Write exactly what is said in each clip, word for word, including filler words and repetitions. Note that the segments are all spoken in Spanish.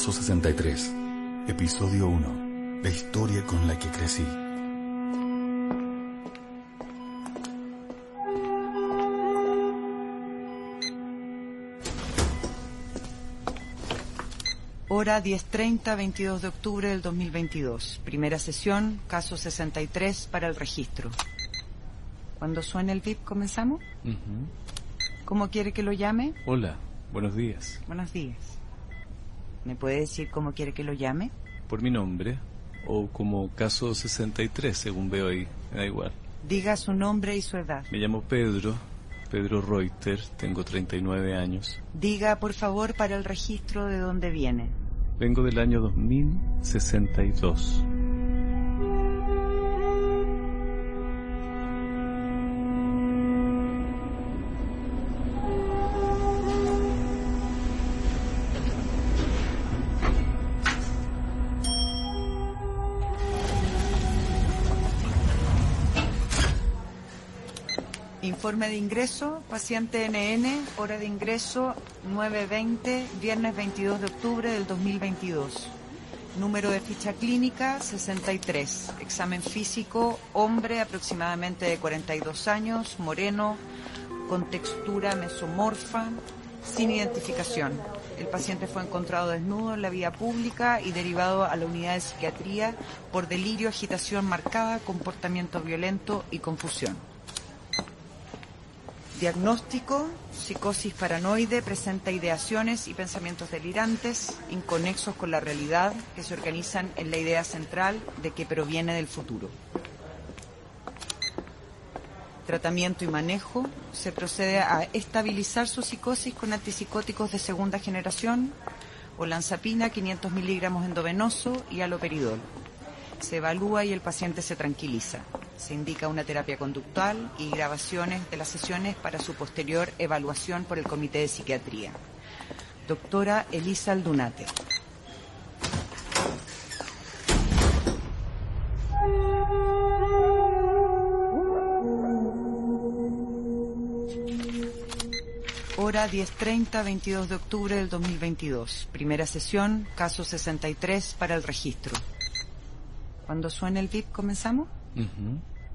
Caso sesenta y tres, Episodio uno. La historia con la que crecí. Hora diez treinta, veintidós de octubre del dos mil veintidós. Primera sesión, caso sesenta y tres para el registro. Cuando suene el V I P, ¿comenzamos? Uh-huh. ¿Cómo quiere que lo llame? Hola, buenos días. Buenos días. ¿Me puede decir cómo quiere que lo llame? Por mi nombre, o como caso sesenta y tres, según veo ahí, me da igual. Diga su nombre y su edad. Me llamo Pedro, Pedro Reuter, tengo treinta y nueve años. Diga, por favor, para el registro de dónde viene. Vengo del año dos mil sesenta y dos. Informe de ingreso, paciente N N, hora de ingreso nueve veinte, viernes veintidós de octubre del dos mil veintidós. Número de ficha clínica sesenta y tres. Examen físico, hombre aproximadamente de cuarenta y dos años, moreno, con textura mesomorfa, sin identificación. El paciente fue encontrado desnudo en la vía pública y derivado a la unidad de psiquiatría por delirio, agitación marcada, comportamiento violento y confusión. Diagnóstico, psicosis paranoide, presenta ideaciones y pensamientos delirantes, inconexos con la realidad, que se organizan en la idea central de que proviene del futuro. Tratamiento y manejo, se procede a estabilizar su psicosis con antipsicóticos de segunda generación, olanzapina quinientos miligramos endovenoso y haloperidol. Se evalúa y el paciente se tranquiliza. Se indica una terapia conductual y grabaciones de las sesiones para su posterior evaluación por el Comité de Psiquiatría. Doctora Elisa Aldunate. Hora diez treinta, veintidós de octubre del dos mil veintidós. Primera sesión, caso sesenta y tres para el registro. Cuando suene el V I P, ¿comenzamos? Uh-huh.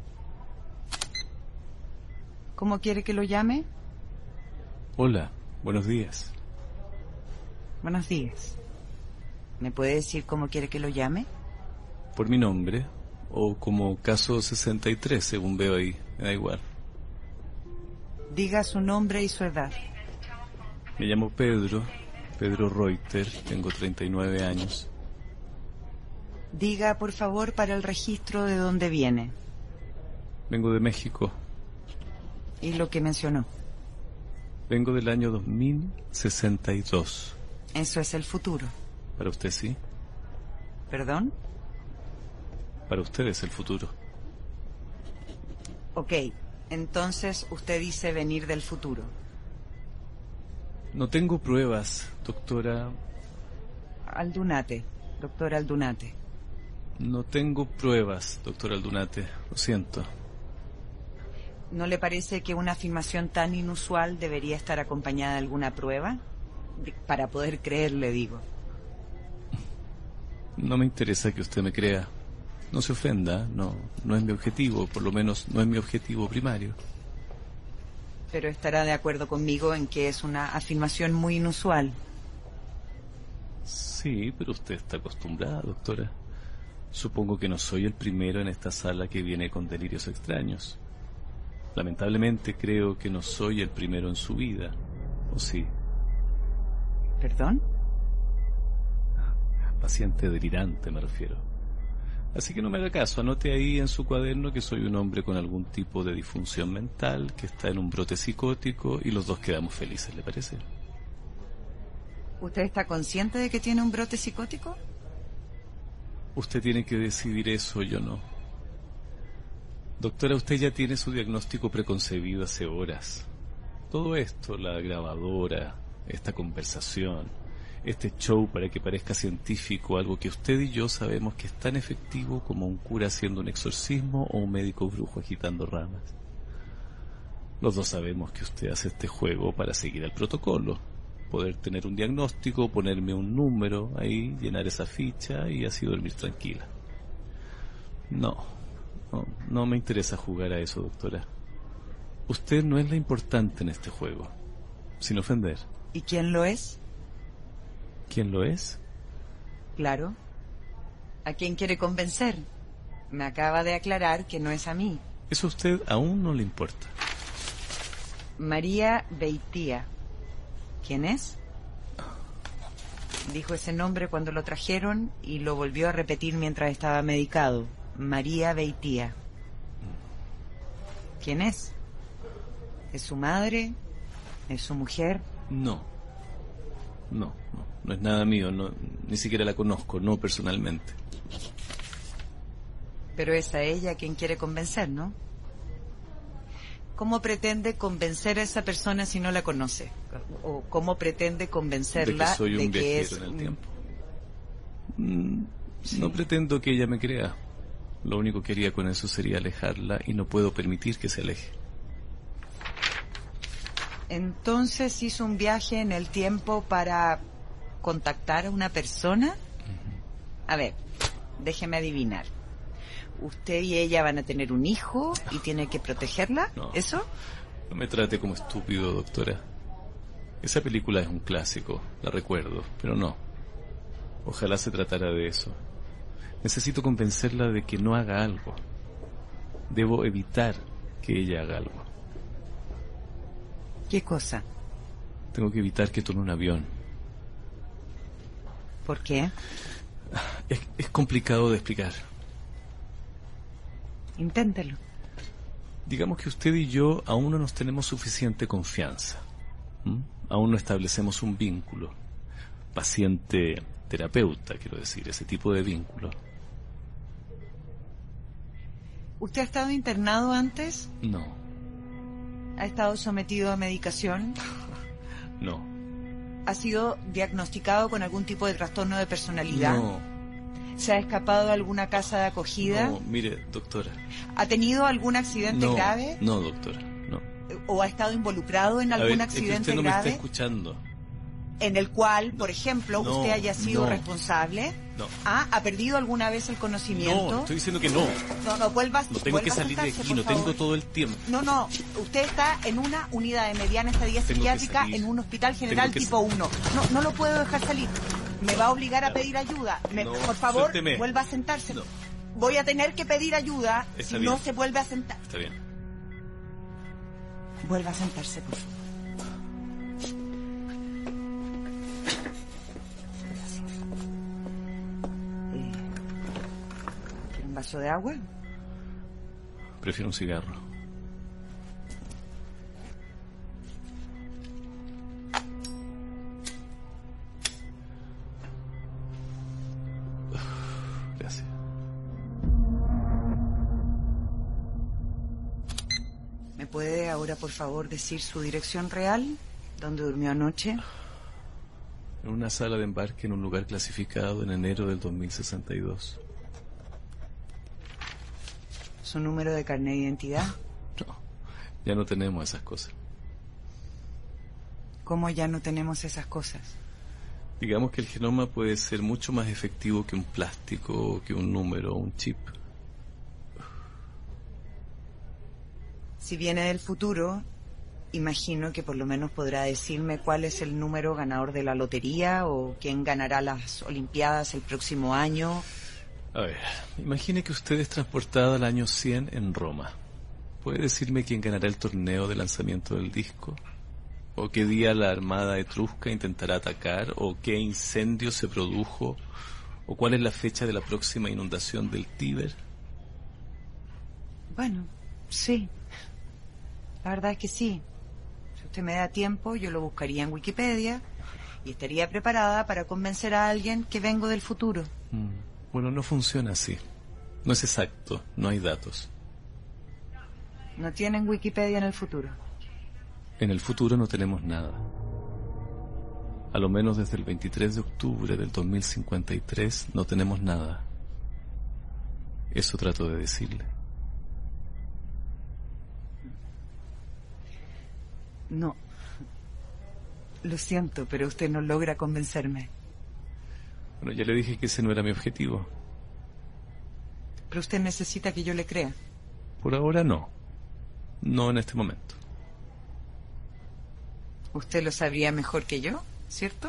¿Cómo quiere que lo llame? Hola, buenos días. Buenos días. ¿Me puede decir cómo quiere que lo llame? Por mi nombre, o como caso sesenta y tres, según veo ahí, me da igual. Diga su nombre y su edad. Me llamo Pedro, Pedro Reuter, tengo treinta y nueve años. Diga, por favor, para el registro de dónde viene. Vengo de México. ¿Y lo que mencionó? Vengo del año dos mil sesenta y dos. Eso es el futuro. ¿Para usted sí? ¿Perdón? Para usted es el futuro. Ok, entonces usted dice venir del futuro. No tengo pruebas, doctora. Aldunate, doctora Aldunate. No tengo pruebas, doctora Aldunate. Lo siento. ¿No le parece que una afirmación tan inusual debería estar acompañada de alguna prueba? Para poder creerle, digo. No me interesa que usted me crea. No se ofenda, no, no es mi objetivo, por lo menos no es mi objetivo primario. Pero estará de acuerdo conmigo en que es una afirmación muy inusual. Sí, pero usted está acostumbrada, doctora. Supongo que no soy el primero en esta sala que viene con delirios extraños. Lamentablemente creo que no soy el primero en su vida, ¿o sí? ¿Perdón? Paciente delirante, me refiero. Así que no me haga caso, anote ahí en su cuaderno que soy un hombre con algún tipo de disfunción mental, que está en un brote psicótico y los dos quedamos felices, ¿le parece? ¿Usted está consciente de que tiene un brote psicótico? Usted tiene que decidir eso, yo no. Doctora, usted ya tiene su diagnóstico preconcebido hace horas. Todo esto, la grabadora, esta conversación, este show para que parezca científico, algo que usted y yo sabemos que es tan efectivo como un cura haciendo un exorcismo o un médico brujo agitando ramas. Los dos sabemos que usted hace este juego para seguir el protocolo. poder tener un diagnóstico, ponerme un número ahí, llenar esa ficha y así dormir tranquila. No, no, no me interesa jugar a eso, doctora. Usted no es la importante en este juego, sin ofender. ¿Y quién lo es? ¿Quién lo es? Claro. ¿A quién quiere convencer? Me acaba de aclarar que no es a mí. Eso a usted aún no le importa. María Beitía. ¿Quién es? Dijo ese nombre cuando lo trajeron y lo volvió a repetir mientras estaba medicado. María Beitía. ¿Quién es? ¿Es su madre? ¿Es su mujer? No. No, no, no es nada mío, no, ni siquiera la conozco, no personalmente. Pero es a ella quien quiere convencer, ¿no? ¿Cómo pretende convencer a esa persona si no la conoce? ¿O cómo pretende convencerla de que soy un de que viajero es en el un... tiempo? Mm, Sí. No pretendo que ella me crea. Lo único que haría con eso sería alejarla y no puedo permitir que se aleje. Entonces hizo un viaje en el tiempo para contactar a una persona. A ver, déjeme adivinar. Usted y ella van a tener un hijo y tiene que protegerla. No. ¿Eso? No me trate como estúpido, doctora. Esa película es un clásico, la recuerdo, pero no. Ojalá se tratara de eso. Necesito convencerla de que no haga algo. Debo evitar que ella haga algo. ¿Qué cosa? Tengo que evitar que tome un avión. ¿Por qué? Es, es complicado de explicar. Inténtelo. Digamos que usted y yo aún no nos tenemos suficiente confianza. ¿Mm? Aún no establecemos un vínculo. Paciente-terapeuta, quiero decir, ese tipo de vínculo. ¿Usted ha estado internado antes? No, ¿Ha estado sometido a medicación? no, ¿Ha sido diagnosticado con algún tipo de trastorno de personalidad? no, ¿Se ha escapado de alguna casa de acogida? no, mire, doctora. ¿Ha tenido algún accidente No, grave? no, doctora, no. ¿O ha estado involucrado en A algún ver, es que accidente usted no me grave? está escuchando. En el cual, por ejemplo, No, usted haya sido no. responsable. No. Ah, ¿ha perdido alguna vez el conocimiento? No, estoy diciendo que no. No, no, vuelva, No tengo vuelva que a salir de sentarse, aquí, por no favor. tengo todo el tiempo. No, no, usted está en una unidad de mediana estadía Tengo que psiquiátrica salir. en un hospital general Tengo que tipo uno. No, no lo puedo dejar salir. Me va a obligar a pedir ayuda. Me- No, por favor, suélteme. vuelva a sentarse. No. Voy a tener que pedir ayuda Está si bien. no se vuelve a sentar. Está bien. Vuelva a sentarse, por favor. Eh, ¿Quiere un vaso de agua? Prefiero un cigarro. Gracias. ¿Me puede ahora, por favor, decir su dirección real? ¿Dónde durmió anoche? En una sala de embarque en un lugar clasificado en enero del dos mil sesenta y dos. ¿Su número de carnet de identidad? No, ya no tenemos esas cosas. ¿Cómo ya no tenemos esas cosas? Digamos que el genoma puede ser mucho más efectivo que un plástico, que un número o un chip. Si viene del futuro, imagino que por lo menos podrá decirme cuál es el número ganador de la lotería o quién ganará las Olimpiadas el próximo año. A ver, imagine que usted es transportada al año cien en Roma. ¿Puede decirme quién ganará el torneo de lanzamiento del disco? ¿O qué día la armada etrusca intentará atacar? ¿O qué incendio se produjo? ¿O cuál es la fecha de la próxima inundación del Tíber? Bueno, sí. La verdad es que sí. Si usted me da tiempo, yo lo buscaría en Wikipedia y estaría preparada para convencer a alguien que vengo del futuro. Mm, Bueno, no funciona así. No es exacto, no hay datos. No tienen Wikipedia en el futuro. En el futuro no tenemos nada. A lo menos desde el veintitrés de octubre del dos mil cincuenta y tres no tenemos nada. Eso trato de decirle. No. Lo siento, pero usted no logra convencerme. Bueno, ya le dije que ese no era mi objetivo. Pero usted necesita que yo le crea. Por ahora no. No en este momento. Usted lo sabría mejor que yo, ¿cierto?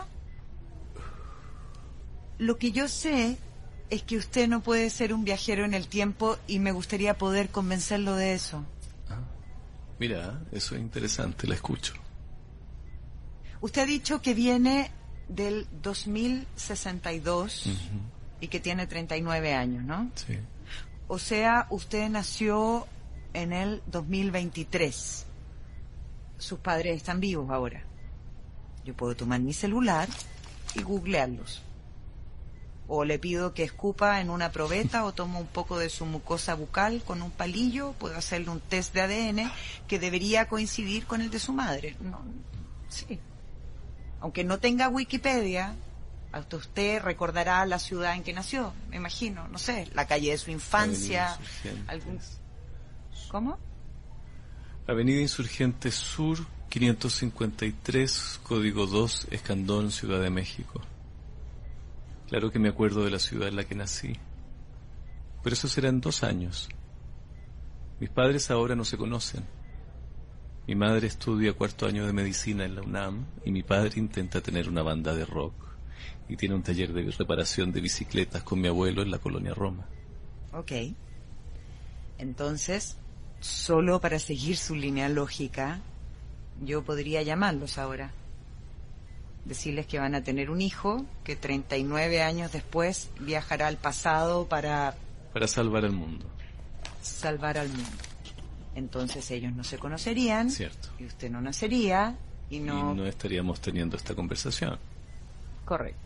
Lo que yo sé es que usted no puede ser un viajero en el tiempo y me gustaría poder convencerlo de eso. Ah, mira, eso es interesante, la escucho. Usted ha dicho que viene del dos mil sesenta y dos uh-huh. y que tiene treinta y nueve años, ¿no? Sí. O sea, usted nació en el dos mil veintitrés. Sus padres están vivos ahora. Yo puedo tomar mi celular y googlearlos. O le pido que escupa en una probeta o tomo un poco de su mucosa bucal con un palillo. Puedo hacerle un test de A D N que debería coincidir con el de su madre. No, sí. Aunque no tenga Wikipedia, hasta usted recordará la ciudad en que nació, me imagino, no sé, la calle de su infancia. Algún... ¿Cómo? Avenida Insurgentes Sur, quinientos cincuenta y tres, código dos, Escandón, Ciudad de México. Claro que me acuerdo de la ciudad en la que nací, pero eso será en dos años. Mis padres ahora no se conocen. Mi madre estudia cuarto año de medicina en la UNAM y mi padre intenta tener una banda de rock y tiene un taller de reparación de bicicletas con mi abuelo en la colonia Roma. Ok. Entonces, solo para seguir su línea lógica, yo podría llamarlos ahora. Decirles que van a tener un hijo que treinta y nueve años después viajará al pasado para... Para salvar al mundo. Salvar al mundo. Entonces ellos no se conocerían. Cierto. Y usted no nacería y no... Y no estaríamos teniendo esta conversación. Correcto.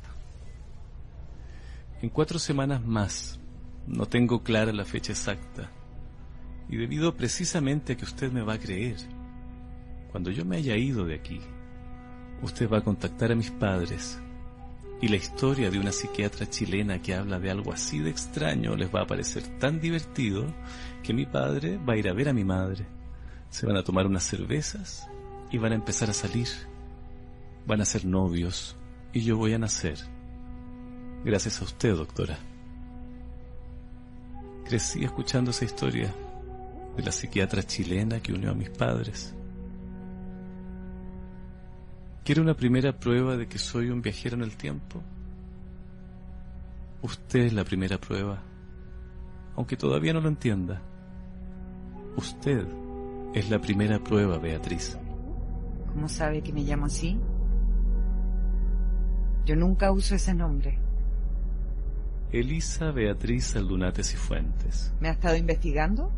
En cuatro semanas más. No tengo clara la fecha exacta. Y debido precisamente a que usted me va a creer, cuando yo me haya ido de aquí, usted va a contactar a mis padres y la historia de una psiquiatra chilena que habla de algo así de extraño les va a parecer tan divertido que mi padre va a ir a ver a mi madre. Se van a tomar unas cervezas y van a empezar a salir. Van a ser novios y yo voy a nacer. Gracias a usted, doctora. Crecí escuchando esa historia de la psiquiatra chilena que unió a mis padres. ¿Quiere una primera prueba de que soy un viajero en el tiempo? Usted es la primera prueba, aunque todavía no lo entienda. Usted es la primera prueba, Beatriz. ¿Cómo sabe que me llamo así? Yo nunca uso ese nombre. Elisa Beatriz Aldunate Cifuentes. ¿Me ha estado investigando?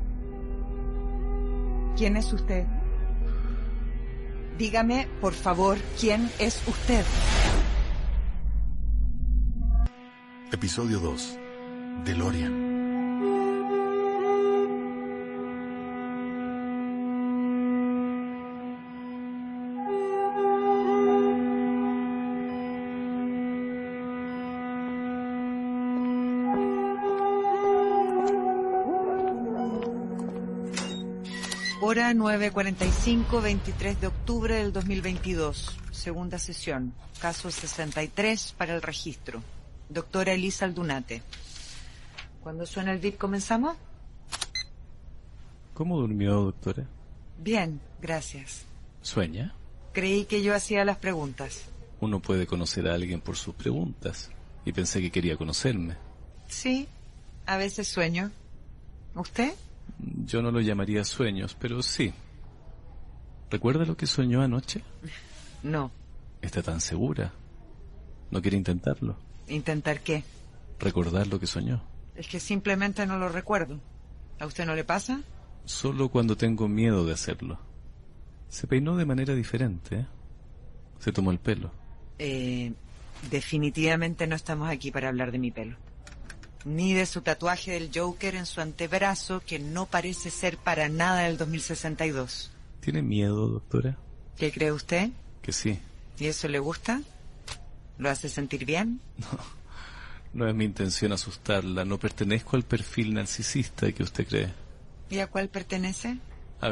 ¿Quién es usted? Dígame, por favor, ¿quién es usted? Episodio dos. DeLorean. Hora nueve cuarenta y cinco, veintitrés de octubre del dos mil veintidós. Segunda sesión. Caso sesenta y tres para el registro. Doctora Elisa Aldunate. ¿Cuándo suena el bip comenzamos? ¿Cómo durmió, doctora? Bien, gracias. ¿Sueña? Creí que yo hacía las preguntas. Uno puede conocer a alguien por sus preguntas. Y pensé que quería conocerme. Sí, a veces sueño. ¿Usted? Yo no lo llamaría sueños, pero sí. ¿Recuerda lo que soñó anoche? No. ¿Está tan segura? ¿No quiere intentarlo? ¿Intentar qué? Recordar lo que soñó. Es que simplemente no lo recuerdo. ¿A usted no le pasa? Solo cuando tengo miedo de hacerlo. Se peinó de manera diferente, ¿eh? Se tomó el pelo. Eh, definitivamente no estamos aquí para hablar de mi pelo. Ni de su tatuaje del Joker en su antebrazo, que no parece ser para nada del dos mil sesenta y dos. ¿Tiene miedo, doctora? ¿Qué cree usted? Que sí. ¿Y eso le gusta? ¿Lo hace sentir bien? No, no es mi intención asustarla. No pertenezco al perfil narcisista que usted cree. ¿Y a cuál pertenece? A ver,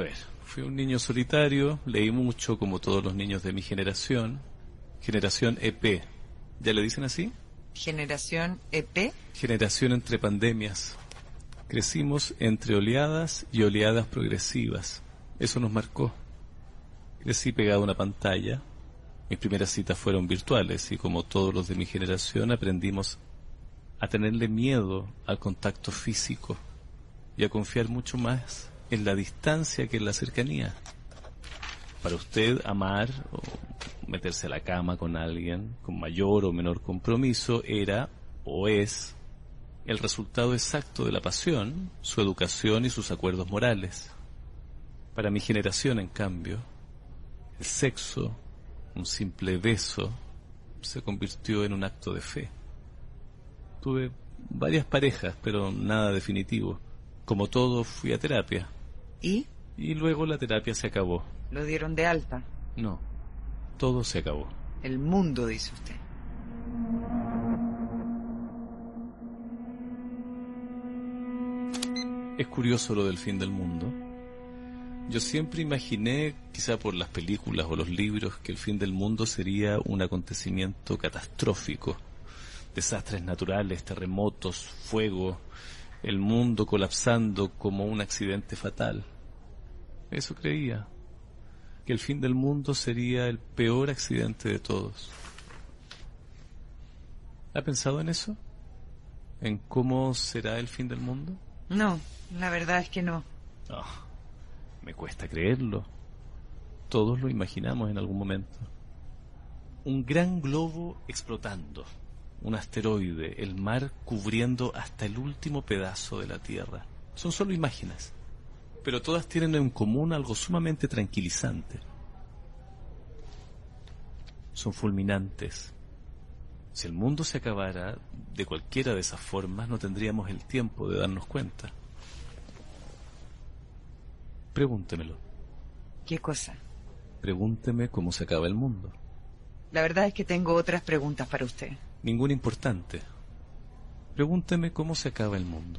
Fui un niño solitario, leí mucho como todos los niños de mi generación. Generación E P. ¿Ya le dicen así? Generación E P. Generación entre pandemias. Crecimos entre oleadas y oleadas progresivas. Eso nos marcó. Crecí pegado a una pantalla. Mis primeras citas fueron virtuales y como todos los de mi generación aprendimos a tenerle miedo al contacto físico y a confiar mucho más en la distancia que en la cercanía. Para usted, amar o meterse a la cama con alguien con mayor o menor compromiso era o es el resultado exacto de la pasión, su educación y sus acuerdos morales. Para mi generación, en cambio, el sexo, un simple beso, se convirtió en un acto de fe. Tuve varias parejas, pero nada definitivo. Como todo, fui a terapia. ¿Y? Y luego la terapia se acabó. ¿Lo dieron de alta? No, todo se acabó. El mundo, dice usted. Es curioso lo del fin del mundo. Yo siempre imaginé, quizá por las películas o los libros, que el fin del mundo sería un acontecimiento catastrófico. Desastres naturales, terremotos, fuego, el mundo colapsando como un accidente fatal. Eso creía, que el fin del mundo sería el peor accidente de todos. ¿Ha pensado en eso? ¿En cómo será el fin del mundo? No, la verdad es que no. Oh, me cuesta creerlo. Todos lo imaginamos en algún momento. Un gran globo explotando, un asteroide, el mar cubriendo hasta el último pedazo de la Tierra. Son solo imágenes, pero todas tienen en común algo sumamente tranquilizante. Son fulminantes. Si el mundo se acabara de cualquiera de esas formas, no tendríamos el tiempo de darnos cuenta. Pregúntemelo. ¿Qué cosa? Pregúnteme cómo se acaba el mundo. La verdad es que tengo otras preguntas para usted. Ninguna importante. Pregúnteme cómo se acaba el mundo.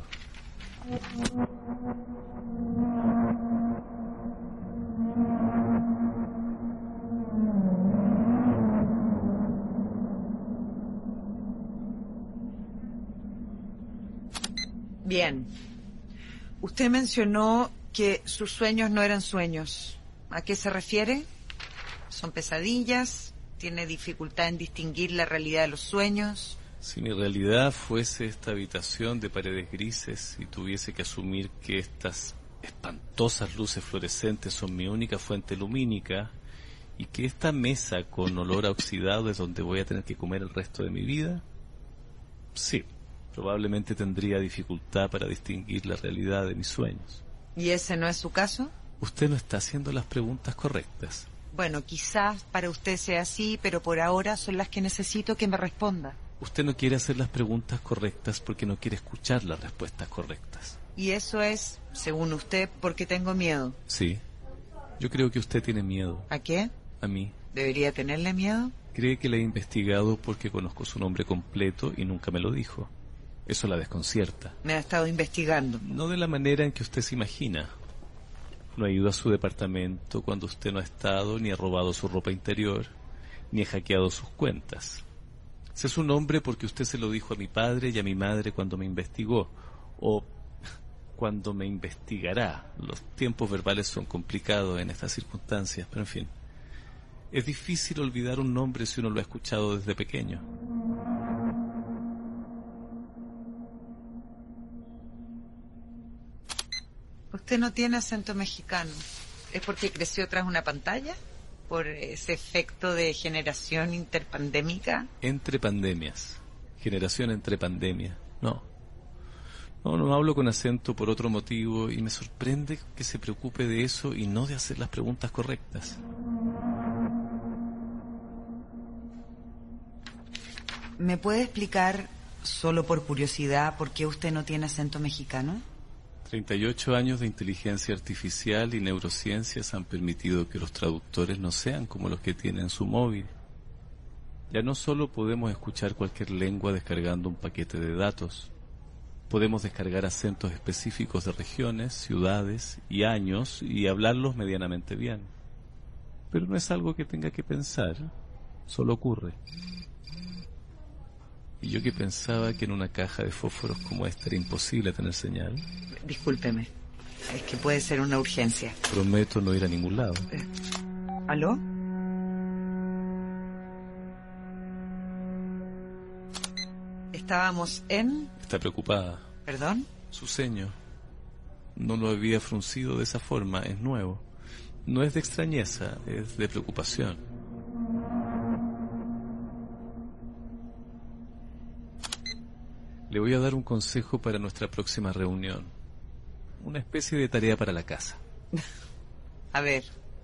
Bien. Usted mencionó que sus sueños no eran sueños. ¿A qué se refiere? ¿Son pesadillas? ¿Tiene dificultad en distinguir la realidad de los sueños? Si mi realidad fuese esta habitación de paredes grises y tuviese que asumir que estas espantosas luces fluorescentes son mi única fuente lumínica y que esta mesa con olor a oxidado es donde voy a tener que comer el resto de mi vida, sí, probablemente tendría dificultad para distinguir la realidad de mis sueños. ¿Y ese no es su caso? Usted no está haciendo las preguntas correctas. Bueno, quizás para usted sea así, pero por ahora son las que necesito que me responda. Usted no quiere hacer las preguntas correctas porque no quiere escuchar las respuestas correctas. Y eso es, según usted, porque tengo miedo. Sí. Yo creo que usted tiene miedo. ¿A qué? A mí. ¿Debería tenerle miedo? Cree que le he investigado porque conozco su nombre completo y nunca me lo dijo. Eso la desconcierta. Me ha estado investigando. No de la manera en que usted se imagina. No ha ido a su departamento cuando usted no ha estado, ni ha robado su ropa interior, ni ha hackeado sus cuentas. Sé su nombre porque usted se lo dijo a mi padre y a mi madre cuando me investigó, o cuando me investigará. Los tiempos verbales son complicados en estas circunstancias, pero en fin. Es difícil olvidar un nombre si uno lo ha escuchado desde pequeño. Usted no tiene acento mexicano. ¿Es porque creció tras una pantalla? ¿Por ese efecto de generación interpandémica? Entre pandemias. Generación entre pandemias. No. No, no hablo con acento por otro motivo y me sorprende que se preocupe de eso y no de hacer las preguntas correctas. ¿Me puede explicar, solo por curiosidad, por qué usted no tiene acento mexicano? treinta y ocho años de inteligencia artificial y neurociencias han permitido que los traductores no sean como los que tienen su móvil. Ya no solo podemos escuchar cualquier lengua descargando un paquete de datos, Podemos descargar acentos específicos de regiones, ciudades y años y hablarlos medianamente bien. Pero no es algo que tenga que pensar, solo ocurre. Y yo que pensaba que en una caja de fósforos como esta era imposible tener señal. Discúlpeme, es que puede ser una urgencia. Prometo no ir a ningún lado. Eh, ¿Aló? Estábamos en... Está preocupada. ¿Perdón? Su ceño. No lo había fruncido de esa forma, es nuevo. No es de extrañeza, es de preocupación. Le voy a dar un consejo para nuestra próxima reunión. Una especie de tarea para la casa. A ver.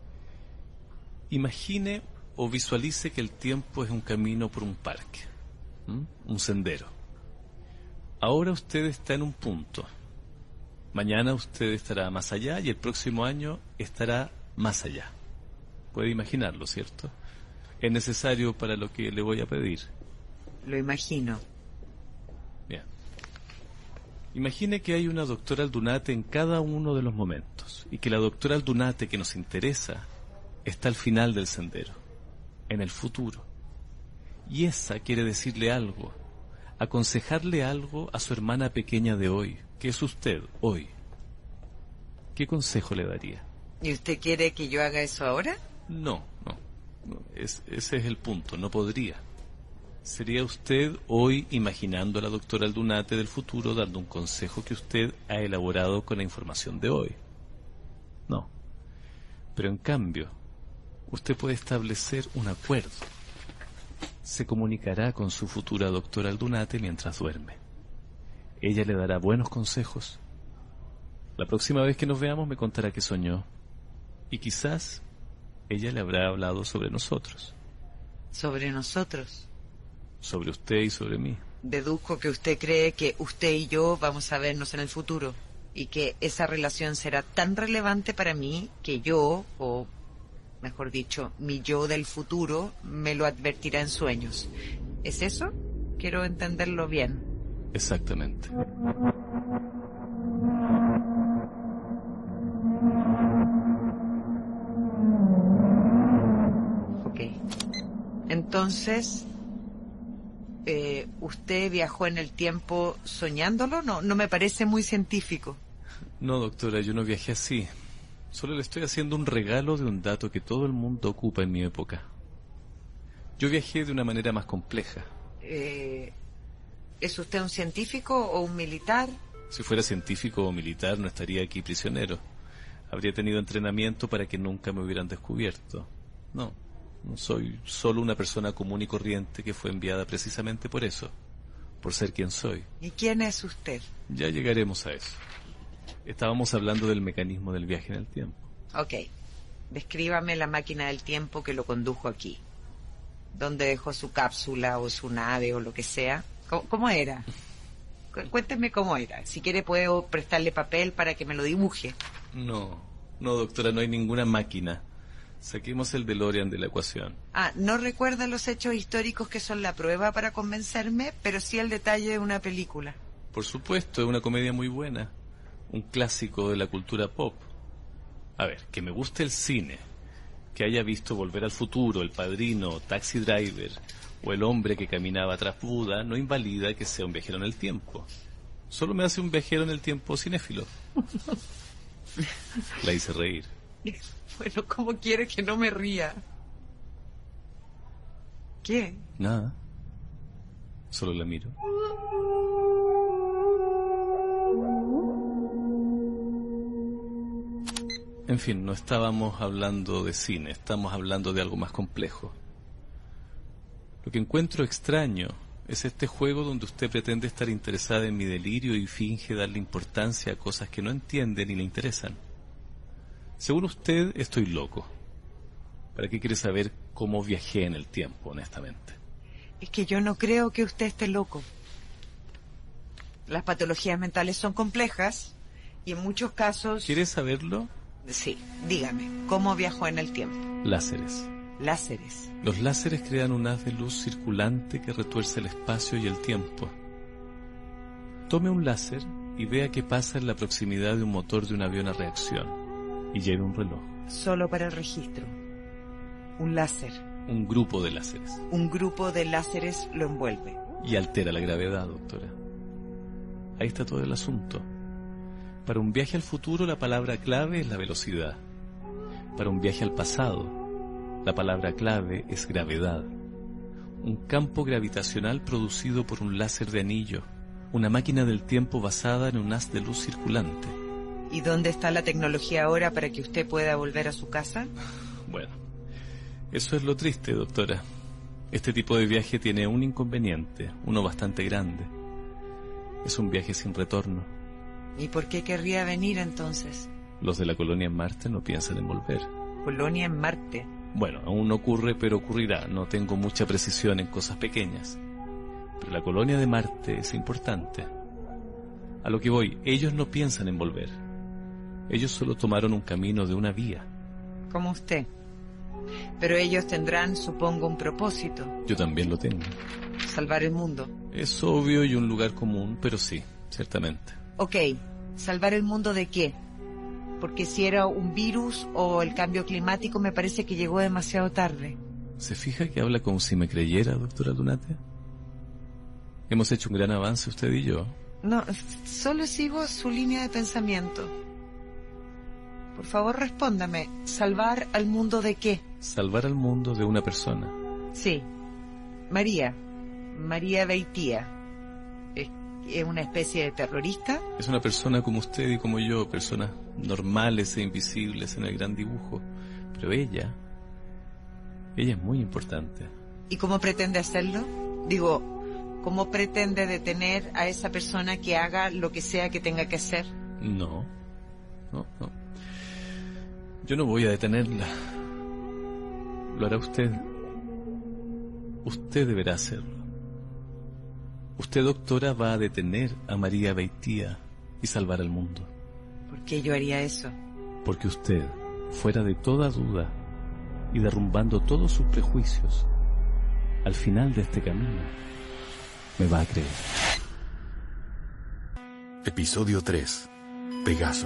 Imagine o visualice que el tiempo es un camino por un parque. ¿Mm? Un sendero. Ahora usted está en un punto. Mañana usted estará más allá y el próximo año estará más allá. Puede imaginarlo, ¿cierto? Es necesario para lo que le voy a pedir. Lo imagino. Bien. Imagine que hay una doctora Aldunate en cada uno de los momentos y que la doctora Aldunate que nos interesa está al final del sendero, en el futuro. Y esa quiere decirle algo, aconsejarle algo a su hermana pequeña de hoy, que es usted hoy. ¿Qué consejo le daría? ¿Y usted quiere que yo haga eso ahora? No, no. no es, ese es el punto, no podría. Sería usted hoy imaginando a la doctora Aldunate del futuro dando un consejo que usted ha elaborado con la información de hoy. No. Pero en cambio, usted puede establecer un acuerdo. Se comunicará con su futura doctora Aldunate mientras duerme. Ella le dará buenos consejos. La próxima vez que nos veamos me contará que soñó. Y quizás ella le habrá hablado sobre nosotros. ¿Sobre nosotros? Sobre usted y sobre mí. Deduzco que usted cree que usted y yo vamos a vernos en el futuro y que esa relación será tan relevante para mí que yo, o mejor dicho, mi yo del futuro, me lo advertirá en sueños. ¿Es eso? Quiero entenderlo bien. Exactamente. Ok. Entonces, eh, ¿usted viajó en el tiempo soñándolo? No, no me parece muy científico. No, doctora, yo no viajé así. Solo le estoy haciendo un regalo de un dato que todo el mundo ocupa en mi época. Yo viajé de una manera más compleja. Eh, ¿Es usted un científico o un militar? Si fuera científico o militar no estaría aquí prisionero. Habría tenido entrenamiento para que nunca me hubieran descubierto. No, no soy solo una persona común y corriente que fue enviada precisamente por eso, por ser quien soy. ¿Y quién es usted? Ya llegaremos a eso. Estábamos hablando del mecanismo del viaje en el tiempo. Ok. Descríbame la máquina del tiempo que lo condujo aquí. ¿Dónde dejó su cápsula o su nave o lo que sea? ¿Cómo, cómo era? Cu- Cuénteme cómo era. Si quiere puedo prestarle papel para que me lo dibuje. No, no, doctora, no hay ninguna máquina. Saquemos el DeLorean de la ecuación. Ah, no recuerda los hechos históricos que son la prueba para convencerme, pero sí el detalle de una película. Por supuesto, es una comedia muy buena. Un clásico de la cultura pop. A ver, que me guste el cine, que haya visto Volver al Futuro, El Padrino, Taxi Driver o El hombre que caminaba tras Buda, no invalida que sea un viajero en el tiempo. Solo me hace un viajero en el tiempo cinéfilo. La hice reír. Bueno, ¿cómo quiere que no me ría? ¿Qué? Nada. Solo la miro. En fin, no estábamos hablando de cine, estamos hablando de algo más complejo. Lo que encuentro extraño es este juego donde usted pretende estar interesada en mi delirio y finge darle importancia a cosas que no entiende ni le interesan. Según usted, estoy loco. ¿Para qué quiere saber cómo viajé en el tiempo, honestamente? Es que yo no creo que usted esté loco. Las patologías mentales son complejas y en muchos casos... ¿Quiere saberlo? Sí, dígame, ¿cómo viajó en el tiempo? Láseres. Láseres. Los láseres crean un haz de luz circulante que retuerce el espacio y el tiempo. Tome un láser y vea qué pasa en la proximidad de un motor de un avión a reacción. Y lleve un reloj. Solo para el registro. Un láser. Un grupo de láseres. Un grupo de láseres lo envuelve. Y altera la gravedad, doctora. Ahí está todo el asunto. Para un viaje al futuro, la palabra clave es la velocidad. Para un viaje al pasado, la palabra clave es gravedad. Un campo gravitacional producido por un láser de anillo. Una máquina del tiempo basada en un haz de luz circulante. ¿Y dónde está la tecnología ahora para que usted pueda volver a su casa? Bueno, eso es lo triste, doctora. Este tipo de viaje tiene un inconveniente, uno bastante grande. Es un viaje sin retorno. ¿Y por qué querría venir entonces? Los de la colonia en Marte no piensan en volver. ¿Colonia en Marte? Bueno, aún no ocurre, pero ocurrirá. No tengo mucha precisión en cosas pequeñas. Pero la colonia de Marte es importante. A lo que voy, ellos no piensan en volver. Ellos solo tomaron un camino de una vía. Como usted. Pero ellos tendrán, supongo, un propósito. Yo también lo tengo. Salvar el mundo. Es obvio y un lugar común, pero sí, ciertamente. Ok, ¿salvar el mundo de qué? Porque si era un virus o el cambio climático, me parece que llegó demasiado tarde. ¿Se fija que habla como si me creyera, doctora Dunate? Hemos hecho un gran avance usted y yo. No, solo sigo su línea de pensamiento. Por favor, respóndame. ¿Salvar al mundo de qué? Salvar al mundo de una persona. Sí. María. María Beitía. ¿Es, es una especie de terrorista? Es una persona como usted y como yo, personas normales e invisibles en el gran dibujo. Pero ella... Ella es muy importante. ¿Y cómo pretende hacerlo? Digo, ¿cómo pretende detener a esa persona que haga lo que sea que tenga que hacer? No. No, no. Yo no voy a detenerla. Lo hará usted. Usted deberá hacerlo. Usted, doctora, va a detener a María Beitía y salvar al mundo. ¿Por qué yo haría eso? Porque usted, fuera de toda duda y derrumbando todos sus prejuicios, al final de este camino, me va a creer. Episodio tres. Pegaso.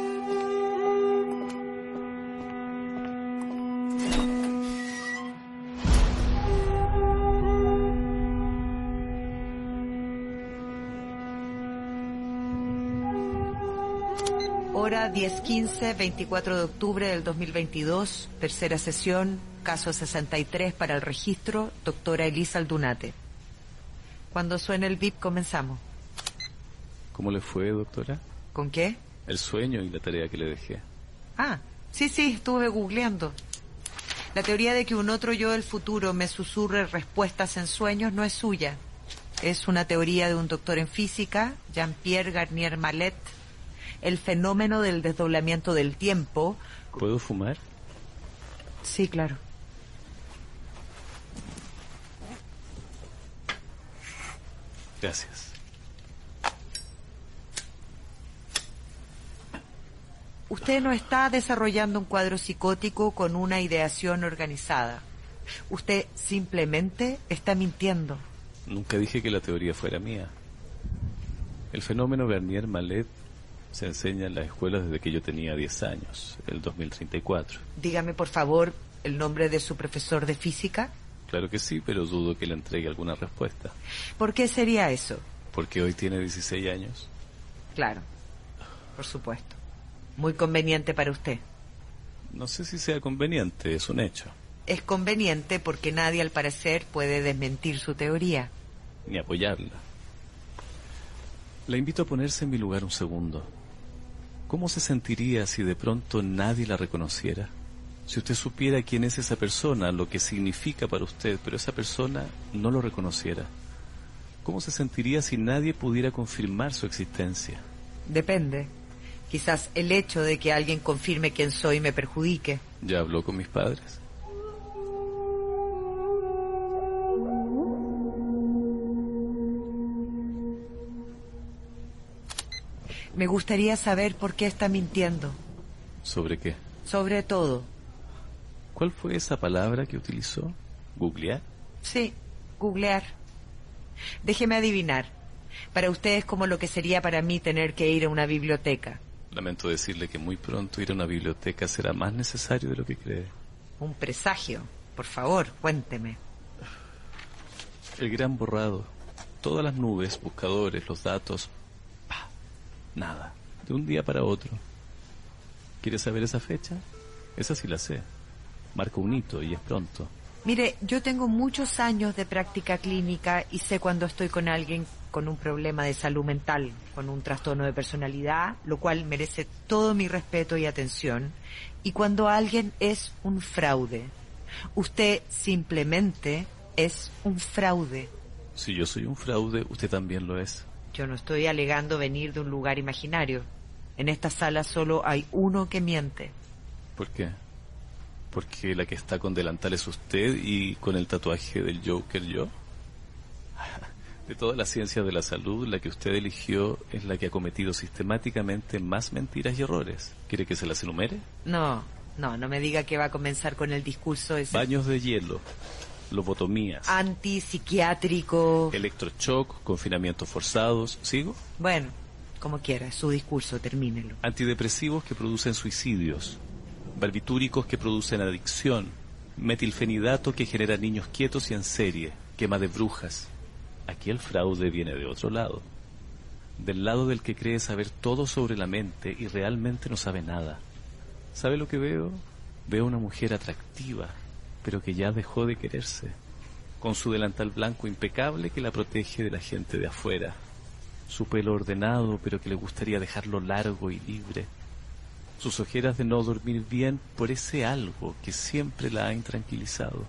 Hora diez quince, veinticuatro de octubre del dos mil veintidós, tercera sesión, caso sesenta y tres para el registro, doctora Elisa Aldunate. Cuando suene el B I P comenzamos. ¿Cómo le fue, doctora? ¿Con qué? El sueño y la tarea que le dejé. Ah, sí, sí, estuve googleando. La teoría de que un otro yo del futuro me susurre respuestas en sueños no es suya. Es una teoría de un doctor en física, Jean-Pierre Garnier Mallet. El fenómeno del desdoblamiento del tiempo. ¿Puedo fumar? Sí, claro. Gracias. Usted no está desarrollando un cuadro psicótico con una ideación organizada. Usted simplemente está mintiendo. Nunca dije que la teoría fuera mía. El fenómeno Garnier Mallet se enseña en las escuelas desde que yo tenía diez años, el dos mil treinta y cuatro. Dígame, por favor, el nombre de su profesor de física. Claro que sí, pero dudo que le entregue alguna respuesta. ¿Por qué sería eso? ¿Porque hoy tiene dieciséis años? Claro, por supuesto. Muy conveniente para usted. No sé si sea conveniente, es un hecho. Es conveniente porque nadie, al parecer, puede desmentir su teoría. Ni apoyarla. La invito a ponerse en mi lugar un segundo. ¿Cómo se sentiría si de pronto nadie la reconociera? Si usted supiera quién es esa persona, lo que significa para usted, pero esa persona no lo reconociera. ¿Cómo se sentiría si nadie pudiera confirmar su existencia? Depende. Quizás el hecho de que alguien confirme quién soy me perjudique. ¿Ya habló con mis padres? Me gustaría saber por qué está mintiendo. ¿Sobre qué? Sobre todo. ¿Cuál fue esa palabra que utilizó? ¿Googlear? Sí, googlear. Déjeme adivinar. Para usted es como lo que sería para mí tener que ir a una biblioteca. Lamento decirle que muy pronto ir a una biblioteca será más necesario de lo que cree. Un presagio. Por favor, cuénteme. El gran borrado. Todas las nubes, buscadores, los datos. ¡Pah! Nada. De un día para otro. ¿Quiere saber esa fecha? Esa sí la sé. Marca un hito y es pronto. Mire, yo tengo muchos años de práctica clínica y sé cuando estoy con alguien con un problema de salud mental, con un trastorno de personalidad, lo cual merece todo mi respeto y atención, y cuando alguien es un fraude. Usted simplemente es un fraude. Si yo soy un fraude, usted también lo es. Yo no estoy alegando venir de un lugar imaginario. En esta sala solo hay uno que miente. ¿Por qué? Porque la que está con delantal es usted y con el tatuaje del Joker yo. De todas las ciencias de la salud, la que usted eligió es la que ha cometido sistemáticamente más mentiras y errores. ¿Quiere que se las enumere? No, no, no me diga que va a comenzar con el discurso ese. Baños de hielo, lobotomías, antipsiquiátrico, electroshock, confinamientos forzados. ¿Sigo? Bueno, como quiera, su discurso, termínelo. Antidepresivos que producen suicidios, barbitúricos que producen adicción, metilfenidato que genera niños quietos y en serie, quema de brujas. Aquí el fraude viene de otro lado, del lado del que cree saber todo sobre la mente y realmente no sabe nada. ¿Sabe lo que veo? Veo una mujer atractiva, pero que ya dejó de quererse, con su delantal blanco impecable que la protege de la gente de afuera, su pelo ordenado pero que le gustaría dejarlo largo y libre, sus ojeras de no dormir bien por ese algo que siempre la ha intranquilizado.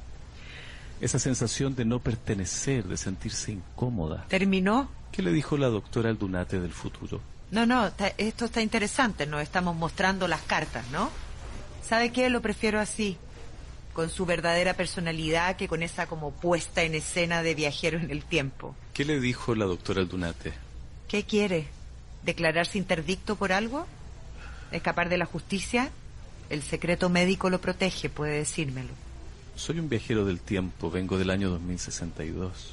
Esa sensación de no pertenecer, de sentirse incómoda. ¿Terminó? ¿Qué le dijo la doctora Aldunate del futuro? No, no, está, esto está interesante, nos estamos mostrando las cartas, ¿no? ¿Sabe qué? Lo prefiero así, con su verdadera personalidad que con esa como puesta en escena de viajero en el tiempo. ¿Qué le dijo la doctora Aldunate? ¿Qué quiere? ¿Declararse interdicto por algo? ¿Escapar de la justicia? El secreto médico lo protege, puede decírmelo. Soy un viajero del tiempo, vengo del año dos mil sesenta y dos.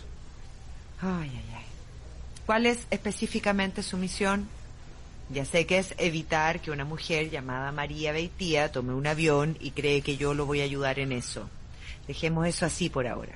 Ay, ay, ay. ¿Cuál es específicamente su misión? Ya sé que es evitar que una mujer llamada María Beitía tome un avión y cree que yo lo voy a ayudar en eso. Dejemos eso así por ahora.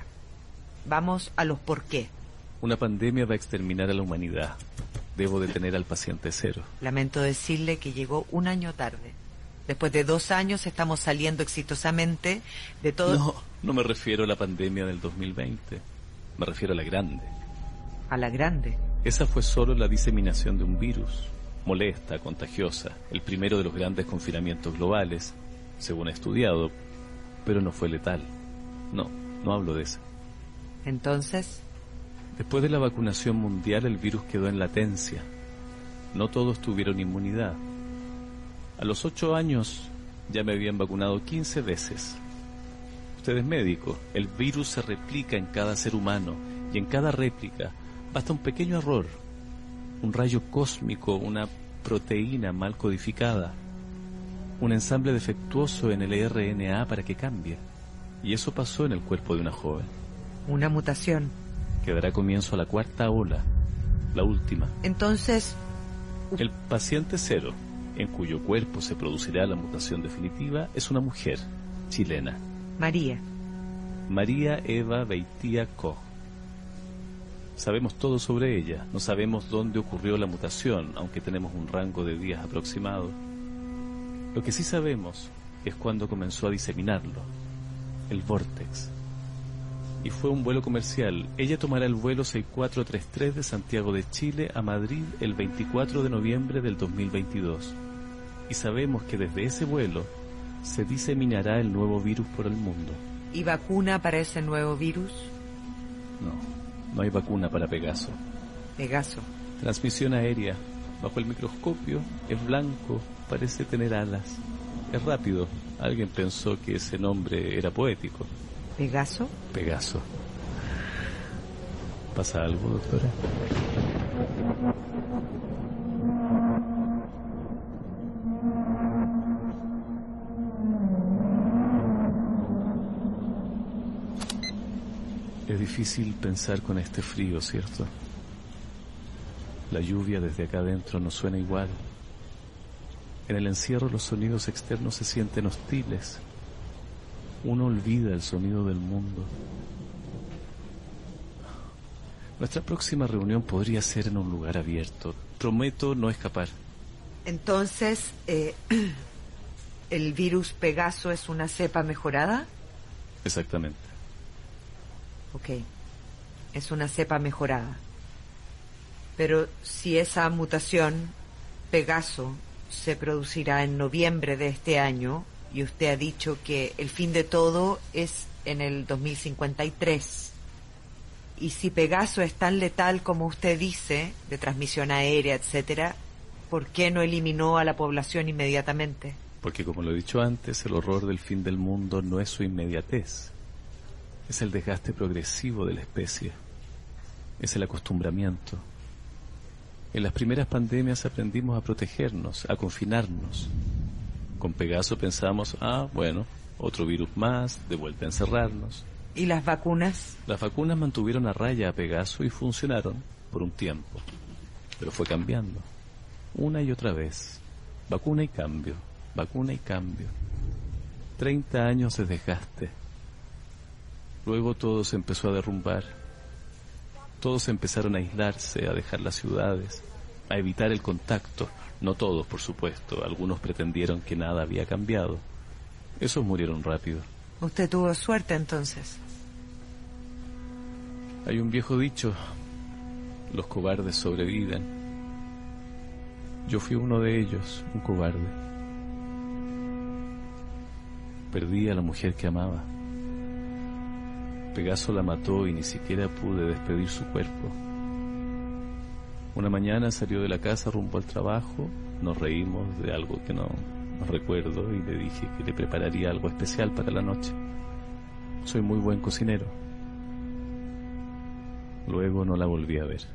Vamos a los por qué. Una pandemia va a exterminar a la humanidad. Debo detener al paciente cero. Lamento decirle que llegó un año tarde. Después de dos años estamos saliendo exitosamente de todo... No, no me refiero a la pandemia del dos mil veinte. Me refiero a la grande. ¿A la grande? Esa fue solo la diseminación de un virus. Molesta, contagiosa. El primero de los grandes confinamientos globales, según he estudiado. Pero no fue letal. No, no hablo de esa. Entonces... Después de la vacunación mundial, el virus quedó en latencia. No todos tuvieron inmunidad. A los ocho años ya me habían vacunado quince veces. Usted es médico. El virus se replica en cada ser humano y en cada réplica basta un pequeño error, un rayo cósmico, una proteína mal codificada, un ensamble defectuoso en el R N A para que cambie. Y eso pasó en el cuerpo de una joven. Una mutación. Que dará comienzo a la cuarta ola, la última. Entonces... El paciente cero, en cuyo cuerpo se producirá la mutación definitiva, es una mujer chilena. María. María Eva Beitía Koch. Sabemos todo sobre ella. No sabemos dónde ocurrió la mutación, aunque tenemos un rango de días aproximado. Lo que sí sabemos es cuándo comenzó a diseminarlo. El vórtex. Y fue un vuelo comercial. Ella tomará el vuelo seis cuatro tres tres de Santiago de Chile a Madrid el veinticuatro de noviembre del dos mil veintidós. Y sabemos que desde ese vuelo se diseminará el nuevo virus por el mundo. ¿Y vacuna para ese nuevo virus? No, no hay vacuna para Pegaso. Pegaso. Transmisión aérea. Bajo el microscopio es blanco, parece tener alas. Es rápido. Alguien pensó que ese nombre era poético. ¿Pegaso? Pegaso. ¿Pasa algo, doctora? Es difícil pensar con este frío, ¿cierto? La lluvia desde acá adentro no suena igual. En el encierro los sonidos externos se sienten hostiles. Uno olvida el sonido del mundo. Nuestra próxima reunión podría ser en un lugar abierto. Prometo no escapar. Entonces, eh, ¿el virus Pegaso es una cepa mejorada? Exactamente. Ok, es una cepa mejorada. Pero si esa mutación, Pegaso, se producirá en noviembre de este año, y usted ha dicho que el fin de todo es en el dos mil cincuenta y tres. Y si Pegaso es tan letal como usted dice, de transmisión aérea, etcétera, ¿por qué no eliminó a la población inmediatamente? Porque, como lo he dicho antes, el horror del fin del mundo no es su inmediatez. Es el desgaste progresivo de la especie. Es el acostumbramiento. En las primeras pandemias aprendimos a protegernos, a confinarnos. Con Pegaso pensamos, ah, bueno, otro virus más, de vuelta a encerrarnos. ¿Y las vacunas? Las vacunas mantuvieron a raya a Pegaso y funcionaron por un tiempo. Pero fue cambiando. Una y otra vez. Vacuna y cambio. Vacuna y cambio. Treinta años de desgaste. Luego todo se empezó a derrumbar. Todos empezaron a aislarse, a dejar las ciudades, a evitar el contacto. No todos, por supuesto. Algunos pretendieron que nada había cambiado. Esos murieron rápido. Usted tuvo suerte entonces. Hay un viejo dicho: los cobardes sobreviven. Yo fui uno de ellos, un cobarde. Perdí a la mujer que amaba. Pegaso la mató y ni siquiera pude despedir su cuerpo. Una mañana salió de la casa rumbo al trabajo. Nos reímos de algo que no, no recuerdo y le dije que le prepararía algo especial para la noche. Soy muy buen cocinero. Luego no la volví a ver.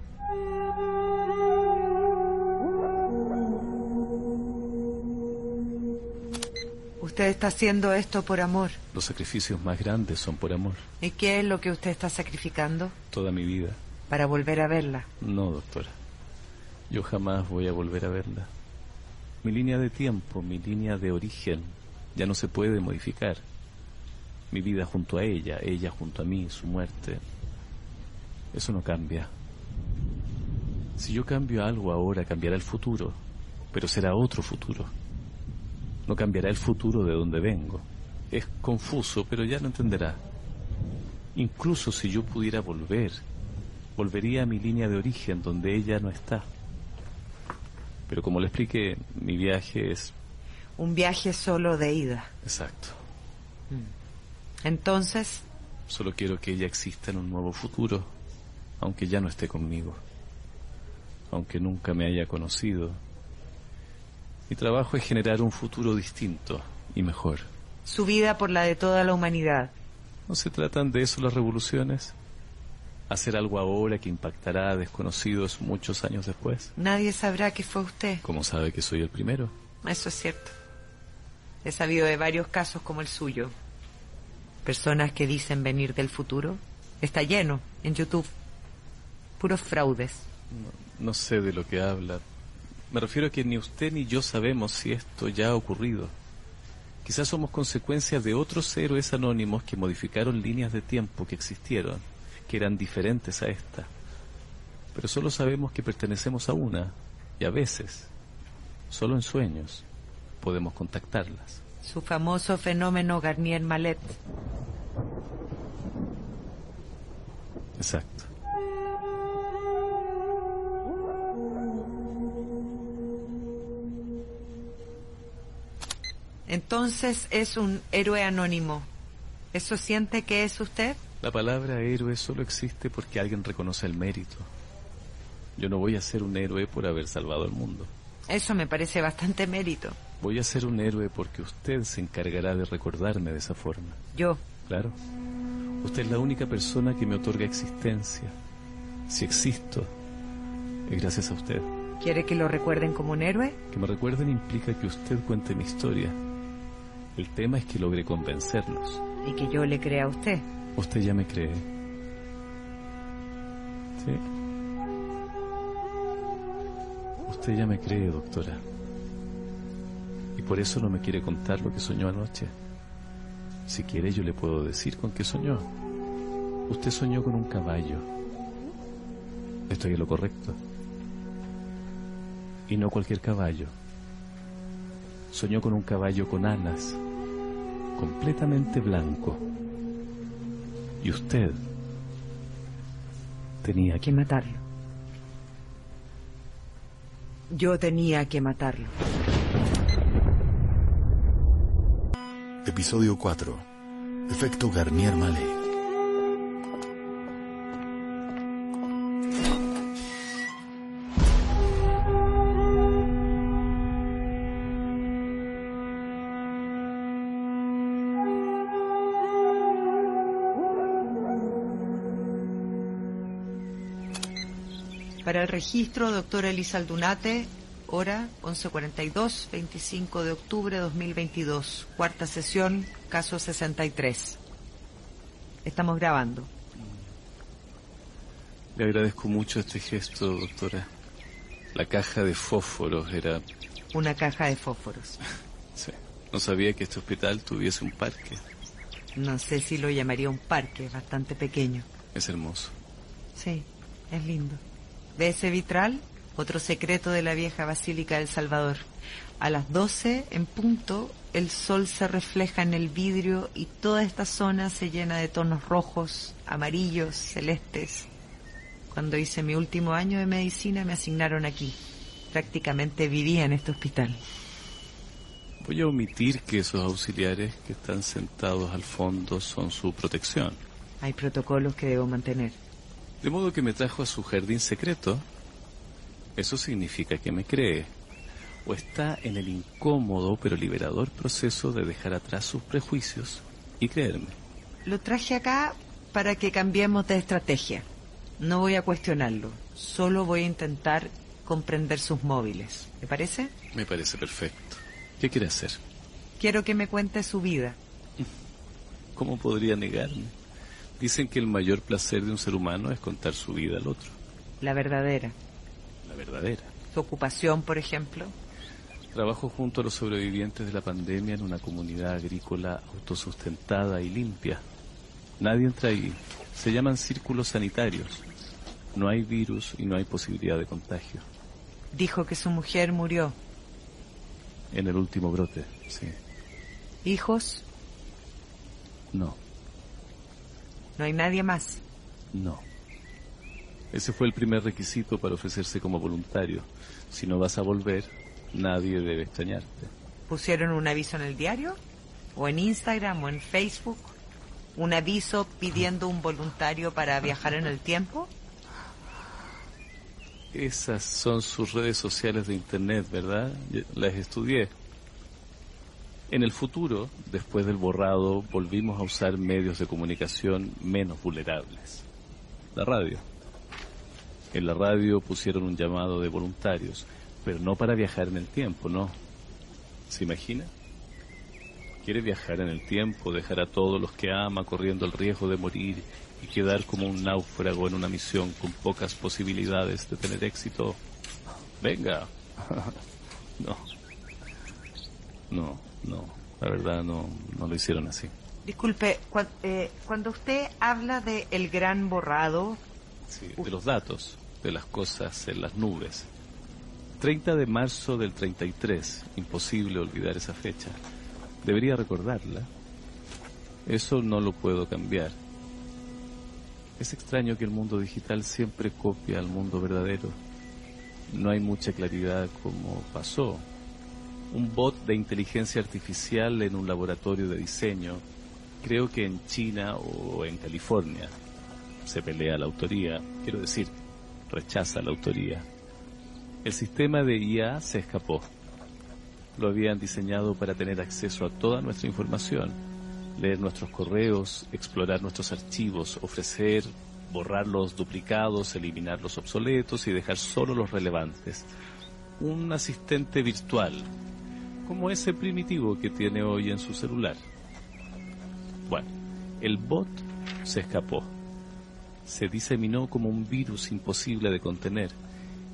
Usted está haciendo esto por amor. Los sacrificios más grandes son por amor. ¿Y qué es lo que usted está sacrificando? Toda mi vida. ¿Para volver a verla? No, doctora. Yo jamás voy a volver a verla. Mi línea de tiempo, mi línea de origen, ya no se puede modificar. Mi vida junto a ella, ella junto a mí, su muerte, eso no cambia. Si yo cambio algo ahora, cambiará el futuro, pero será otro futuro. No cambiará el futuro de donde vengo. Es confuso, pero ya lo entenderá. Incluso si yo pudiera volver, volvería a mi línea de origen donde ella no está. Pero como le expliqué, mi viaje es... Un viaje solo de ida. Exacto. Entonces... Solo quiero que ella exista en un nuevo futuro, aunque ya no esté conmigo, aunque nunca me haya conocido. Mi trabajo es generar un futuro distinto y mejor. Su vida por la de toda la humanidad. ¿No se tratan de eso las revoluciones? ¿Hacer algo ahora que impactará a desconocidos muchos años después? Nadie sabrá que fue usted. ¿Cómo sabe que soy el primero? Eso es cierto. He sabido de varios casos como el suyo. Personas que dicen venir del futuro. Está lleno en YouTube. Puros fraudes. No, no sé de lo que habla. Me refiero a que ni usted ni yo sabemos si esto ya ha ocurrido. Quizás somos consecuencia de otros héroes anónimos que modificaron líneas de tiempo que existieron, que eran diferentes a esta. Pero solo sabemos que pertenecemos a una, y a veces, solo en sueños, podemos contactarlas. Su famoso fenómeno Garnier-Mallet. Exacto. Entonces es un héroe anónimo. ¿Eso siente que es usted? La palabra héroe solo existe porque alguien reconoce el mérito. Yo no voy a ser un héroe por haber salvado al mundo. Eso me parece bastante mérito. Voy a ser un héroe porque usted se encargará de recordarme de esa forma. ¿Yo? Claro. Usted es la única persona que me otorga existencia. Si existo, es gracias a usted. ¿Quiere que lo recuerden como un héroe? Que me recuerden implica que usted cuente mi historia. El tema es que logre convencerlos. Y que yo le crea a usted. Usted ya me cree. Sí. Usted ya me cree, doctora. Y por eso no me quiere contar lo que soñó anoche. Si quiere, yo le puedo decir con qué soñó. Usted soñó con un caballo. ¿Estoy en lo correcto? Y no cualquier caballo. Soñó con un caballo con alas, completamente blanco. Y usted tenía que matarlo. Yo tenía que matarlo. Episodio cuatro. Efecto Garnier-Mallet. Para el registro, doctora Elisa Aldunate, hora once cuarenta y dos, veinticinco de octubre de dos mil veintidós, cuarta sesión, caso sesenta y tres. Estamos grabando. Le agradezco mucho este gesto, doctora. La caja de fósforos era... Una caja de fósforos. Sí. No sabía que este hospital tuviese un parque. No sé si lo llamaría un parque, es bastante pequeño. Es hermoso. Sí, es lindo. ¿Ve ese vitral? Otro secreto de la vieja Basílica del Salvador. A las doce, en punto, el sol se refleja en el vidrio y toda esta zona se llena de tonos rojos, amarillos, celestes. Cuando hice mi último año de medicina me asignaron aquí. Prácticamente vivía en este hospital. Voy a omitir que esos auxiliares que están sentados al fondo son su protección. Hay protocolos que debo mantener. De modo que me trajo a su jardín secreto. Eso significa que me cree. O está en el incómodo pero liberador proceso de dejar atrás sus prejuicios y creerme. Lo traje acá para que cambiemos de estrategia. No voy a cuestionarlo. Solo voy a intentar comprender sus móviles. ¿Le parece? Me parece perfecto. ¿Qué quiere hacer? Quiero que me cuente su vida. ¿Cómo podría negarme? Dicen que el mayor placer de un ser humano es contar su vida al otro. La verdadera. La verdadera. Su ocupación, por ejemplo. Trabajo junto a los sobrevivientes de la pandemia en una comunidad agrícola autosustentada y limpia. Nadie entra ahí. Se llaman círculos sanitarios. No hay virus y no hay posibilidad de contagio. Dijo que su mujer murió. En el último brote, sí. ¿Hijos? No. ¿No hay nadie más? No. Ese fue el primer requisito para ofrecerse como voluntario. Si no vas a volver, nadie debe extrañarte. ¿Pusieron un aviso en el diario? ¿O en Instagram o en Facebook? ¿Un aviso pidiendo un voluntario para viajar en el tiempo? Esas son sus redes sociales de internet, ¿verdad? Las estudié. En el futuro, después del borrado, volvimos a usar medios de comunicación menos vulnerables. La radio. En la radio pusieron un llamado de voluntarios, pero no para viajar en el tiempo, no. ¿Se imagina? Quiere viajar en el tiempo, dejar a todos los que ama corriendo el riesgo de morir y quedar como un náufrago en una misión con pocas posibilidades de tener éxito. Venga. No. No, no. La verdad no, no lo hicieron así. Disculpe, cu eh, cuando usted habla de el gran borrado... Sí, de los datos, de las cosas en las nubes. treinta de marzo del treinta y tres. Imposible olvidar esa fecha. Debería recordarla. Eso no lo puedo cambiar. Es extraño que el mundo digital siempre copia al mundo verdadero. No hay mucha claridad cómo pasó. Un bot de inteligencia artificial en un laboratorio de diseño, creo que en China o en California. Se pelea la autoría, quiero decir, rechaza la autoría. El sistema de I A se escapó. Lo habían diseñado para tener acceso a toda nuestra información, leer nuestros correos, explorar nuestros archivos, ofrecer, borrar los duplicados, eliminar los obsoletos y dejar solo los relevantes. Un asistente virtual, como ese primitivo que tiene hoy en su celular. Bueno, el bot se escapó. Se diseminó como un virus imposible de contener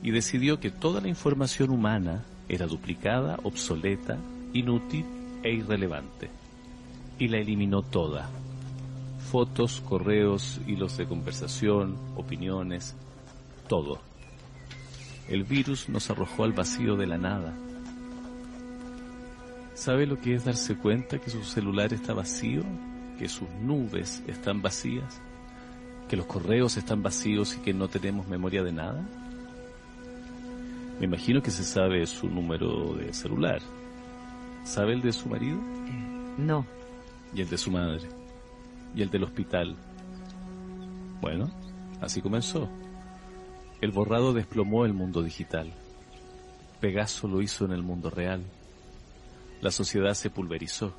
y decidió que toda la información humana era duplicada, obsoleta, inútil e irrelevante. Y la eliminó toda. Fotos, correos, hilos de conversación, opiniones, todo. El virus nos arrojó al vacío de la nada. ¿Sabe lo que es darse cuenta que su celular está vacío? ¿Que sus nubes están vacías? ¿Que los correos están vacíos y que no tenemos memoria de nada? Me imagino que se sabe su número de celular. ¿Sabe el de su marido? No. ¿Y el de su madre? ¿Y el del hospital? Bueno, así comenzó. El borrado desplomó el mundo digital. Pegaso lo hizo en el mundo real. La sociedad se pulverizó.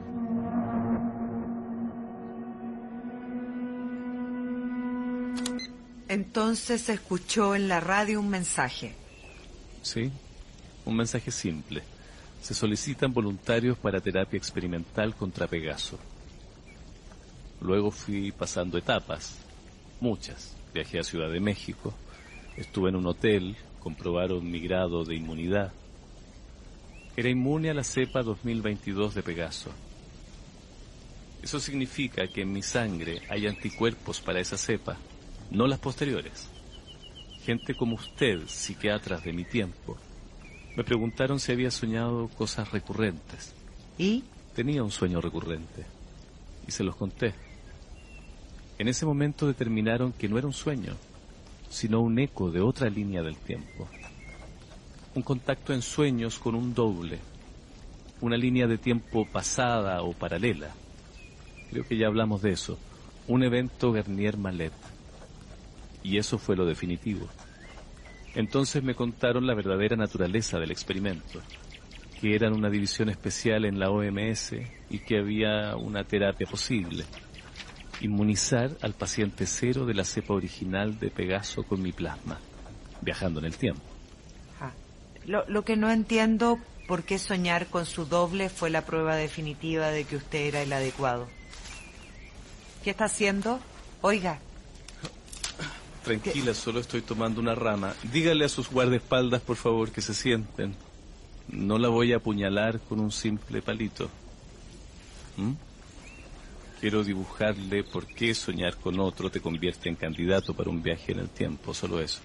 Entonces se escuchó en la radio un mensaje. Sí, un mensaje simple. Se solicitan voluntarios para terapia experimental contra Pegaso. Luego fui pasando etapas, muchas. Viajé a Ciudad de México, estuve en un hotel, comprobaron mi grado de inmunidad. Era inmune a la cepa dos mil veintidós de Pegaso. Eso significa que en mi sangre hay anticuerpos para esa cepa, no las posteriores. Gente como usted, psiquiatras de mi tiempo, me preguntaron si había soñado cosas recurrentes. ¿Y? Tenía un sueño recurrente, y se los conté. En ese momento determinaron que no era un sueño, sino un eco de otra línea del tiempo. Un contacto en sueños con un doble, una línea de tiempo pasada o paralela. Creo que ya hablamos de eso, un evento Garnier-Mallet. Y eso fue lo definitivo. Entonces me contaron la verdadera naturaleza del experimento, que eran una división especial en la O M S y que había una terapia posible. Inmunizar al paciente cero de la cepa original de Pegaso con mi plasma, viajando en el tiempo. Ah, lo, lo que no entiendo, por qué soñar con su doble fue la prueba definitiva de que usted era el adecuado. ¿Qué está haciendo? Oiga. Tranquila, solo estoy tomando una rama. Dígale a sus guardaespaldas, por favor, que se sienten. No la voy a apuñalar con un simple palito. ¿Mm? Quiero dibujarle por qué soñar con otro te convierte en candidato para un viaje en el tiempo, solo eso.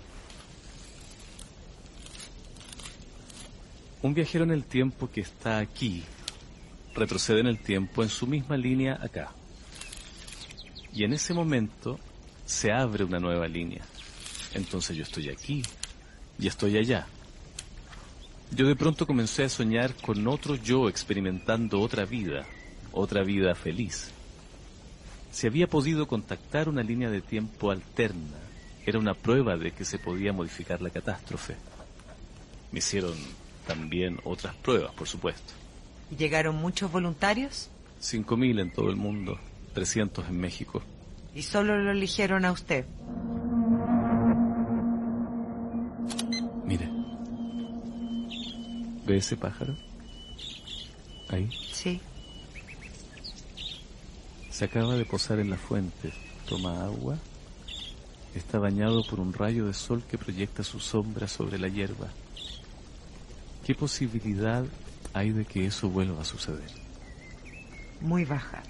Un viajero en el tiempo que está aquí, retrocede en el tiempo en su misma línea acá. Y en ese momento se abre una nueva línea. Entonces yo estoy aquí y estoy allá. Yo de pronto comencé a soñar con otro yo experimentando otra vida, otra vida feliz. Si había podido contactar una línea de tiempo alterna, era una prueba de que se podía modificar la catástrofe. Me hicieron también otras pruebas, por supuesto. ¿Llegaron muchos voluntarios? Cinco mil en todo el mundo, trescientos en México. ¿Y solo lo eligieron a usted? Mire. ¿Ve ese pájaro? Ahí. Sí. Se acaba de posar en la fuente. Toma agua. Está bañado por un rayo de sol que proyecta su sombra sobre la hierba. ¿Qué posibilidad hay de que eso vuelva a suceder? Muy baja.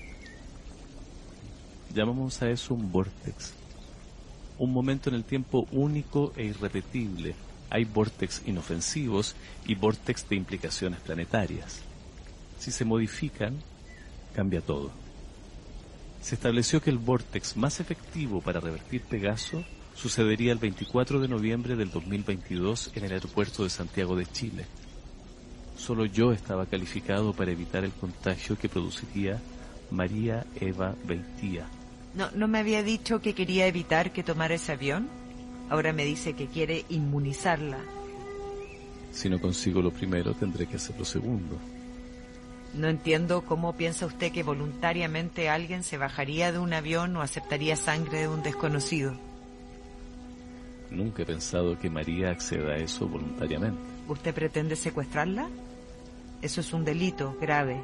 Llamamos a eso un vórtex. Un momento en el tiempo único e irrepetible. Hay vórtex inofensivos y vórtex de implicaciones planetarias. Si se modifican, cambia todo. Se estableció que el vórtex más efectivo para revertir Pegaso sucedería el veinticuatro de noviembre del dos mil veintidós en el aeropuerto de Santiago de Chile. Solo yo estaba calificado para evitar el contagio que produciría María Eva Beitía. ¿No, ¿No me había dicho que quería evitar que tomara ese avión? Ahora me dice que quiere inmunizarla. Si no consigo lo primero, tendré que hacer lo segundo. No entiendo cómo piensa usted que voluntariamente alguien se bajaría de un avión o aceptaría sangre de un desconocido. Nunca he pensado que María acceda a eso voluntariamente. ¿Usted pretende secuestrarla? Eso es un delito grave.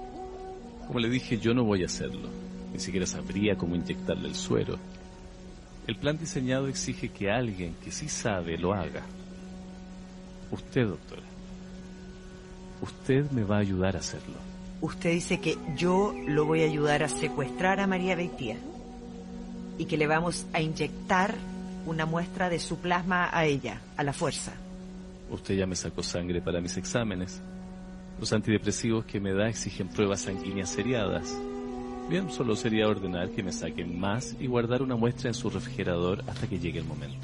Como le dije, yo no voy a hacerlo. Ni siquiera sabría cómo inyectarle el suero. El plan diseñado exige que alguien que sí sabe lo haga. Usted, doctora. Usted me va a ayudar a hacerlo. Usted dice que yo lo voy a ayudar a secuestrar a María Beitía y que le vamos a inyectar una muestra de su plasma a ella, a la fuerza. Usted ya me sacó sangre para mis exámenes. Los antidepresivos que me da exigen pruebas sanguíneas seriadas. Bien, solo sería ordenar que me saquen más y guardar una muestra en su refrigerador hasta que llegue el momento.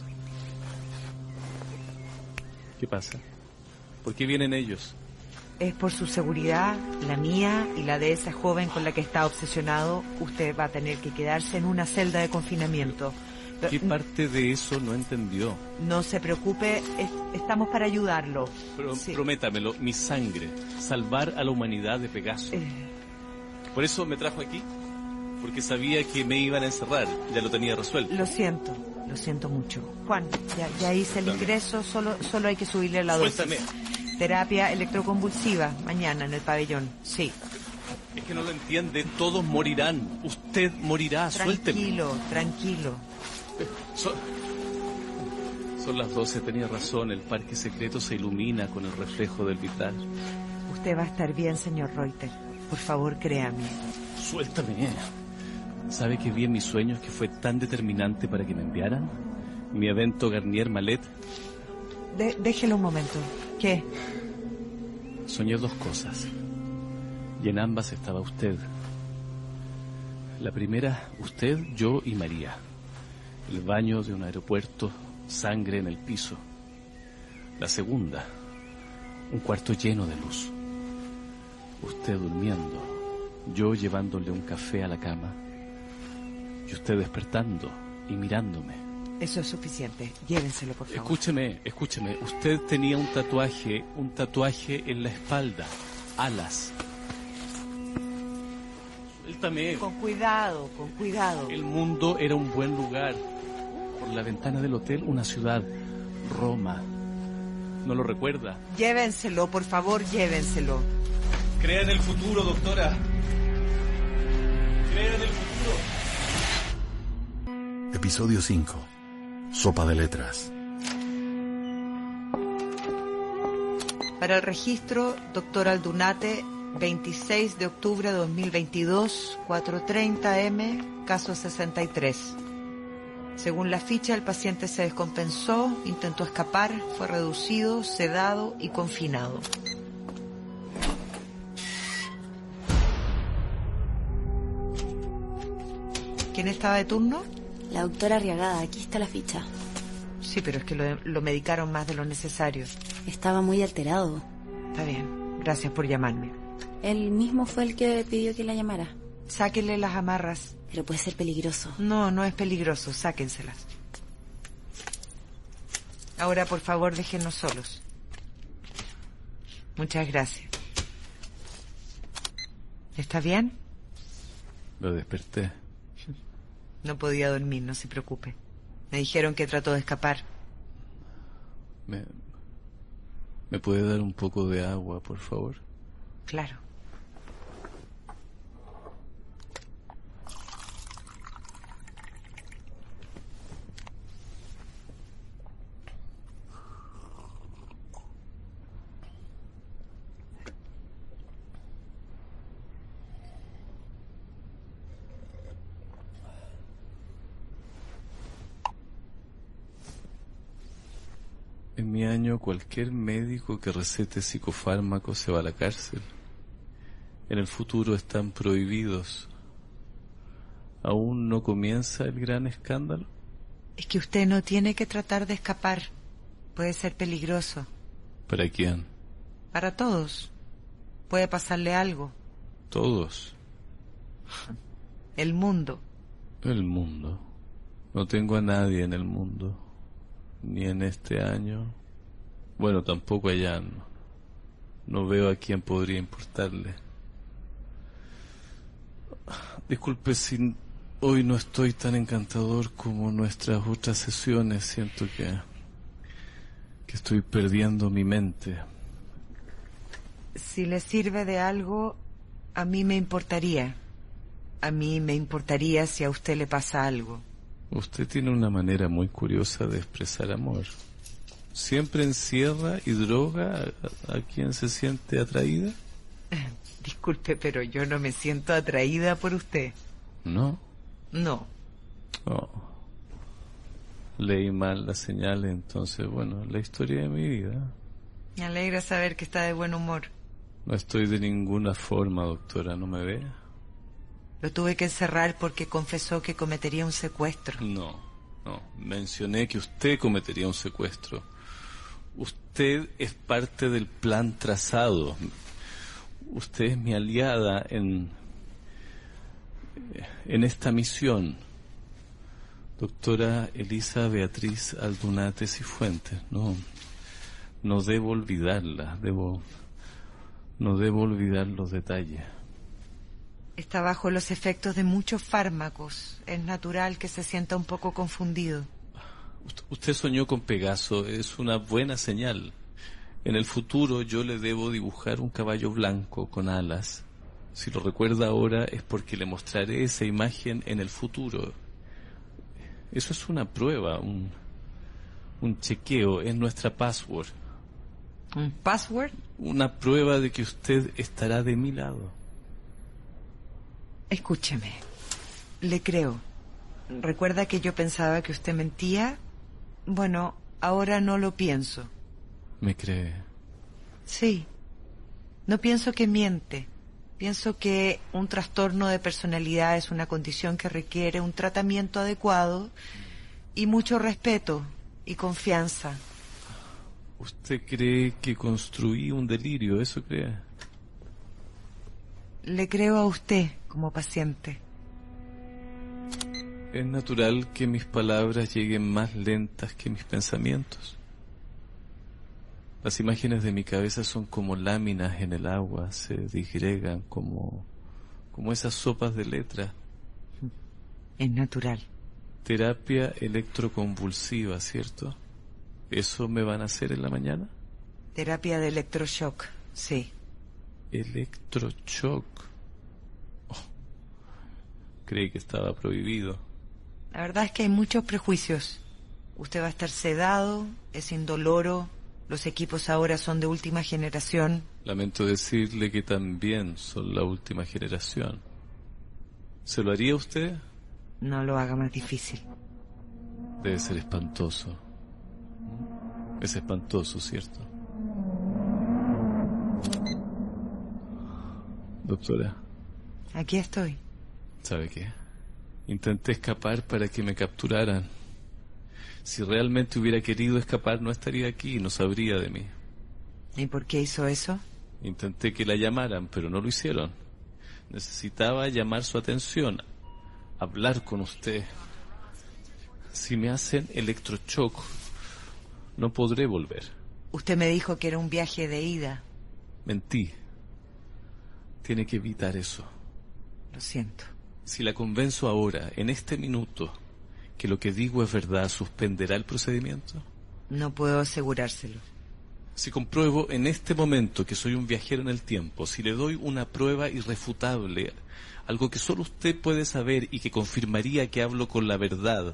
¿Qué pasa? ¿Por qué vienen ellos? Es por su seguridad, la mía y la de esa joven con la que está obsesionado. Usted va a tener que quedarse en una celda de confinamiento. ¿Qué parte de eso no entendió? No se preocupe, es, estamos para ayudarlo. Pero, sí. Prométamelo, mi sangre, salvar a la humanidad de Pegaso. Eh... ¿Por eso me trajo aquí? Porque sabía que me iban a encerrar, ya lo tenía resuelto. Lo siento, lo siento mucho. Juan, ya, ya hice el ingreso, solo, solo hay que subirle la dosis. Suéltame. Terapia electroconvulsiva, mañana en el pabellón, sí. Es que no lo entiende, todos morirán. Usted morirá, suélteme. Tranquilo, tranquilo. Son, son las doce, tenía razón, el parque secreto se ilumina con el reflejo del vitral. Usted va a estar bien, señor Reuter. Por favor, créame. Suéltame. ¿Sabe qué vi en mis sueños que fue tan determinante para que me enviaran? Mi evento Garnier Malet. De, déjelo un momento. ¿Qué? Soñé dos cosas. Y en ambas estaba usted. La primera, usted, yo y María. El baño de un aeropuerto, sangre en el piso. La segunda, un cuarto lleno de luz. Usted durmiendo, yo llevándole un café a la cama y usted despertando y mirándome. Eso es suficiente. Llévenselo, por favor. Escúcheme, escúcheme. Usted tenía un tatuaje, un tatuaje en la espalda. Alas. Suéltame. Con cuidado, con cuidado. El mundo era un buen lugar. Por la ventana del hotel, una ciudad. Roma. ¿No lo recuerda? Llévenselo, por favor, llévenselo. Crea en el futuro, doctora. Crea en el futuro. Episodio cinco. Sopa de letras. Para el registro, doctor Aldunate, veintiséis de octubre de dos mil veintidós, cuatro treinta eme, caso sesenta y tres. Según la ficha, el paciente se descompensó, intentó escapar, fue reducido, sedado y confinado. ¿Quién estaba de turno? La doctora Arriagada, aquí está la ficha. Sí, pero es que lo, lo medicaron más de lo necesario. Estaba muy alterado. Está bien, gracias por llamarme. Él mismo fue el que pidió que la llamara. Sáquenle las amarras. Pero puede ser peligroso. No, no es peligroso, sáquenselas. Ahora, por favor, déjenos solos. Muchas gracias. ¿Está bien? Lo desperté. No podía dormir, no se preocupe. Me dijeron que trató de escapar. ¿Me, ¿Me puede dar un poco de agua, por favor? Claro. En mi año, cualquier médico que recete psicofármacos se va a la cárcel. En el futuro están prohibidos. ¿Aún no comienza el gran escándalo? Es que usted no tiene que tratar de escapar. Puede ser peligroso. ¿Para quién? Para todos. Puede pasarle algo. ¿Todos? El mundo. El mundo. No tengo a nadie en el mundo. Ni en este año. Bueno, tampoco allá. No, no veo a quién podría importarle. Disculpe si hoy no estoy tan encantador como nuestras otras sesiones. Siento que, que estoy perdiendo mi mente. Si le sirve de algo, a mí me importaría. A mí me importaría si a usted le pasa algo. Usted tiene una manera muy curiosa de expresar amor. ¿Siempre encierra y droga a, a quien se siente atraída? Disculpe, pero yo no me siento atraída por usted. ¿No? No. Oh. Leí mal las señales, entonces, bueno, la historia de mi vida. Me alegra saber que está de buen humor. No estoy de ninguna forma, doctora, ¿no me ve? Lo tuve que encerrar porque confesó que cometería un secuestro. No, no. Mencioné que usted cometería un secuestro. Usted es parte del plan trazado. Usted es mi aliada en, en esta misión. Doctora Elisa Beatriz Aldunate Cifuentes, no, no debo olvidarla, debo, no debo olvidar los detalles. Está bajo los efectos de muchos fármacos. Es natural que se sienta un poco confundido. Usted soñó con Pegaso, es una buena señal. En el futuro yo le debo dibujar un caballo blanco con alas. Si lo recuerda ahora es porque le mostraré esa imagen en el futuro. Eso es una prueba, un, un chequeo, es nuestra password. ¿Un password? Una prueba de que usted estará de mi lado. Escúcheme, le creo. ¿Recuerda que yo pensaba que usted mentía? Bueno, ahora no lo pienso. ¿Me cree? Sí. No pienso que miente. Pienso que un trastorno de personalidad es una condición que requiere un tratamiento adecuado y mucho respeto y confianza. ¿Usted cree que construí un delirio? ¿Eso cree? Le creo a usted como paciente. Es natural que mis palabras lleguen más lentas que mis pensamientos. Las imágenes de mi cabeza son como láminas en el agua, se disgregan como, como esas sopas de letras. Es natural. Terapia electroconvulsiva, ¿cierto? ¿Eso me van a hacer en la mañana? Terapia de electroshock, sí. Electroshock. Oh, creí que estaba prohibido. La verdad es que hay muchos prejuicios. Usted va a estar sedado, es indoloro. Los equipos ahora son de última generación. Lamento decirle que también son la última generación. ¿Se lo haría usted? No lo haga más difícil. Debe ser espantoso. Es espantoso, ¿cierto? Doctora. Aquí estoy. ¿Sabe qué? Intenté escapar para que me capturaran. Si realmente hubiera querido escapar, no estaría aquí y no sabría de mí. ¿Y por qué hizo eso? Intenté que la llamaran, pero no lo hicieron. Necesitaba llamar su atención, hablar con usted. Si me hacen electroshock, no podré volver. Usted me dijo que era un viaje de ida. Mentí. Tiene que evitar eso. Lo siento. Si la convenzo ahora, en este minuto, que lo que digo es verdad, ¿suspenderá el procedimiento? No puedo asegurárselo. Si compruebo en este momento que soy un viajero en el tiempo, si le doy una prueba irrefutable, algo que solo usted puede saber y que confirmaría que hablo con la verdad,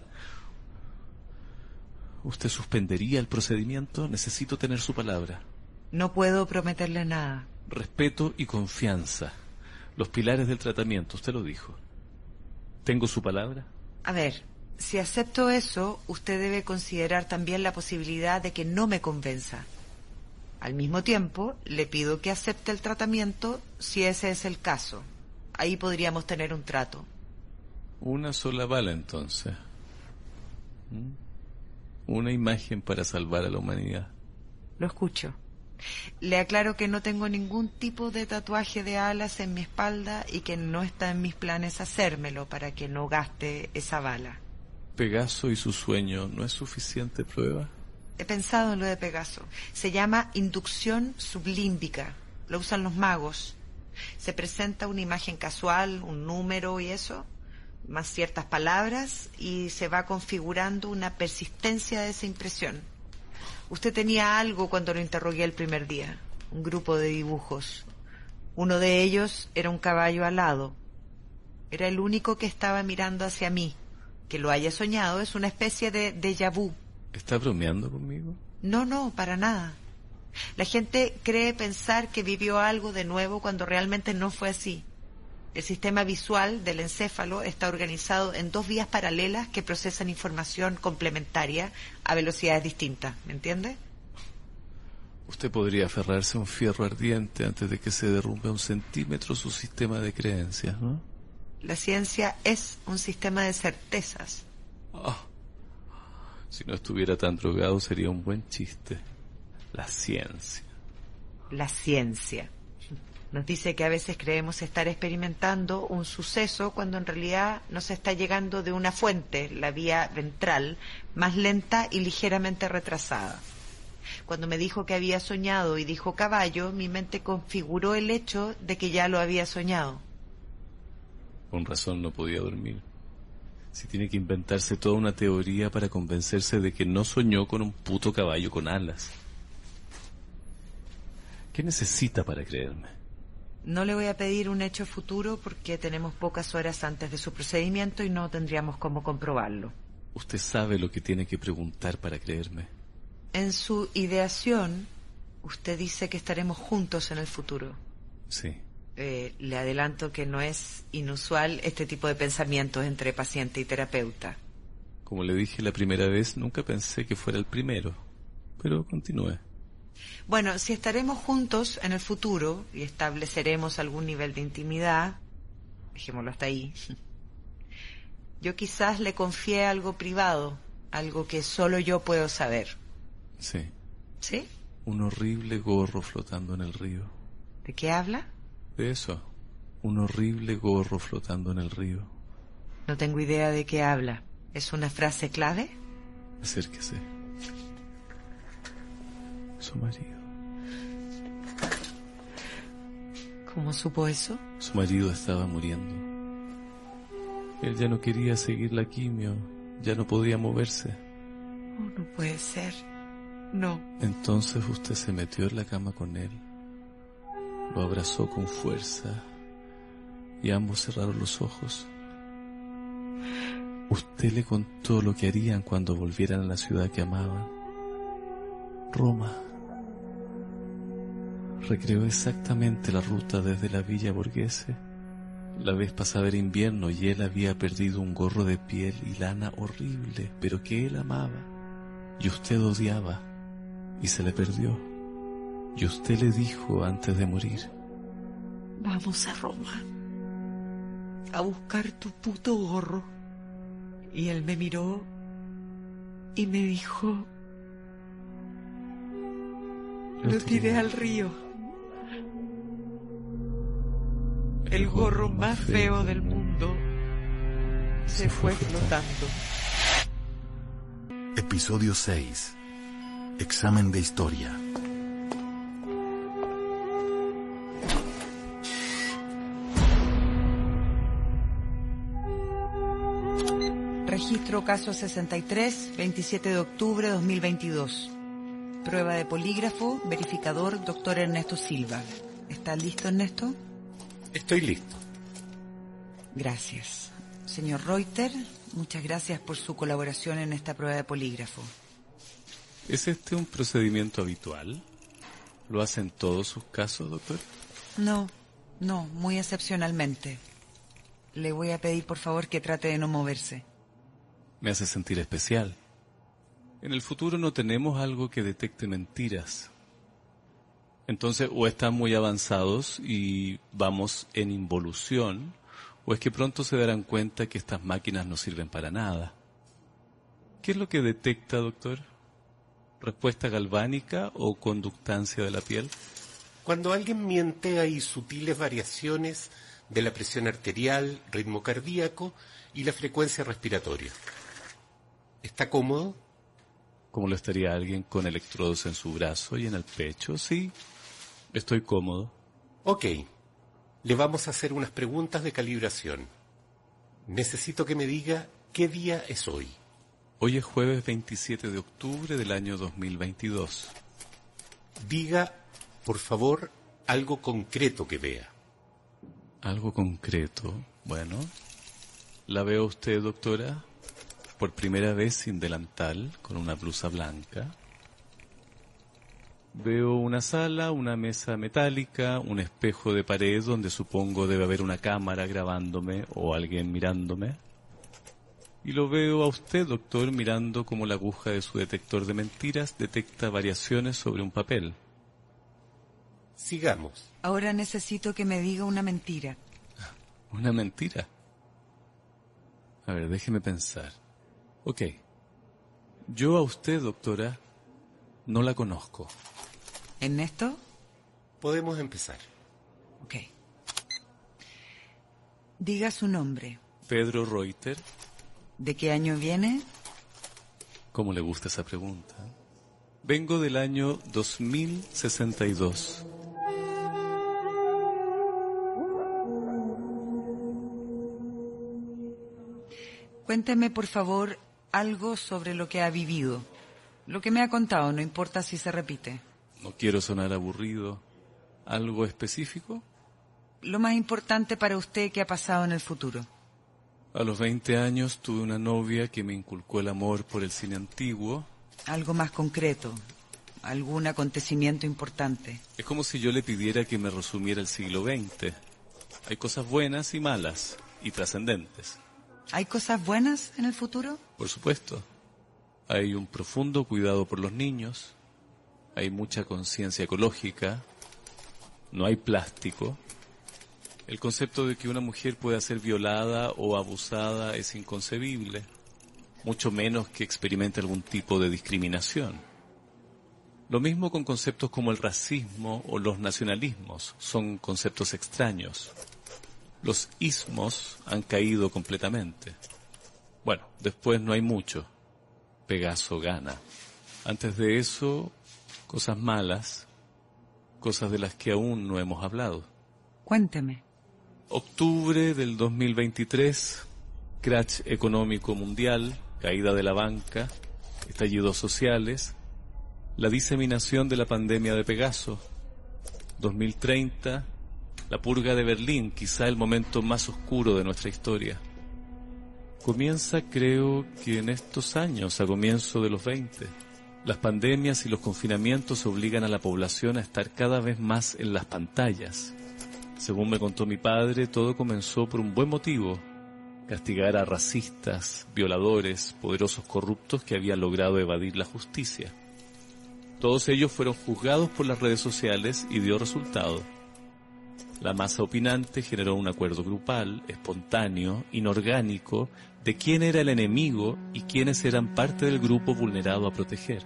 ¿usted suspendería el procedimiento? Necesito tener su palabra. No puedo prometerle nada. Respeto y confianza. Los pilares del tratamiento, usted lo dijo. ¿Tengo su palabra? A ver, si acepto eso, usted debe considerar también la posibilidad de que no me convenza. Al mismo tiempo, le pido que acepte el tratamiento si ese es el caso. Ahí podríamos tener un trato. Una sola bala, entonces. ¿Mm? Una imagen para salvar a la humanidad. Lo escucho. Le aclaro que no tengo ningún tipo de tatuaje de alas en mi espalda y que no está en mis planes hacérmelo para que no gaste esa bala. ¿Pegaso y su sueño no es suficiente prueba? He pensado en lo de Pegaso. Se llama inducción sublímbica. Lo usan los magos. Se presenta una imagen casual, un número y eso, más ciertas palabras, y se va configurando una persistencia de esa impresión. Usted tenía algo cuando lo interrogué el primer día, un grupo de dibujos. Uno de ellos era un caballo alado. Era el único que estaba mirando hacia mí, Que lo haya soñado es una especie de déjà vu. ¿Está bromeando conmigo? No, no, para nada. La gente cree pensar que vivió algo de nuevo cuando realmente no fue así. El sistema visual del encéfalo está organizado en dos vías paralelas que procesan información complementaria a velocidades distintas, ¿me entiende? Usted podría aferrarse a un fierro ardiente antes de que se derrumbe un centímetro su sistema de creencias, ¿no? La ciencia es un sistema de certezas. Oh, si no estuviera tan drogado sería un buen chiste. La ciencia. La ciencia. Nos dice que a veces creemos estar experimentando un suceso cuando en realidad nos está llegando de una fuente, la vía ventral, más lenta y ligeramente retrasada. Cuando me dijo que había soñado y dijo caballo, mi mente configuró el hecho de que ya lo había soñado. Con razón no podía dormir. Si tiene que inventarse toda una teoría para convencerse de que no soñó con un puto caballo con alas. ¿Qué necesita para creerme? No le voy a pedir un hecho futuro porque tenemos pocas horas antes de su procedimiento y no tendríamos cómo comprobarlo. Usted sabe lo que tiene que preguntar para creerme. En su ideación, usted dice que estaremos juntos en el futuro. Sí. Eh, le adelanto que no es inusual este tipo de pensamientos entre paciente y terapeuta. Como le dije la primera vez, nunca pensé que fuera el primero. Pero continúe. Bueno, si estaremos juntos en el futuro y estableceremos algún nivel de intimidad, dejémoslo hasta ahí, yo quizás le confié algo privado, algo que solo yo puedo saber. Sí. ¿Sí? Un horrible gorro flotando en el río. ¿De qué habla? De eso. Un horrible gorro flotando en el río. No tengo idea de qué habla. ¿Es una frase clave? Acérquese. Su marido. ¿Cómo supo eso? Su marido estaba muriendo. Él ya no quería seguir la quimio. Ya no podía moverse. Oh, no puede ser. No. Entonces usted se metió en la cama con él. Lo abrazó con fuerza y ambos cerraron los ojos. Usted le contó lo que harían cuando volvieran a la ciudad que amaban. Roma. Recreó exactamente la ruta desde la Villa Borghese. La vez pasada era invierno y él había perdido un gorro de piel y lana horrible, pero que él amaba. Y usted odiaba. Y se le perdió. Y usted le dijo antes de morir: vamos a Roma a buscar tu puto gorro. Y él me miró y me dijo: lo tiré al río. El gorro más feo del mundo se fue flotando. Episodio seis. Examen de historia. Registro caso sesenta y tres, veintisiete de octubre de dos mil veintidós. Prueba de polígrafo, verificador, doctor Ernesto Silva. ¿Está listo, Ernesto? Estoy listo. Gracias. Señor Reuter, muchas gracias por su colaboración en esta prueba de polígrafo. ¿Es este un procedimiento habitual? ¿Lo hace en todos sus casos, doctor? No, no, muy excepcionalmente. Le voy a pedir, por favor, que trate de no moverse. Me hace sentir especial. En el futuro no tenemos algo que detecte mentiras. Entonces, o están muy avanzados y vamos en involución, o es que pronto se darán cuenta que estas máquinas no sirven para nada. ¿Qué es lo que detecta, doctor? ¿Respuesta galvánica o conductancia de la piel? Cuando alguien miente hay sutiles variaciones de la presión arterial, ritmo cardíaco y la frecuencia respiratoria. ¿Está cómodo? ¿Cómo lo estaría alguien con electrodos en su brazo y en el pecho? Sí, estoy cómodo. Ok, le vamos a hacer unas preguntas de calibración. Necesito que me diga qué día es hoy. Hoy es jueves veintisiete de octubre del año dos mil veintidós. Diga, por favor, algo concreto que vea. Algo concreto. Bueno, ¿la veo usted, doctora? por primera vez sin delantal, con una blusa blanca. Veo una sala, una mesa metálica, un espejo de pared donde supongo debe haber una cámara grabándome o alguien mirándome. Y lo veo a usted, doctor, mirando cómo la aguja de su detector de mentiras detecta variaciones sobre un papel. Sigamos. Ahora necesito que me diga una mentira. ¿Una mentira? A ver, déjeme pensar. Ok. Yo a usted, doctora, no la conozco. ¿Ernesto? Podemos empezar. Ok. Diga su nombre. Pedro Reuter. ¿De qué año viene? ¿Cómo le gusta esa pregunta? Vengo del año dos mil sesenta y dos. Cuénteme, por favor, algo sobre lo que ha vivido. Lo que me ha contado, no importa si se repite. No quiero sonar aburrido. ¿Algo específico? Lo más importante para usted que ha pasado en el futuro. A los veinte años tuve una novia que me inculcó el amor por el cine antiguo. Algo más concreto, algún acontecimiento importante. Es como si yo le pidiera que me resumiera el siglo veinte. Hay cosas buenas y malas, y trascendentes. ¿Hay cosas buenas en el futuro? Por supuesto. Hay un profundo cuidado por los niños, hay mucha conciencia ecológica, no hay plástico. El concepto de que una mujer pueda ser violada o abusada es inconcebible, mucho menos que experimente algún tipo de discriminación. Lo mismo con conceptos como el racismo o los nacionalismos, son conceptos extraños. Los ismos han caído completamente. Bueno, después no hay mucho. Pegaso gana. Antes de eso, cosas malas, cosas de las que aún no hemos hablado. Cuénteme. Octubre del dos mil veintitrés, crash económico mundial, caída de la banca, estallidos sociales, la diseminación de la pandemia de Pegaso. dos mil treinta, la purga de Berlín, quizá el momento más oscuro de nuestra historia. Comienza, creo que en estos años, a comienzo de los veinte. Las pandemias y los confinamientos obligan a la población a estar cada vez más en las pantallas. Según me contó mi padre, todo comenzó por un buen motivo: castigar a racistas, violadores, poderosos corruptos que habían logrado evadir la justicia. Todos ellos fueron juzgados por las redes sociales y dio resultado. La masa opinante generó un acuerdo grupal, espontáneo, inorgánico, de quién era el enemigo y quiénes eran parte del grupo vulnerado a proteger.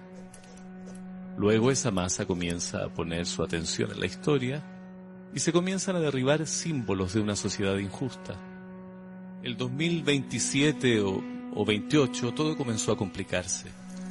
Luego esa masa comienza a poner su atención en la historia y se comienzan a derribar símbolos de una sociedad injusta. El dos mil veintisiete o, o veintiocho todo comenzó a complicarse.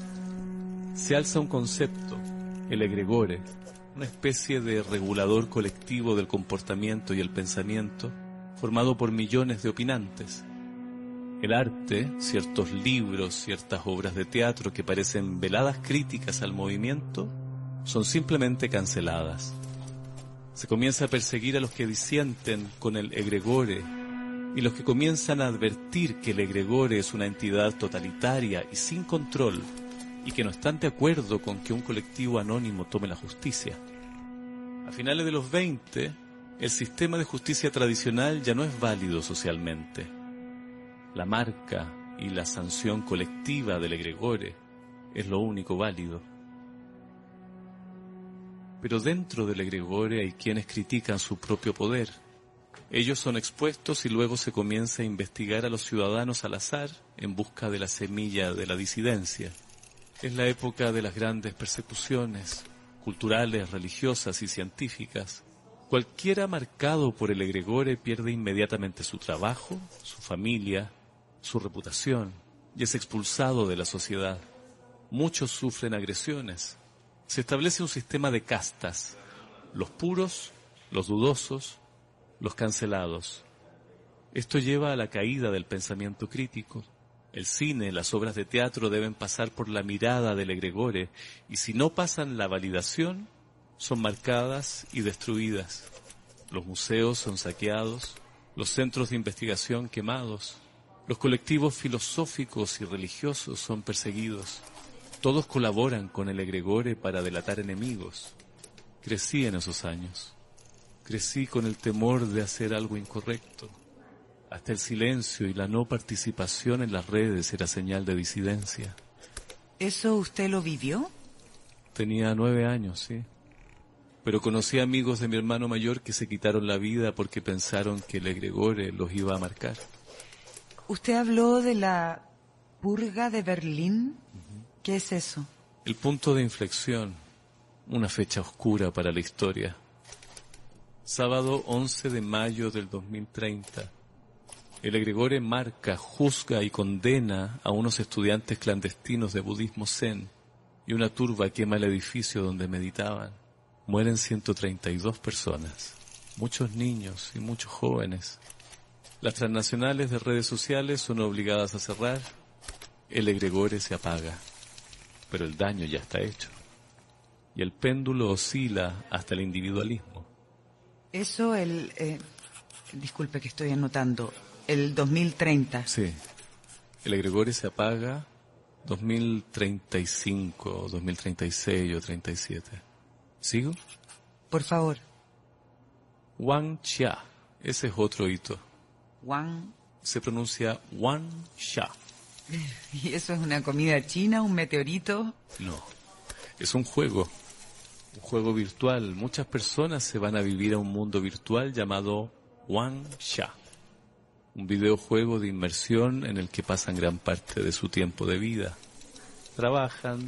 Se alza un concepto, el egregore, una especie de regulador colectivo del comportamiento y el pensamiento, formado por millones de opinantes. El arte, ciertos libros, ciertas obras de teatro que parecen veladas críticas al movimiento, son simplemente canceladas. Se comienza a perseguir a los que disienten con el egregore, y los que comienzan a advertir que el egregore es una entidad totalitaria y sin control, y que no están de acuerdo con que un colectivo anónimo tome la justicia. A finales de los veinte, el sistema de justicia tradicional ya no es válido socialmente. La marca y la sanción colectiva del egregore es lo único válido. Pero dentro del egregore hay quienes critican su propio poder. Ellos son expuestos y luego se comienza a investigar a los ciudadanos al azar en busca de la semilla de la disidencia. Es la época de las grandes persecuciones, culturales, religiosas y científicas. Cualquiera marcado por el egregore pierde inmediatamente su trabajo, su familia, su reputación, y es expulsado de la sociedad. Muchos sufren agresiones. Se establece un sistema de castas: los puros, los dudosos, los cancelados. Esto lleva a la caída del pensamiento crítico. El cine, las obras de teatro deben pasar por la mirada del egregore, y si no pasan la validación, son marcadas y destruidas. Los museos son saqueados, los centros de investigación quemados. Los colectivos filosóficos y religiosos son perseguidos. Todos colaboran con el egregore para delatar enemigos. Crecí en esos años. Crecí con el temor de hacer algo incorrecto. Hasta el silencio y la no participación en las redes era señal de disidencia. ¿Eso usted lo vivió? Tenía nueve años, sí. Pero conocí amigos de mi hermano mayor que se quitaron la vida porque pensaron que el egregore los iba a marcar. Usted habló de la purga de Berlín. ¿Qué es eso? El punto de inflexión, una fecha oscura para la historia. Sábado once de mayo del dos mil treinta. El egregore marca, juzga y condena a unos estudiantes clandestinos de budismo zen y una turba quema el edificio donde meditaban. Mueren ciento treinta y dos personas, muchos niños y muchos jóvenes. Las transnacionales de redes sociales son obligadas a cerrar. El egregore se apaga, pero el daño ya está hecho. Y el péndulo oscila hasta el individualismo. Eso el... Eh, disculpe que estoy anotando. El dos mil treinta. Sí. El egregore se apaga dos mil treinta y cinco, dos mil treinta y seis o treinta y siete. ¿Sigo? Por favor. Wang Xia. Ese es otro hito. Wang. Se pronuncia Wang Xia. ¿Y eso es una comida china, un meteorito? No. Es un juego. Un juego virtual. Muchas personas se van a vivir a un mundo virtual llamado Wang Xia. Un videojuego de inmersión en el que pasan gran parte de su tiempo de vida. Trabajan,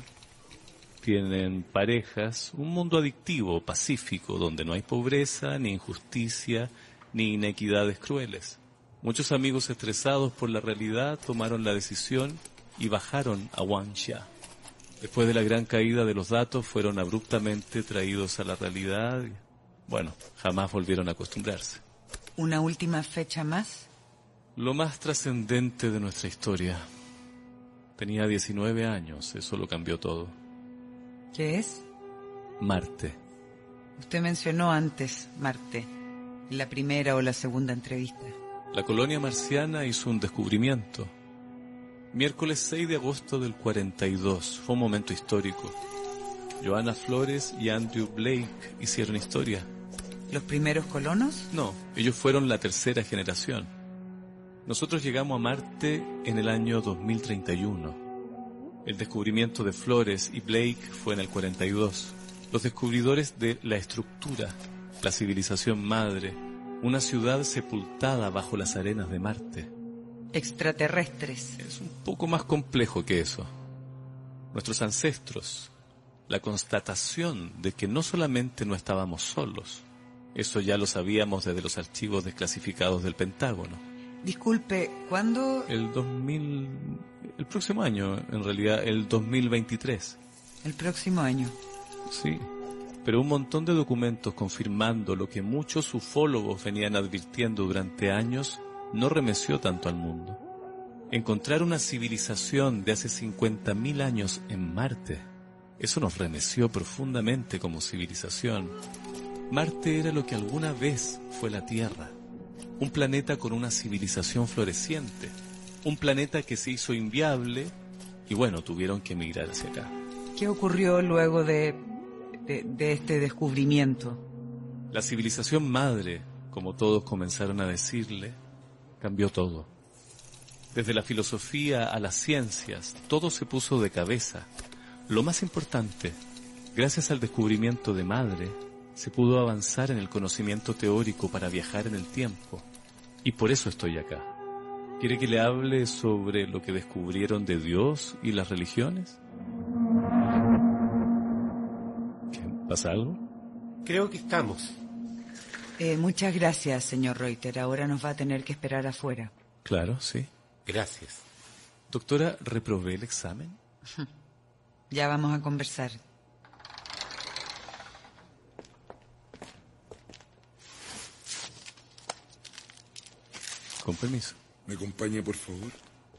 tienen parejas, un mundo adictivo, pacífico, donde no hay pobreza, ni injusticia, ni inequidades crueles. Muchos amigos estresados por la realidad tomaron la decisión y bajaron a Wang Xia. Después de la gran caída de los datos, fueron abruptamente traídos a la realidad y, bueno, jamás volvieron a acostumbrarse. ¿Una última fecha más? Lo más trascendente de nuestra historia. Tenía diecinueve años, eso lo cambió todo. ¿Qué es? Marte. Usted mencionó antes Marte, en la primera o la segunda entrevista. La colonia marciana hizo un descubrimiento. Miércoles seis de agosto del cuarenta y dos, fue un momento histórico. Johanna Flores y Andrew Blake hicieron historia. ¿Los primeros colonos? No, ellos fueron la tercera generación. Nosotros llegamos a Marte en el año dos mil treinta y uno. El descubrimiento de Flores y Blake fue en el cuarenta y dos. Los descubridores de la estructura, la civilización madre, una ciudad sepultada bajo las arenas de Marte. Extraterrestres. Es un poco más complejo que eso. Nuestros ancestros, la constatación de que no solamente no estábamos solos, eso ya lo sabíamos desde los archivos desclasificados del Pentágono. Disculpe, ¿cuándo? El dos mil... El próximo año, en realidad, el dos mil veintitrés. El próximo año. Sí, pero un montón de documentos confirmando lo que muchos ufólogos venían advirtiendo durante años no remeció tanto al mundo. Encontrar una civilización de hace cincuenta mil años en Marte, eso nos remeció profundamente como civilización. Marte era lo que alguna vez fue la Tierra. Un planeta con una civilización floreciente. Un planeta que se hizo inviable y bueno, tuvieron que emigrar hacia acá. ¿Qué ocurrió luego de, de, de este descubrimiento? La civilización madre, como todos comenzaron a decirle, cambió todo. Desde la filosofía a las ciencias, todo se puso de cabeza. Lo más importante, gracias al descubrimiento de madre, se pudo avanzar en el conocimiento teórico para viajar en el tiempo. Y por eso estoy acá. ¿Quiere que le hable sobre lo que descubrieron de Dios y las religiones? ¿Qué, ¿Pasa algo? Creo que estamos. Eh, muchas gracias, señor Reuter. Ahora nos va a tener que esperar afuera. Claro, sí. Gracias. Doctora, ¿reprobé el examen? Ya vamos a conversar. Con permiso. ¿Me acompaña, por favor?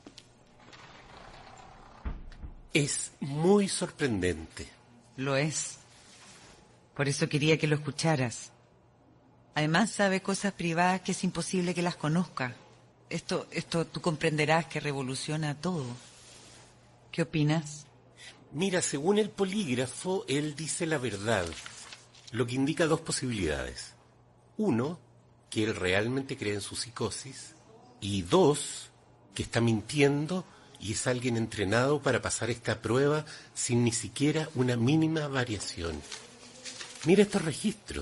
Es muy sorprendente. Lo es. Por eso quería que lo escucharas. Además sabe cosas privadas que es imposible que las conozca. Esto, esto tú comprenderás que revoluciona todo. ¿Qué opinas? Mira, según el polígrafo, él dice la verdad, lo que indica dos posibilidades. Uno, que él realmente cree en su psicosis, y dos, que está mintiendo y es alguien entrenado para pasar esta prueba sin ni siquiera una mínima variación. Mira estos registros.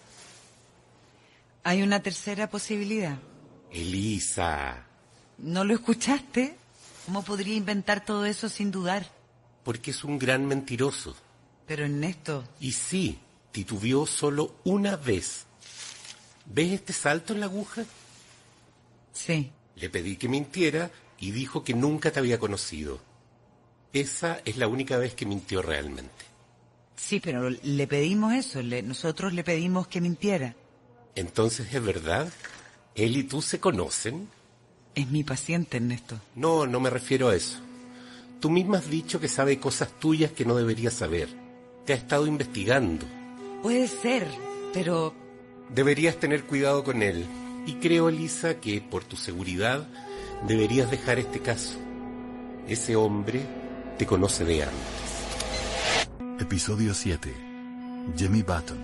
Hay una tercera posibilidad. Elisa. ¿No lo escuchaste? ¿Cómo podría inventar todo eso sin dudar? Porque es un gran mentiroso. Pero Ernesto... Y sí, titubeó solo una vez. ¿Ves este salto en la aguja? Sí. Le pedí que mintiera y dijo que nunca te había conocido. Esa es la única vez que mintió realmente. Sí, pero le pedimos eso, le, nosotros le pedimos que mintiera. Entonces, ¿es verdad? ¿Él y tú se conocen? Es mi paciente, Ernesto. No, no me refiero a eso. Tú misma has dicho que sabe cosas tuyas que no deberías saber. Te ha estado investigando. Puede ser, pero... Deberías tener cuidado con él. Y creo, Elisa, que por tu seguridad deberías dejar este caso. Ese hombre te conoce de antes. Episodio siete. Jamie Button.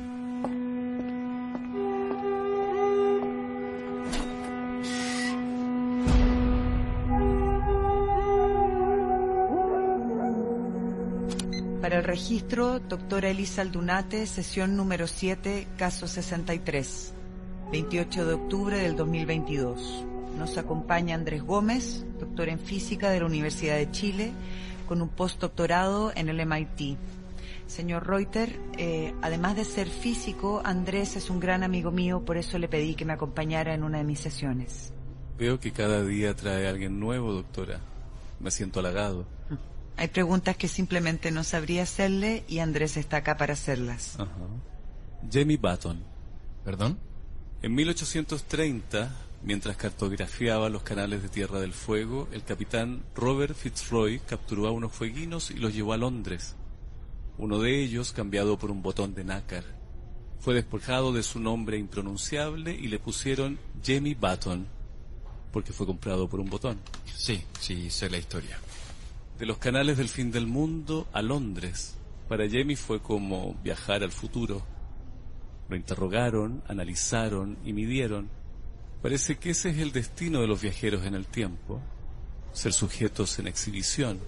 Para el registro, doctora Elisa Aldunate, sesión número siete, caso sesenta y tres, veintiocho de octubre del dos mil veintidós. Nos acompaña Andrés Gómez, doctor en física de la Universidad de Chile, con un postdoctorado en el M I T. Señor Reuter, eh, además de ser físico, Andrés es un gran amigo mío, por eso le pedí que me acompañara en una de mis sesiones. Veo que cada día trae a alguien nuevo, doctora. Me siento halagado. Hay preguntas que simplemente no sabría hacerle y Andrés está acá para hacerlas. Ajá. Jamie Button. ¿Perdón? En mil ochocientos treinta, mientras cartografiaba los canales de Tierra del Fuego, el capitán Robert Fitzroy capturó a unos fueguinos y los llevó a Londres. Uno de ellos, cambiado por un botón de nácar, fue despojado de su nombre impronunciable y le pusieron Jamie Button, porque fue comprado por un botón. Sí, sí, sé la historia. De los canales del fin del mundo a Londres. Para Jamie fue como viajar al futuro. Lo interrogaron, analizaron y midieron. Parece que ese es el destino de los viajeros en el tiempo. Ser sujetos en exhibición.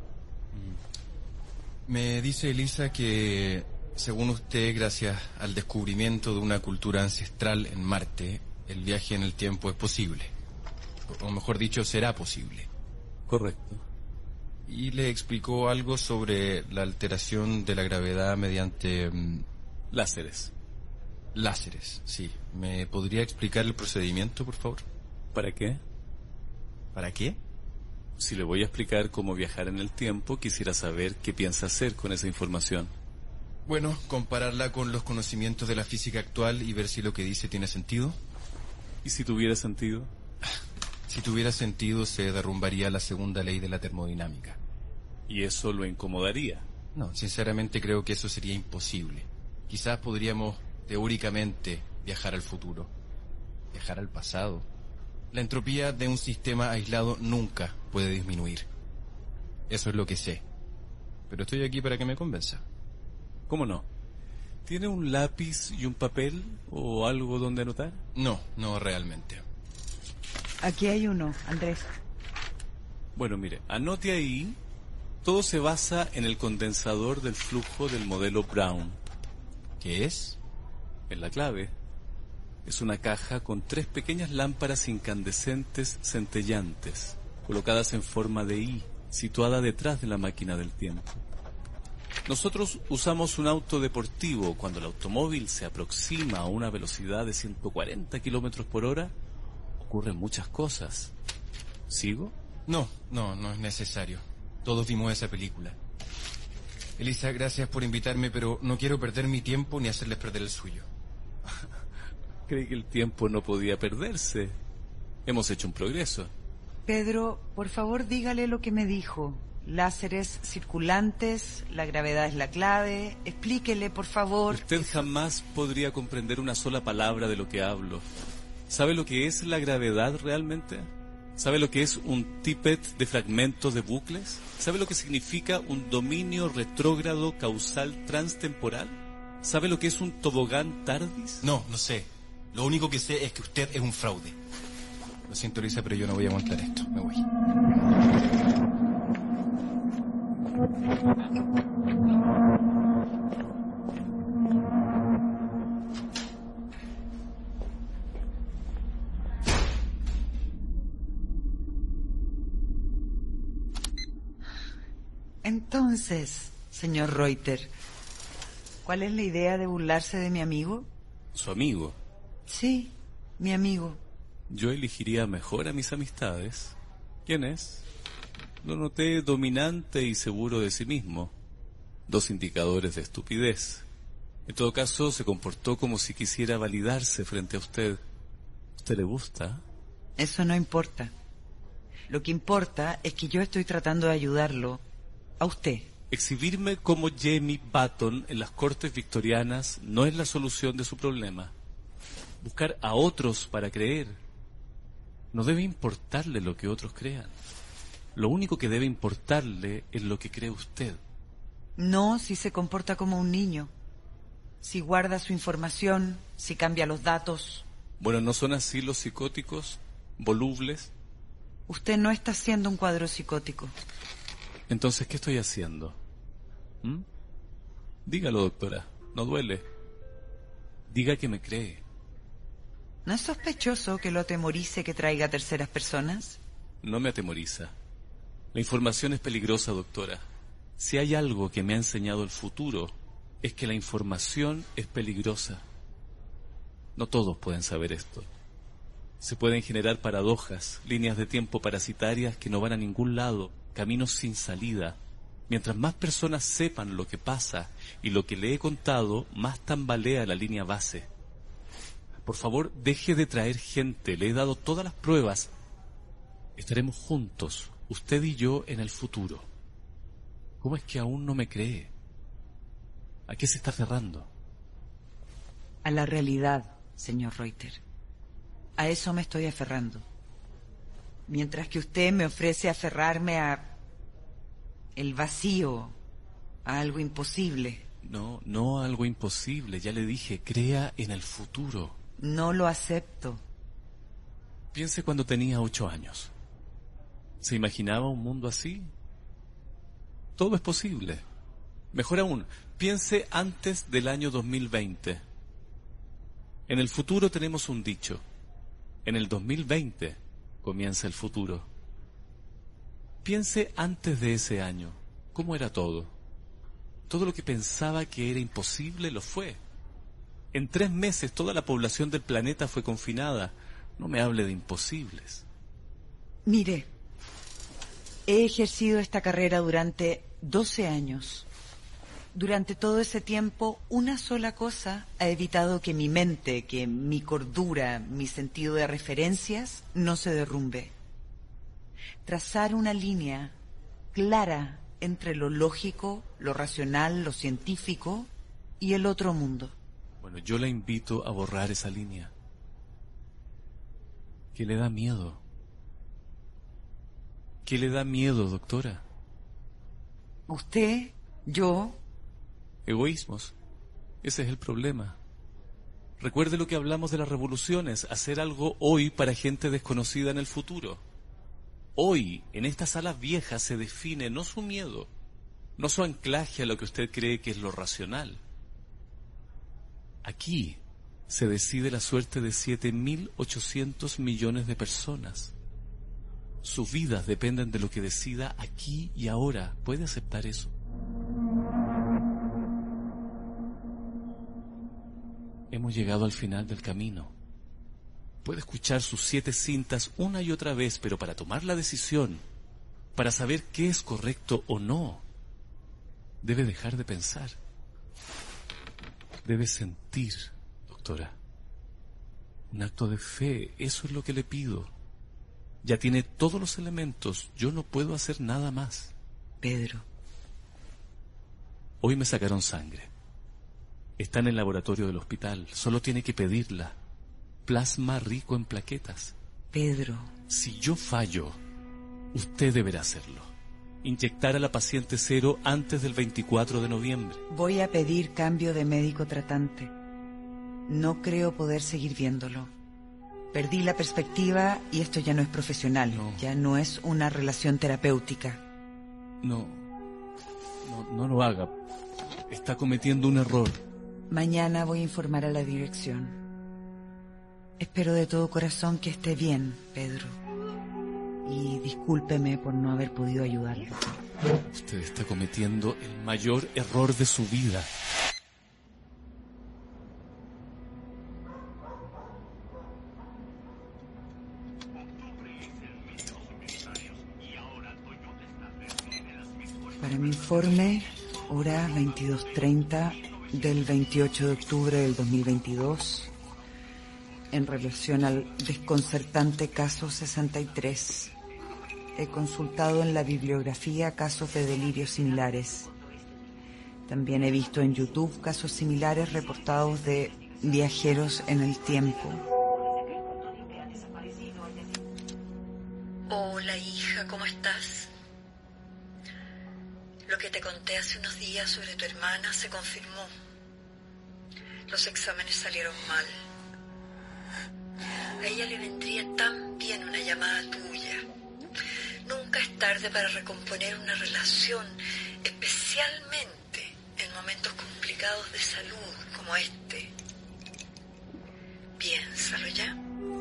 Me dice Elisa que, según usted, gracias al descubrimiento de una cultura ancestral en Marte, el viaje en el tiempo es posible. O mejor dicho, será posible. Correcto. Y le explicó algo sobre la alteración de la gravedad mediante... Um, láseres. Láseres, sí. ¿Me podría explicar el procedimiento, por favor? ¿Para qué? ¿Para qué? Si le voy a explicar cómo viajar en el tiempo, quisiera saber qué piensa hacer con esa información. Bueno, compararla con los conocimientos de la física actual y ver si lo que dice tiene sentido. ¿Y si tuviera sentido? Si tuviera sentido, se derrumbaría la segunda ley de la termodinámica. ¿Y eso lo incomodaría? No, sinceramente creo que eso sería imposible. Quizás podríamos, teóricamente, viajar al futuro. Viajar al pasado. La entropía de un sistema aislado nunca puede disminuir. Eso es lo que sé. Pero estoy aquí para que me convenza. ¿Cómo no? ¿Tiene un lápiz y un papel o algo donde anotar? No, no realmente. Aquí hay uno, Andrés. Bueno, mire, anote ahí. Todo se basa en el condensador del flujo del modelo Brown. ¿Qué es? Es la clave. Es una caja con tres pequeñas lámparas incandescentes centellantes, colocadas en forma de I, situada detrás de la máquina del tiempo. Nosotros usamos un auto deportivo. Cuando el automóvil se aproxima a una velocidad de ciento cuarenta kilómetros por hora, ocurren muchas cosas. ¿Sigo? No, no, no es necesario. Todos vimos esa película. Elisa, gracias por invitarme, pero no quiero perder mi tiempo ni hacerles perder el suyo. Creí que el tiempo no podía perderse. Hemos hecho un progreso. Pedro, por favor dígale lo que me dijo. Láseres circulantes, la gravedad es la clave. Explíquele, por favor. Usted jamás podría comprender una sola palabra de lo que hablo. ¿Sabe lo que es la gravedad realmente? ¿Sabe lo que es un tippet de fragmentos de bucles? ¿Sabe lo que significa un dominio retrógrado causal transtemporal? ¿Sabe lo que es un tobogán tardis? No, no sé. Lo único que sé es que usted es un fraude. Lo siento, Luisa, pero yo no voy a montar esto. Me voy. Entonces, señor Reuter, ¿cuál es la idea de burlarse de mi amigo? ¿Su amigo? Sí, mi amigo. Yo elegiría mejor a mis amistades. ¿Quién es? Lo noté dominante y seguro de sí mismo. Dos indicadores de estupidez. En todo caso, se comportó como si quisiera validarse frente a usted. ¿Usted le gusta? Eso no importa. Lo que importa es que yo estoy tratando de ayudarlo a usted. Exhibirme como Jamie Button en las cortes victorianas no es la solución de su problema. Buscar a otros para creer. No debe importarle lo que otros crean. Lo único que debe importarle es lo que cree usted. No, si se comporta como un niño. Si guarda su información, si cambia los datos. Bueno, ¿no son así los psicóticos? ¿Volubles? Usted no está haciendo un cuadro psicótico. Entonces, ¿qué estoy haciendo? ¿Mm? Dígalo, doctora. No duele. Diga que me cree. ¿No es sospechoso que lo atemorice que traiga terceras personas? No me atemoriza. La información es peligrosa, doctora. Si hay algo que me ha enseñado el futuro, es que la información es peligrosa. No todos pueden saber esto. Se pueden generar paradojas, líneas de tiempo parasitarias que no van a ningún lado, caminos sin salida. Mientras más personas sepan lo que pasa y lo que le he contado, más tambalea la línea base. Por favor, deje de traer gente. Le he dado todas las pruebas. Estaremos juntos, usted y yo, en el futuro. ¿Cómo es que aún no me cree? ¿A qué se está aferrando? A la realidad, señor Reuter. A eso me estoy aferrando. Mientras que usted me ofrece aferrarme a el vacío, a algo imposible. No, no a algo imposible. Ya le dije, crea en el futuro. No lo acepto. Piense cuando tenía ocho años. ¿Se imaginaba un mundo así? Todo es posible. Mejor aún, piense antes del año dos mil veinte. En el futuro tenemos un dicho. En el dos mil veinte comienza el futuro. Piense antes de ese año. ¿Cómo era todo? Todo lo que pensaba que era imposible lo fue. En tres meses toda la población del planeta fue confinada. No me hable de imposibles. Mire, he ejercido esta carrera durante doce años. Durante todo ese tiempo, una sola cosa ha evitado que mi mente, que mi cordura, mi sentido de referencias no se derrumbe. Trazar una línea clara entre lo lógico, lo racional, lo científico y el otro mundo. Bueno, yo la invito a borrar esa línea. ¿Qué le da miedo? ¿Qué le da miedo, doctora? Usted, yo... Egoísmos. Ese es el problema. Recuerde lo que hablamos de las revoluciones, hacer algo hoy para gente desconocida en el futuro. Hoy, en estas salas viejas, se define no su miedo, no su anclaje a lo que usted cree que es lo racional. Aquí se decide la suerte de siete mil ochocientos millones de personas. Sus vidas dependen de lo que decida aquí y ahora. ¿Puede aceptar eso? Hemos llegado al final del camino. Puede escuchar sus siete cintas una y otra vez, pero para tomar la decisión, para saber qué es correcto o no, debe dejar de pensar. Debe sentir, doctora. Un acto de fe, eso es lo que le pido. Ya tiene todos los elementos, yo no puedo hacer nada más. Pedro. Hoy me sacaron sangre. Está en el laboratorio del hospital, solo tiene que pedirla. Plasma rico en plaquetas. Pedro. Si yo fallo, usted deberá hacerlo. Inyectar a la paciente cero antes del veinticuatro de noviembre. Voy a pedir cambio de médico tratante. No creo poder seguir viéndolo. Perdí la perspectiva y esto ya no es profesional. No. Ya no es una relación terapéutica. No, no, no lo haga. Está cometiendo un error. Mañana voy a informar a la dirección. Espero de todo corazón que esté bien, Pedro. Y discúlpeme por no haber podido ayudarlo. Usted está cometiendo el mayor error de su vida. Para mi informe, hora veintidós treinta del veintiocho de octubre del dos mil veintidós, en relación al desconcertante caso sesenta y tres. He consultado en la bibliografía casos de delirios similares. También he visto en YouTube casos similares reportados de viajeros en el tiempo. Hola, hija, ¿cómo estás? Lo que te conté hace unos días sobre tu hermana se confirmó. Los exámenes salieron mal. A ella le vendría tan bien una llamada tuya. Nunca es tarde para recomponer una relación, especialmente en momentos complicados de salud como este. Piénsalo ya.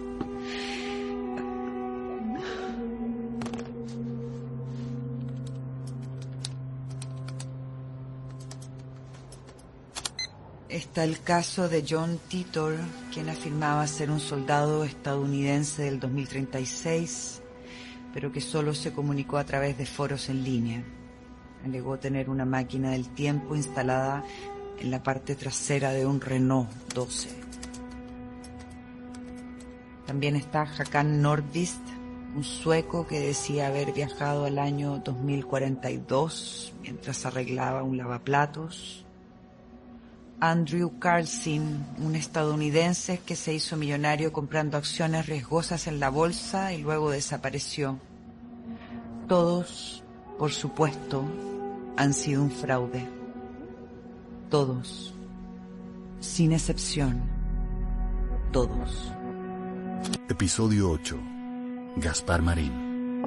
Está el caso de John Titor, quien afirmaba ser un soldado estadounidense del dos mil treinta y seis, pero que solo se comunicó a través de foros en línea. Alegó tener una máquina del tiempo instalada en la parte trasera de un Renault doce. También está Hakan Nordqvist, un sueco que decía haber viajado al año dos mil cuarenta y dos mientras arreglaba un lavaplatos. Andrew Carlson, un estadounidense que se hizo millonario comprando acciones riesgosas en la bolsa y luego desapareció. Todos, por supuesto, han sido un fraude. Todos, sin excepción, todos. Episodio ocho. Gaspar Marín.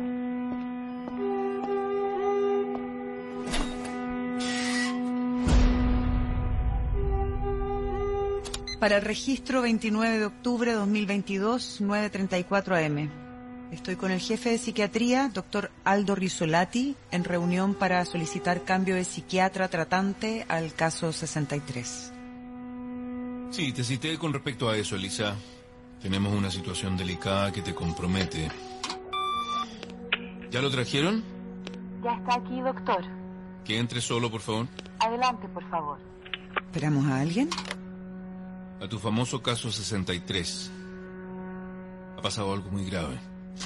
Para el registro veintinueve de octubre de dos mil veintidós, nueve treinta y cuatro a eme. Estoy con el jefe de psiquiatría, doctor Aldo Rizzolatti, en reunión para solicitar cambio de psiquiatra tratante al caso sesenta y tres. Sí, te cité con respecto a eso, Elisa. Tenemos una situación delicada que te compromete. ¿Ya lo trajeron? Ya está aquí, doctor. Que entre solo, por favor. Adelante, por favor. ¿Esperamos a alguien? A tu famoso caso sesenta y tres. Ha pasado algo muy grave.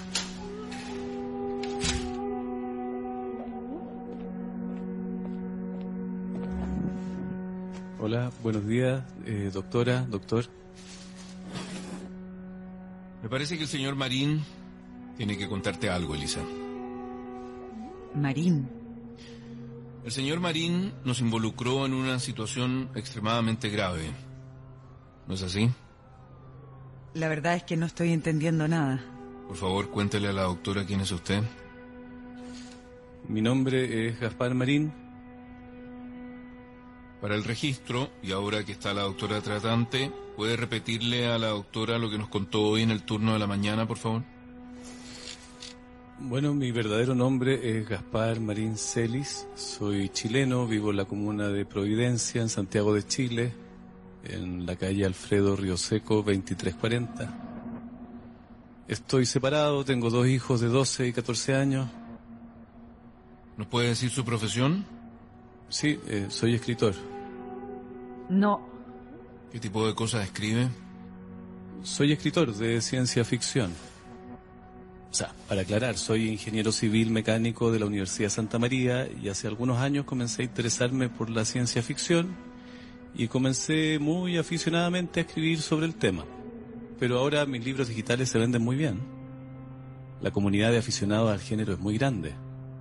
Hola, buenos días, eh, doctora, doctor. Me parece que el señor Marín tiene que contarte algo, Elisa. Marín. El señor Marín nos involucró en una situación extremadamente grave. ¿No es así? La verdad es que no estoy entendiendo nada. Por favor, cuéntele a la doctora quién es usted. Mi nombre es Gaspar Marín. Para el registro, y ahora que está la doctora tratante, ¿puede repetirle a la doctora lo que nos contó hoy en el turno de la mañana, por favor? Bueno, mi verdadero nombre es Gaspar Marín Celis. Soy chileno, vivo en la comuna de Providencia, en Santiago de Chile, en la calle Alfredo Rioseco veintitrés cuarenta. Estoy separado, tengo dos hijos de doce y catorce años. ¿Nos puede decir su profesión? Sí, eh, soy escritor. No. ¿Qué tipo de cosas escribe? Soy escritor de ciencia ficción. O sea, para aclarar, soy ingeniero civil mecánico de la Universidad de Santa María y hace algunos años comencé a interesarme por la ciencia ficción y comencé muy aficionadamente a escribir sobre el tema. Pero ahora mis libros digitales se venden muy bien. La comunidad de aficionados al género es muy grande.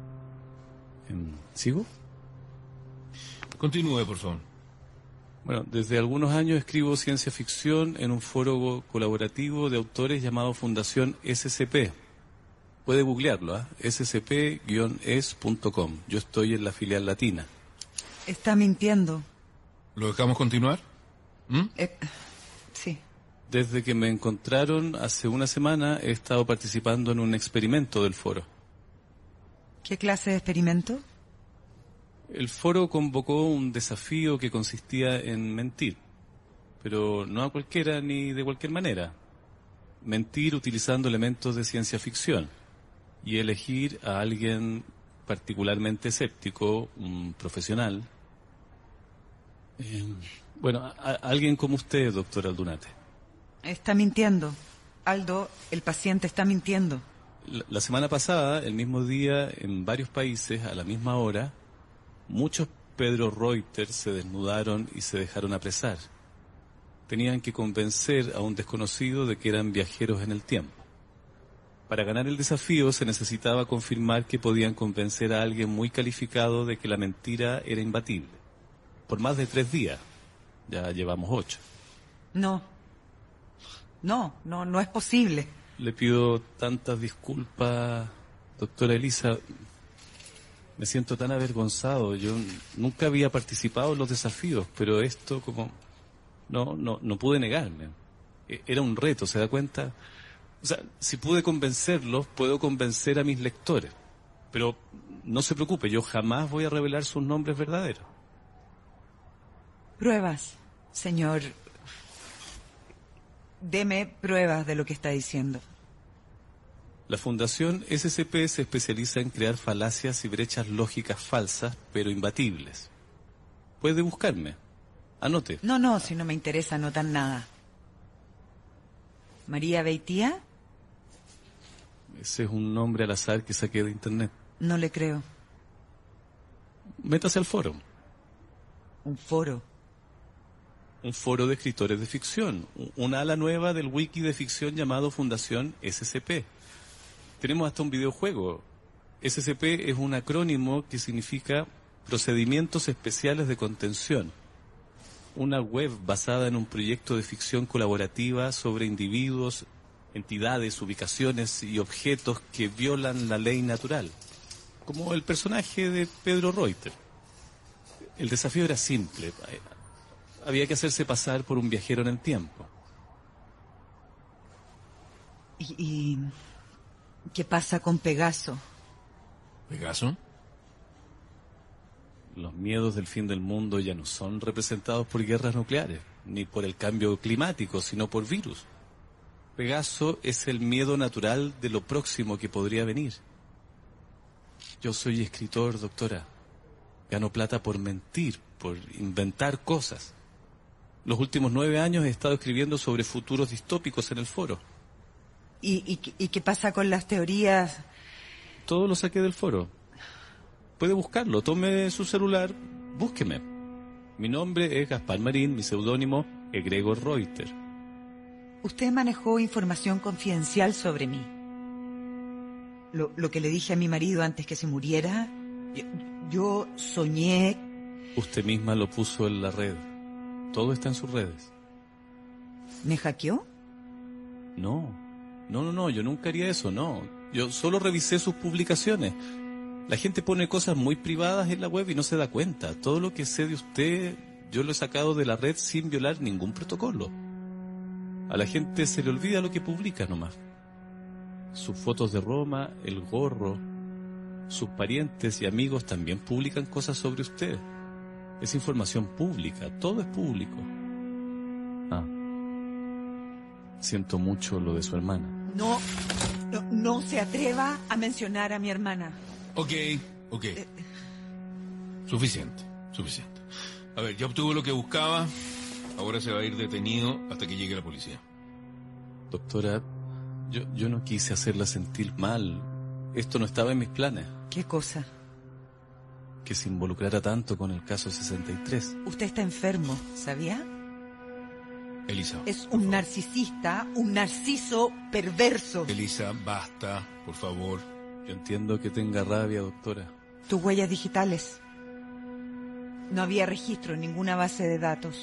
¿Sigo? Continúe, por favor. Bueno, desde algunos años escribo ciencia ficción en un foro colaborativo de autores llamado Fundación S C P. Puede googlearlo, ¿eh? S C P guion es punto com. Yo estoy en la filial latina. Está mintiendo. ¿Lo dejamos continuar? ¿Mm? Eh, sí. Desde que me encontraron hace una semana he estado participando en un experimento del foro. ¿Qué clase de experimento? El foro convocó un desafío que consistía en mentir, pero no a cualquiera ni de cualquier manera. Mentir utilizando elementos de ciencia ficción y elegir a alguien particularmente escéptico, un profesional. Eh, bueno, a, a alguien como usted, doctor Aldunate. Está mintiendo. Aldo, el paciente está mintiendo. La, la semana pasada, el mismo día, en varios países, a la misma hora, muchos Pedro Reuters se desnudaron y se dejaron apresar. Tenían que convencer a un desconocido de que eran viajeros en el tiempo. Para ganar el desafío se necesitaba confirmar que podían convencer a alguien muy calificado de que la mentira era imbatible. Por más de tres días. Ya llevamos ocho. No. No, no, no es posible. Le pido tantas disculpas, doctora Elisa. Me siento tan avergonzado. Yo nunca había participado en los desafíos, pero esto como... No, no, no pude negarme. Era un reto, ¿se da cuenta? O sea, si pude convencerlos, puedo convencer a mis lectores. Pero no se preocupe, yo jamás voy a revelar sus nombres verdaderos. Pruebas, señor. Deme pruebas de lo que está diciendo. La Fundación S C P se especializa en crear falacias y brechas lógicas falsas, pero imbatibles. Puede buscarme. Anote. No, no, si no me interesa, no tan nada. ¿María Beitía? Ese es un nombre al azar que saqué de internet. No le creo. Métase al foro. ¿Un foro? Un foro de escritores de ficción. Una ala nueva del wiki de ficción llamado Fundación S C P. Tenemos hasta un videojuego. S C P es un acrónimo que significa Procedimientos Especiales de Contención. Una web basada en un proyecto de ficción colaborativa sobre individuos, entidades, ubicaciones y objetos que violan la ley natural, como el personaje de Pedro Reuters. El desafío era simple. Había que hacerse pasar por un viajero en el tiempo. ¿Y, y qué pasa con Pegaso? ¿Pegaso? Los miedos del fin del mundo ya no son representados por guerras nucleares, ni por el cambio climático, sino por virus. Pegaso es el miedo natural de lo próximo que podría venir. Yo soy escritor, doctora. Gano plata por mentir, por inventar cosas. Los últimos nueve años he estado escribiendo sobre futuros distópicos en el foro. ¿Y, y, y qué pasa con las teorías? Todo lo saqué del foro. Puede buscarlo, tome su celular, búsqueme. Mi nombre es Gaspar Marín, mi seudónimo es Gregor Reuters. Usted manejó información confidencial sobre mí. Lo, lo que le dije a mi marido antes que se muriera, yo, yo soñé... Usted misma lo puso en la red. Todo está en sus redes. ¿Me hackeó? No, no, no, no, yo nunca haría eso, no. Yo solo revisé sus publicaciones. La gente pone cosas muy privadas en la web y no se da cuenta. Todo lo que sé de usted, yo lo he sacado de la red sin violar ningún protocolo. A la gente se le olvida lo que publica nomás. Sus fotos de Roma, el gorro, sus parientes y amigos también publican cosas sobre usted. Es información pública, todo es público. Ah, siento mucho lo de su hermana. No, no, no se atreva a mencionar a mi hermana. Ok, ok. Suficiente, suficiente. A ver, ya obtuvo lo que buscaba. Ahora se va a ir detenido hasta que llegue la policía. Doctora, yo, yo no quise hacerla sentir mal. Esto no estaba en mis planes. ¿Qué cosa? Que se involucrara tanto con el caso sesenta y tres. Usted está enfermo, ¿sabía? Elisa. Es un narcisista, un narciso perverso. Elisa, basta, por favor. Yo entiendo que tenga rabia, doctora. Tus huellas digitales. No había registro en ninguna base de datos.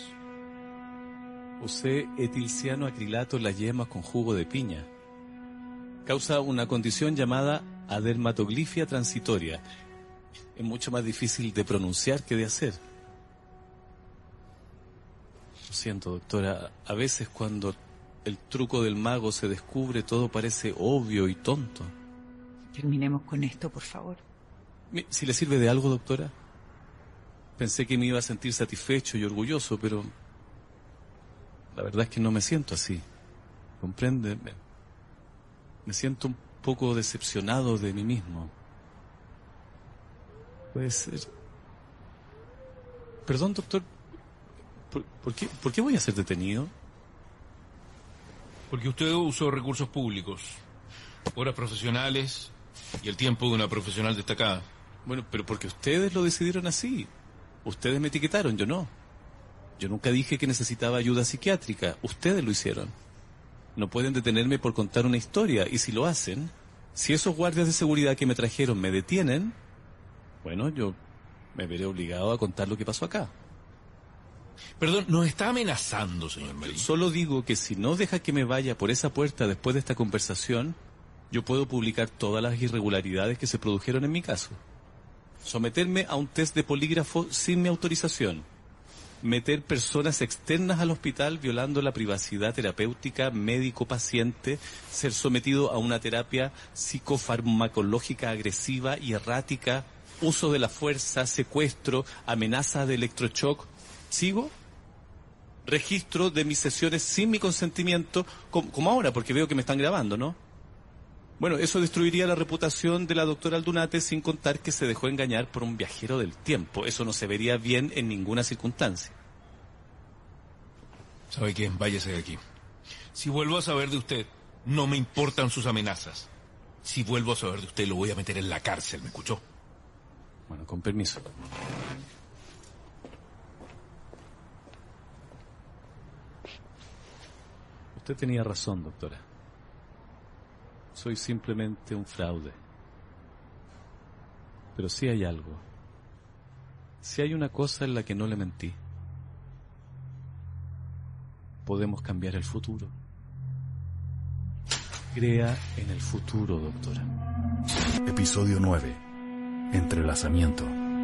Usé etilciano acrilato en las yemas con jugo de piña. Causa una condición llamada adermatoglifia transitoria. Es mucho más difícil de pronunciar que de hacer. Lo siento, doctora. A veces cuando el truco del mago se descubre, todo parece obvio y tonto. Terminemos con esto, por favor. Si le sirve de algo, doctora. Pensé que me iba a sentir satisfecho y orgulloso, pero la verdad es que no me siento así. ¿Comprende? Me, me siento un poco decepcionado de mí mismo. Puede ser. Perdón, doctor. ¿Por, por qué, ¿Por qué voy a ser detenido? Porque usted usó recursos públicos, horas profesionales y el tiempo de una profesional destacada. Bueno, pero porque ustedes lo decidieron así. Ustedes me etiquetaron, yo no. Yo nunca dije que necesitaba ayuda psiquiátrica. Ustedes lo hicieron. No pueden detenerme por contar una historia. Y si lo hacen, si esos guardias de seguridad que me trajeron me detienen, bueno, yo me veré obligado a contar lo que pasó acá. Perdón, nos está amenazando, señor Marín. Solo digo que si no deja que me vaya por esa puerta después de esta conversación, yo puedo publicar todas las irregularidades que se produjeron en mi caso. Someterme a un test de polígrafo sin mi autorización. Meter personas externas al hospital violando la privacidad terapéutica médico-paciente. Ser sometido a una terapia psicofarmacológica agresiva y errática. Uso de la fuerza, secuestro, amenaza de electroshock. ¿Sigo? Registro de mis sesiones sin mi consentimiento, como, como ahora, porque veo que me están grabando, ¿no? Bueno, eso destruiría la reputación de la doctora Aldunate, sin contar que se dejó engañar por un viajero del tiempo. Eso no se vería bien en ninguna circunstancia. ¿Sabe qué? Váyase de aquí. Si vuelvo a saber de usted, no me importan sus amenazas. Si vuelvo a saber de usted, lo voy a meter en la cárcel, ¿me escuchó? Bueno, con permiso. Usted tenía razón, doctora. Soy simplemente un fraude. Pero sí hay algo. Sí hay una cosa en la que no le mentí. Podemos cambiar el futuro. Crea en el futuro, doctora. Episodio nueve. Entrelazamiento.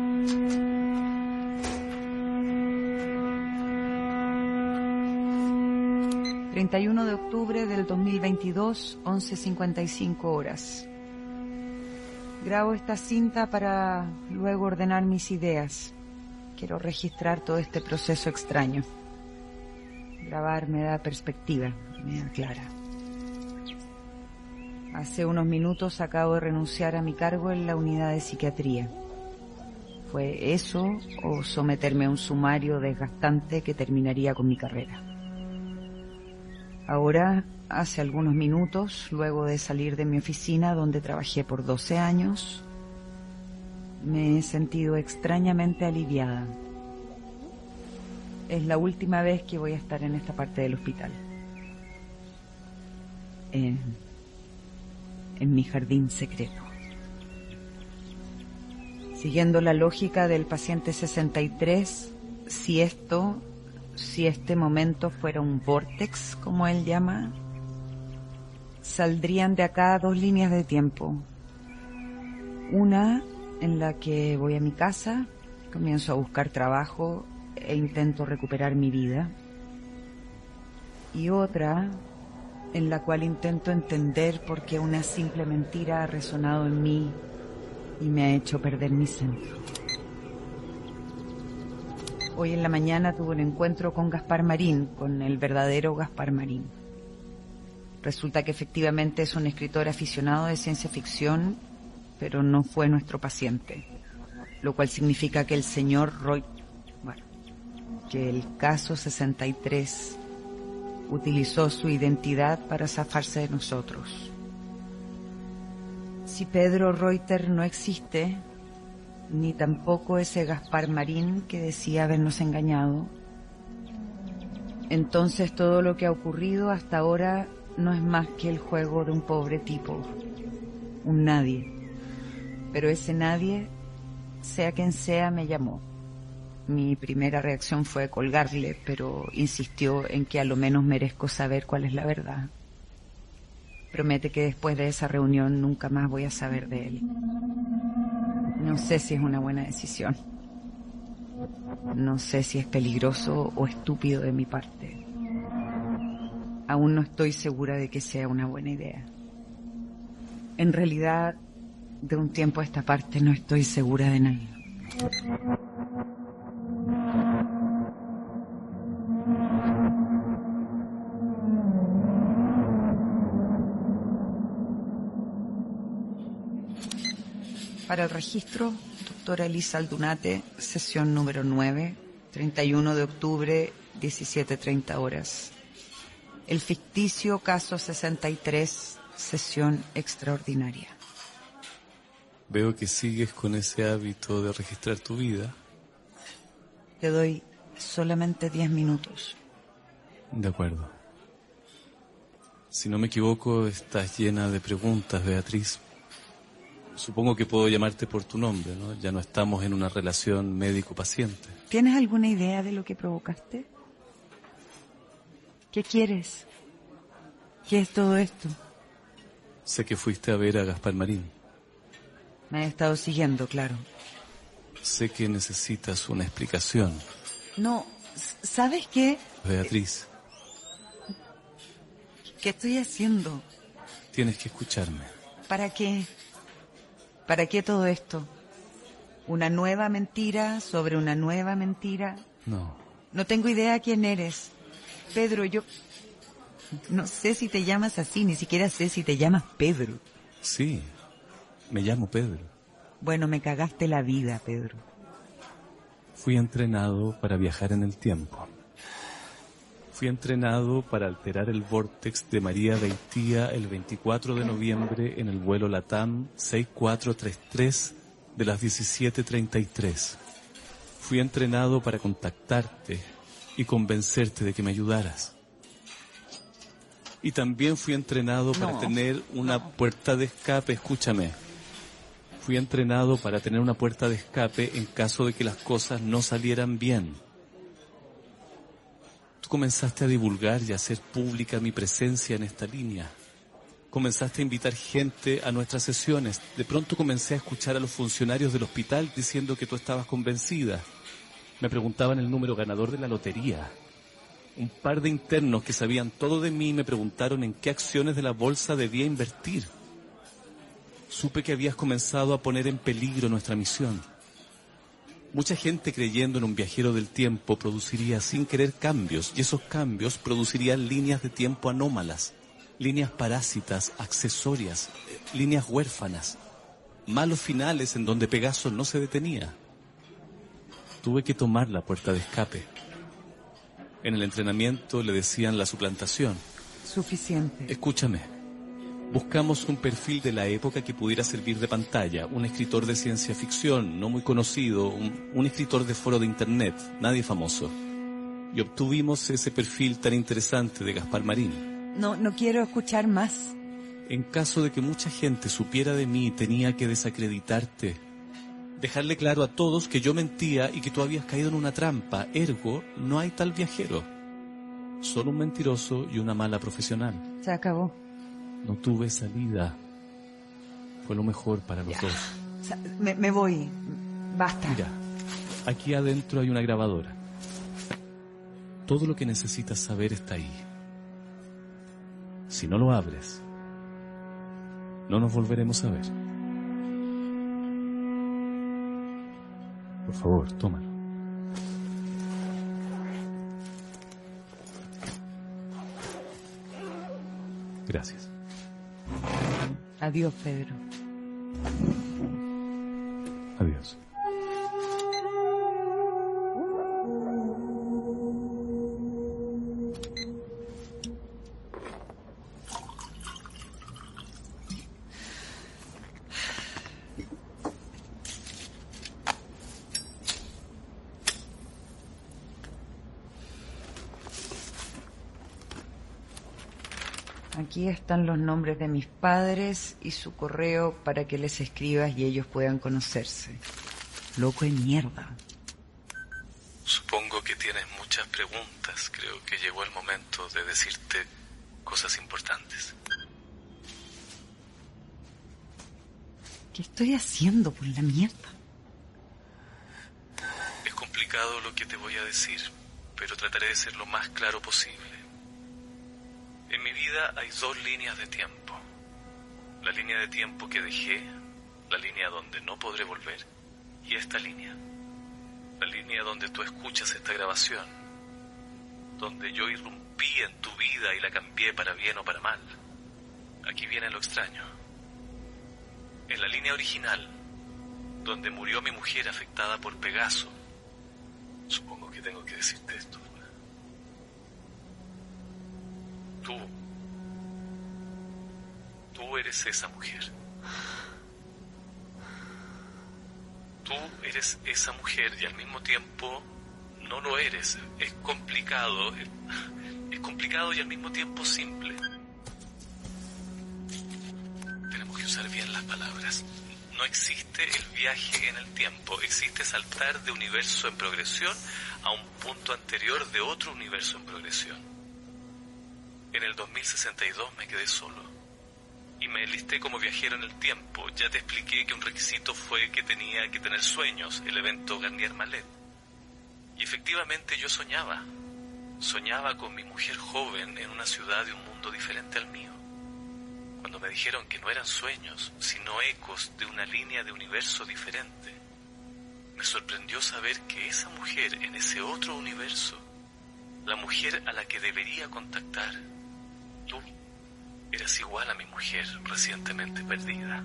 treinta y uno de octubre del dos mil veintidós, once cincuenta y cinco horas. Grabo esta cinta para luego ordenar mis ideas. Quiero registrar todo este proceso extraño. Grabar me da perspectiva, me aclara. Hace unos minutos acabo de renunciar a mi cargo en la unidad de psiquiatría. ¿Fue eso o someterme a un sumario desgastante que terminaría con mi carrera? Ahora, hace algunos minutos, luego de salir de mi oficina donde trabajé por doce años, me he sentido extrañamente aliviada. Es la última vez que voy a estar en esta parte del hospital. En, en mi jardín secreto. Siguiendo la lógica del paciente sesenta y tres, si esto... Si este momento fuera un vórtex, como él llama, saldrían de acá dos líneas de tiempo. Una en la que voy a mi casa, comienzo a buscar trabajo e intento recuperar mi vida. Y otra en la cual intento entender por qué una simple mentira ha resonado en mí y me ha hecho perder mi centro. Hoy en la mañana tuve un encuentro con Gaspar Marín, con el verdadero Gaspar Marín. Resulta que efectivamente es un escritor aficionado de ciencia ficción, pero no fue nuestro paciente. Lo cual significa que el señor Roy... Bueno, que el caso sesenta y tres utilizó su identidad para zafarse de nosotros. Si Pedro Reuter no existe... ni tampoco ese Gaspar Marín que decía habernos engañado, Entonces todo lo que ha ocurrido hasta ahora no es más que el juego de un pobre tipo, un nadie. Pero ese nadie, sea quien sea, me llamó. Mi primera reacción fue colgarle, pero insistió en que a lo menos merezco saber cuál es la verdad. Promete que después de esa reunión nunca más voy a saber de él. No sé si es una buena decisión. No sé si es peligroso o estúpido de mi parte. Aún no estoy segura de que sea una buena idea. En realidad, de un tiempo a esta parte no estoy segura de nada. Para el registro, doctora Elisa Aldunate, sesión número nueve, treinta y uno de octubre, diecisiete treinta horas. El ficticio caso sesenta y tres, sesión extraordinaria. Veo que sigues con ese hábito de registrar tu vida. Te doy solamente diez minutos. De acuerdo. Si no me equivoco, estás llena de preguntas, Beatriz. Supongo que puedo llamarte por tu nombre, ¿no? Ya no estamos en una relación médico-paciente. ¿Tienes alguna idea de lo que provocaste? ¿Qué quieres? ¿Qué es todo esto? Sé que fuiste a ver a Gaspar Marín. Me he estado siguiendo, claro. Sé que necesitas una explicación. No, ¿sabes qué? Beatriz. ¿Qué estoy haciendo? Tienes que escucharme. ¿Para qué? ¿Para qué todo esto? ¿Una nueva mentira sobre una nueva mentira? No. No tengo idea quién eres. Pedro, yo... No sé si te llamas así, ni siquiera sé si te llamas Pedro. Sí, me llamo Pedro. Bueno, me cagaste la vida, Pedro. Fui entrenado para viajar en el tiempo. Fui entrenado para alterar el vórtex de María Beitía el veinticuatro de noviembre en el vuelo LATAM seis cuatro tres tres de las diecisiete treinta y tres. Fui entrenado para contactarte y convencerte de que me ayudaras. Y también fui entrenado para No, tener una no. puerta de escape, escúchame. Fui entrenado para tener una puerta de escape en caso de que las cosas no salieran bien. Tú comenzaste a divulgar y a hacer pública mi presencia en esta línea. Comenzaste a invitar gente a nuestras sesiones. De pronto comencé a escuchar a los funcionarios del hospital diciendo que tú estabas convencida. Me preguntaban el número ganador de la lotería. Un par de internos que sabían todo de mí me preguntaron en qué acciones de la bolsa debía invertir. Supe que habías comenzado a poner en peligro nuestra misión. Mucha gente creyendo en un viajero del tiempo produciría sin querer cambios, y esos cambios producirían líneas de tiempo anómalas, líneas parásitas, accesorias, líneas huérfanas, malos finales en donde Pegaso no se detenía. Tuve que tomar la puerta de escape. En el entrenamiento le decían la suplantación. Suficiente. Escúchame. Buscamos un perfil de la época que pudiera servir de pantalla, un escritor de ciencia ficción, no muy conocido, un, un escritor de foro de internet, nadie famoso. Y obtuvimos ese perfil tan interesante de Gaspar Marín. No, no quiero escuchar más. En caso de que mucha gente supiera de mí, tenía que desacreditarte. Dejarle claro a todos que yo mentía y que tú habías caído en una trampa. Ergo, no hay tal viajero. Solo un mentiroso y una mala profesional. Se acabó. No tuve salida. Fue lo mejor para los Ya. dos. O sea, me, me voy. Basta. Mira, aquí adentro hay una grabadora. Todo lo que necesitas saber está ahí. Si no lo abres, no nos volveremos a ver. Por favor, tómalo. Gracias. Adiós, Pedro. Adiós. Aquí están los nombres de mis padres y su correo para que les escribas y ellos puedan conocerse. Loco de mierda. Supongo que tienes muchas preguntas. Creo que llegó el momento de decirte cosas importantes. ¿Qué estoy haciendo por la mierda? Es complicado lo que te voy a decir, pero trataré de ser lo más claro posible. En mi vida hay dos líneas de tiempo. La línea de tiempo que dejé, la línea donde no podré volver, y esta línea. La línea donde tú escuchas esta grabación, donde yo irrumpí en tu vida y la cambié para bien o para mal. Aquí viene lo extraño. En la línea original, donde murió mi mujer afectada por Pegaso, supongo que tengo que decirte esto. Tú, tú eres esa mujer. Tú eres esa mujer y al mismo tiempo no lo eres. Es complicado, es, es complicado y al mismo tiempo simple. Tenemos que usar bien las palabras. No existe el viaje en el tiempo, existe saltar de universo en progresión a un punto anterior de otro universo en progresión. En el dos mil sesenta y dos me quedé solo y me enlisté como viajero en el tiempo. Ya te expliqué que un requisito fue que tenía que tener sueños, el evento Garnier Mallet. Y efectivamente yo soñaba. Soñaba con mi mujer joven en una ciudad de un mundo diferente al mío. Cuando me dijeron que no eran sueños, sino ecos de una línea de universo diferente, me sorprendió saber que esa mujer en ese otro universo, la mujer a la que debería contactar, tú eras igual a mi mujer recientemente perdida.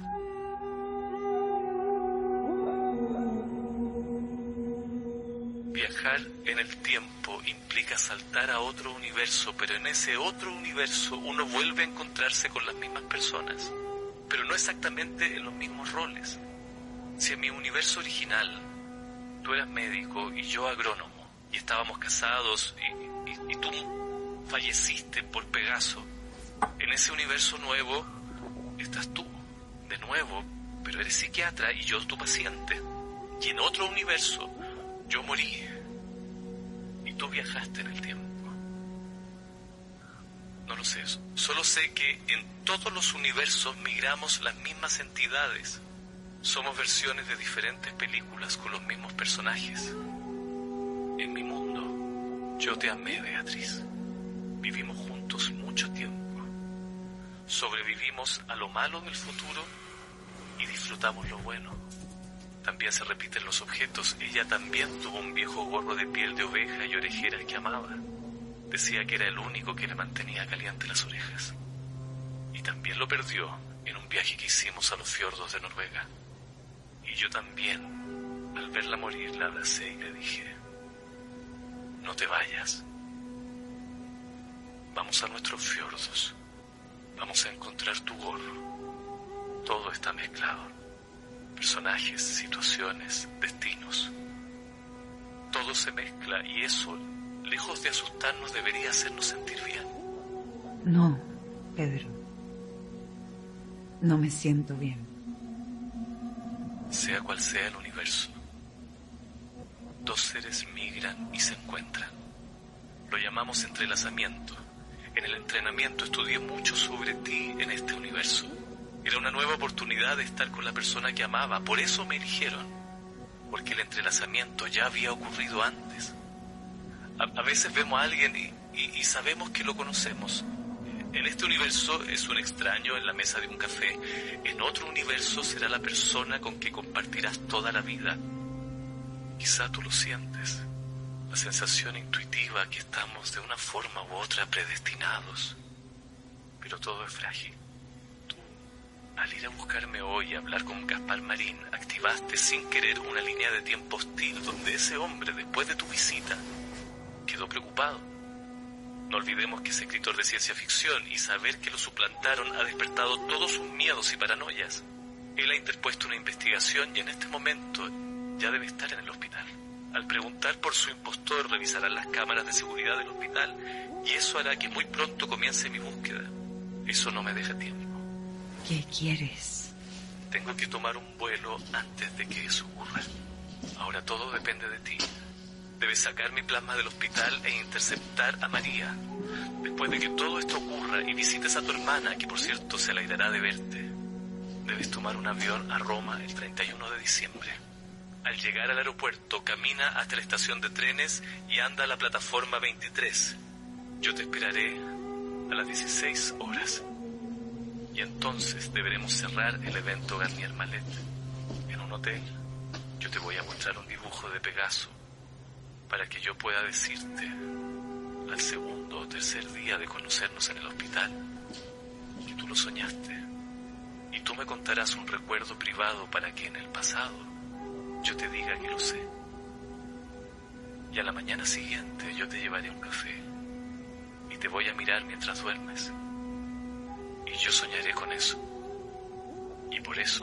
Viajar en el tiempo implica saltar a otro universo, pero en ese otro universo uno vuelve a encontrarse con las mismas personas, pero no exactamente en los mismos roles. Si en mi universo original tú eras médico y yo agrónomo, y estábamos casados y, y, y tú falleciste por Pegaso, en ese universo nuevo estás tú, de nuevo, pero eres psiquiatra y yo tu paciente. Y en otro universo yo morí y tú viajaste en el tiempo. No lo sé, solo sé que en todos los universos migramos las mismas entidades. Somos versiones de diferentes películas con los mismos personajes. En mi mundo, yo te amé, Beatriz. Vivimos juntos mucho tiempo. Sobrevivimos a lo malo del futuro y disfrutamos lo bueno. También se repiten los objetos. Ella también tuvo un viejo gorro de piel de oveja y orejeras que amaba. Decía que era el único que le mantenía caliente las orejas. Y también lo perdió en un viaje que hicimos a los fiordos de Noruega. Y yo también, al verla morir, la abracé y le dije: no te vayas. Vamos a nuestros fiordos. Vamos a encontrar tu gorro. Todo está mezclado. Personajes, situaciones, destinos. Todo se mezcla y eso, lejos de asustarnos, debería hacernos sentir bien. No, Pedro. No me siento bien. Sea cual sea el universo, dos seres migran y se encuentran. Lo llamamos entrelazamiento. En el entrenamiento estudié mucho sobre ti en este universo. Era una nueva oportunidad de estar con la persona que amaba. Por eso me eligieron. Porque el entrelazamiento ya había ocurrido antes. A, a veces vemos a alguien y, y, y sabemos que lo conocemos. En este universo es un extraño en la mesa de un café. En otro universo será la persona con que compartirás toda la vida. Quizá tú lo sientes. La sensación intuitiva que estamos de una forma u otra predestinados. Pero todo es frágil. Tú, al ir a buscarme hoy y hablar con Gaspar Marín, activaste sin querer una línea de tiempo hostil donde ese hombre, después de tu visita, quedó preocupado. No olvidemos que es escritor de ciencia ficción y saber que lo suplantaron ha despertado todos sus miedos y paranoias. Él ha interpuesto una investigación y en este momento ya debe estar en el hospital. Al preguntar por su impostor, revisarán las cámaras de seguridad del hospital y eso hará que muy pronto comience mi búsqueda. Eso no me deja tiempo. ¿Qué quieres? Tengo que tomar un vuelo antes de que eso ocurra. Ahora todo depende de ti. Debes sacar mi plasma del hospital e interceptar a María. Después de que todo esto ocurra y visites a tu hermana, que por cierto se alegrará de verte, debes tomar un avión a Roma el treinta y uno de diciembre. Al llegar al aeropuerto, camina hasta la estación de trenes y anda a la plataforma veintitrés. Yo te esperaré a las dieciséis horas. Y entonces deberemos cerrar el evento Garnier Mallet en un hotel. Yo te voy a mostrar un dibujo de Pegaso para que yo pueda decirte al segundo o tercer día de conocernos en el hospital que tú lo soñaste. Y tú me contarás un recuerdo privado para que en el pasado yo te diga que lo sé. Y a la mañana siguiente yo te llevaré un café y te voy a mirar mientras duermes. Y yo soñaré con eso. Y por eso,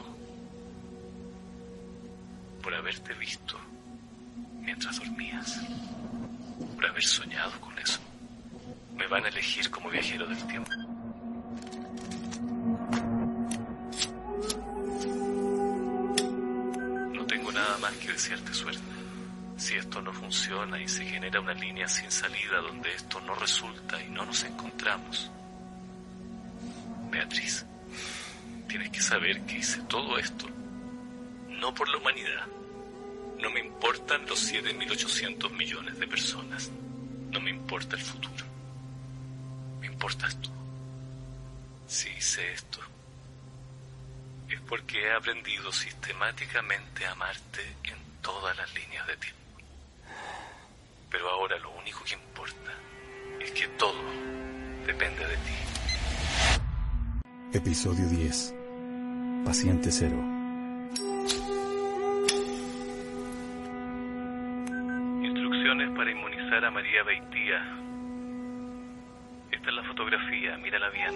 por haberte visto mientras dormías, por haber soñado con eso, me van a elegir como viajero del tiempo. No tengo nada más que desearte suerte. Si esto no funciona y se genera una línea sin salida donde esto no resulta y no nos encontramos, Beatriz, tienes que saber que hice todo esto no por la humanidad. No me importan los siete mil ochocientos millones de personas. No me importa el futuro. Me importas tú. Si hice esto, es porque he aprendido sistemáticamente a amarte en todas las líneas de tiempo. Pero ahora lo único que importa es que todo depende de ti. Episodio diez. Paciente cero. Instrucciones para inmunizar a María Beitía. Esta es la fotografía, mírala bien.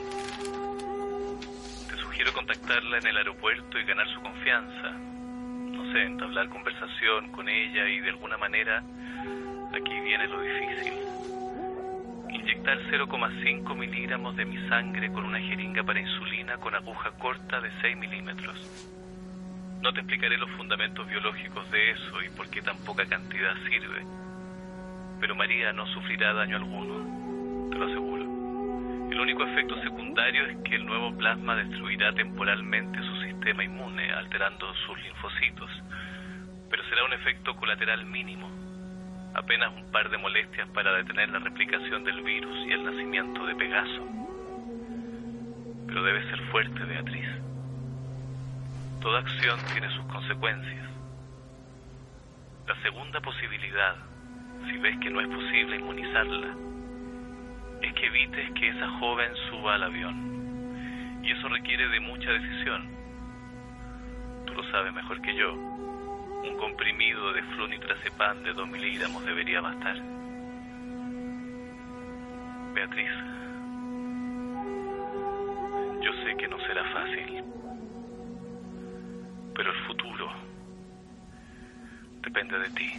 Te sugiero contactarla en el aeropuerto y ganar su confianza. No sé, entablar conversación con ella y de alguna manera, aquí viene lo difícil. Inyectar cero coma cinco miligramos de mi sangre con una jeringa para insulina con aguja corta de seis milímetros. No te explicaré los fundamentos biológicos de eso y por qué tan poca cantidad sirve. Pero María no sufrirá daño alguno, te lo aseguro. El único efecto secundario es que el nuevo plasma destruirá temporalmente su sistema inmune, alterando sus linfocitos. Pero será un efecto colateral mínimo. Apenas un par de molestias para detener la replicación del virus y el nacimiento de Pegaso. Pero debes ser fuerte, Beatriz. Toda acción tiene sus consecuencias. La segunda posibilidad, si ves que no es posible inmunizarla, es que evites que esa joven suba al avión. Y eso requiere de mucha decisión. Tú lo sabes mejor que yo. Un comprimido de flunitrazepam de dos miligramos debería bastar. Beatriz, yo sé que no será fácil, pero el futuro depende de ti.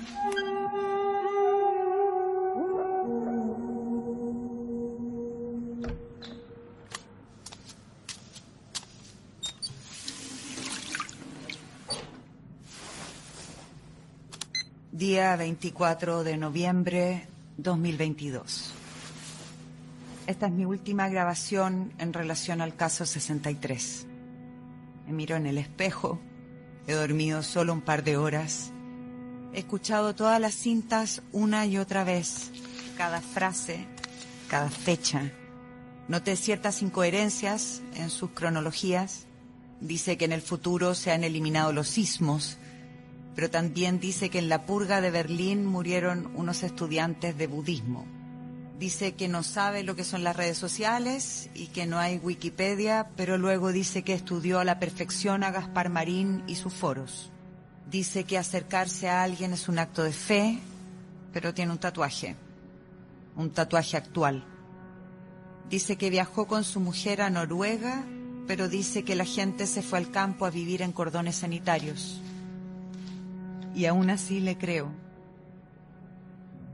Día veinticuatro de noviembre dos mil veintidós. Esta es mi última grabación en relación al caso sesenta y tres. Me miro en el espejo, he dormido solo un par de horas, he escuchado todas las cintas una y otra vez, cada frase, cada fecha. Noté ciertas incoherencias en sus cronologías. Dice que en el futuro se han eliminado los sismos, pero también dice que en la purga de Berlín murieron unos estudiantes de budismo. Dice que no sabe lo que son las redes sociales y que no hay Wikipedia, pero luego dice que estudió a la perfección a Gaspar Marín y sus foros. Dice que acercarse a alguien es un acto de fe, pero tiene un tatuaje, un tatuaje actual. Dice que viajó con su mujer a Noruega, pero dice que la gente se fue al campo a vivir en cordones sanitarios. Y aún así le creo.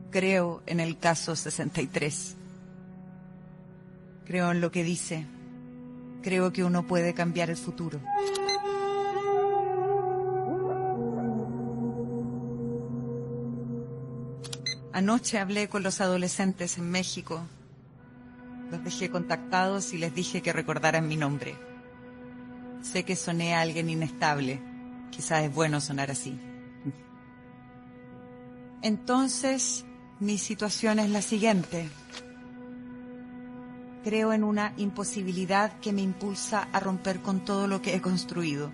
Creo en el caso sesenta y tres. Creo en lo que dice, creo que uno puede cambiar el futuro. Anoche hablé con los adolescentes en México. Los dejé contactados y les dije que recordaran mi nombre. Sé que soné a alguien inestable. Quizás es bueno sonar así. Entonces, mi situación es la siguiente. Creo en una imposibilidad que me impulsa a romper con todo lo que he construido.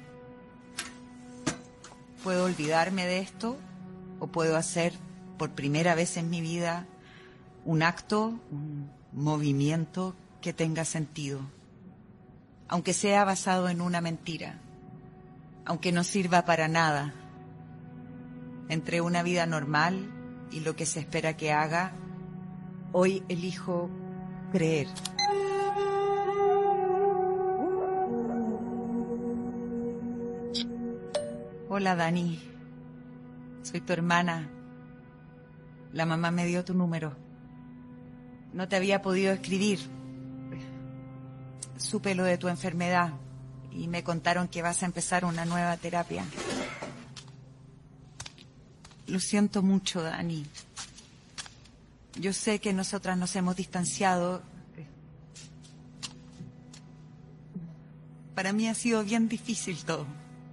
Puedo olvidarme de esto o puedo hacer por primera vez en mi vida un acto, un movimiento que tenga sentido, aunque sea basado en una mentira, aunque no sirva para nada. Entre una vida normal y lo que se espera que haga, hoy elijo creer. Hola, Dani. Soy tu hermana. La mamá me dio tu número. No te había podido escribir. Supe lo de tu enfermedad y me contaron que vas a empezar una nueva terapia. Lo siento mucho, Dani. Yo sé que nosotras nos hemos distanciado. Para mí ha sido bien difícil todo.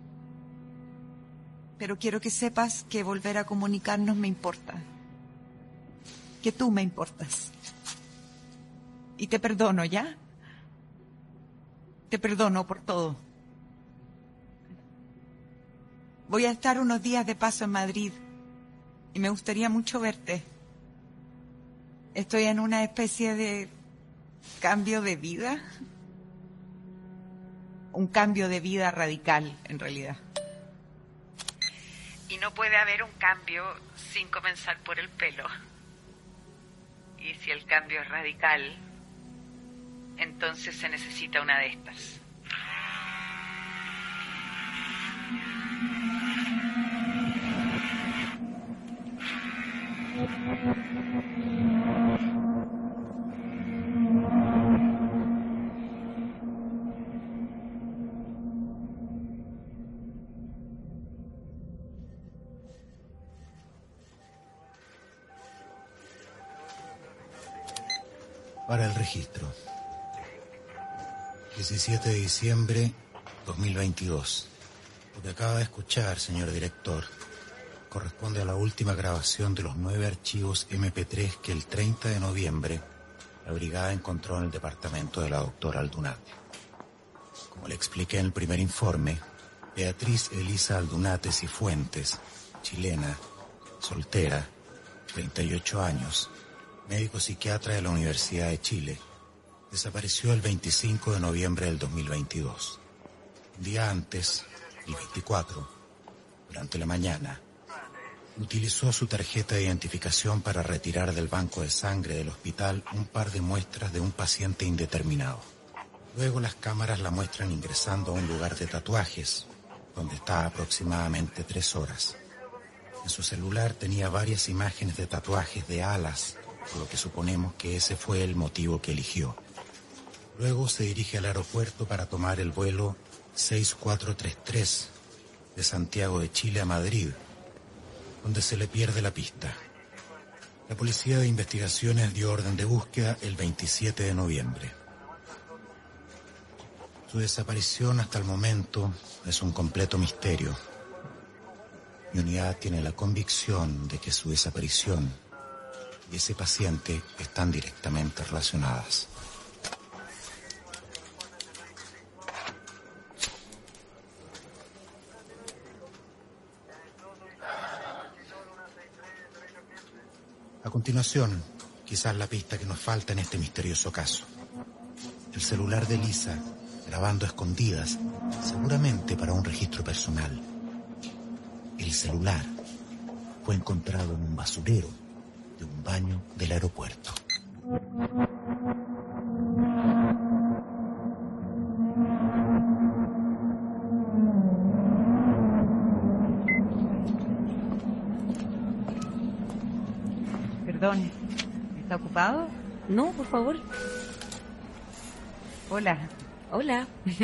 Pero quiero que sepas que volver a comunicarnos me importa. Que tú me importas. Y te perdono, ¿ya? Te perdono por todo. Voy a estar unos días de paso en Madrid y me gustaría mucho verte. Estoy en una especie de cambio de vida. Un cambio de vida radical, en realidad. Y no puede haber un cambio sin comenzar por el pelo. Y si el cambio es radical, entonces se necesita una de estas. Para el registro. diecisiete de diciembre dos mil veintidós. Lo que acaba de escuchar, señor director, corresponde a la última grabación de los nueve archivos eme pe tres que el treinta de noviembre la brigada encontró en el departamento de la doctora Aldunate. Como le expliqué en el primer informe, Beatriz Elisa Aldunate Cifuentes, chilena, soltera, treinta y ocho años, médico psiquiatra de la Universidad de Chile, desapareció el veinticinco de noviembre del dos mil veintidós. Un día antes, el veinticuatro, durante la mañana, utilizó su tarjeta de identificación para retirar del banco de sangre del hospital un par de muestras de un paciente indeterminado. Luego las cámaras la muestran ingresando a un lugar de tatuajes, donde está aproximadamente tres horas. En su celular tenía varias imágenes de tatuajes de alas, por lo que suponemos que ese fue el motivo que eligió. Luego se dirige al aeropuerto para tomar el vuelo seis cuatro tres tres de Santiago de Chile a Madrid, donde se le pierde la pista. La Policía de Investigaciones dio orden de búsqueda el veintisiete de noviembre. Su desaparición hasta el momento es un completo misterio. Mi unidad tiene la convicción de que su desaparición y ese paciente están directamente relacionadas. A continuación, quizás la pista que nos falta en este misterioso caso. El celular de Lisa, grabando a escondidas, seguramente para un registro personal. El celular fue encontrado en un basurero de un baño del aeropuerto. Perdón, ¿está ocupado? No, por favor. Hola, Hola.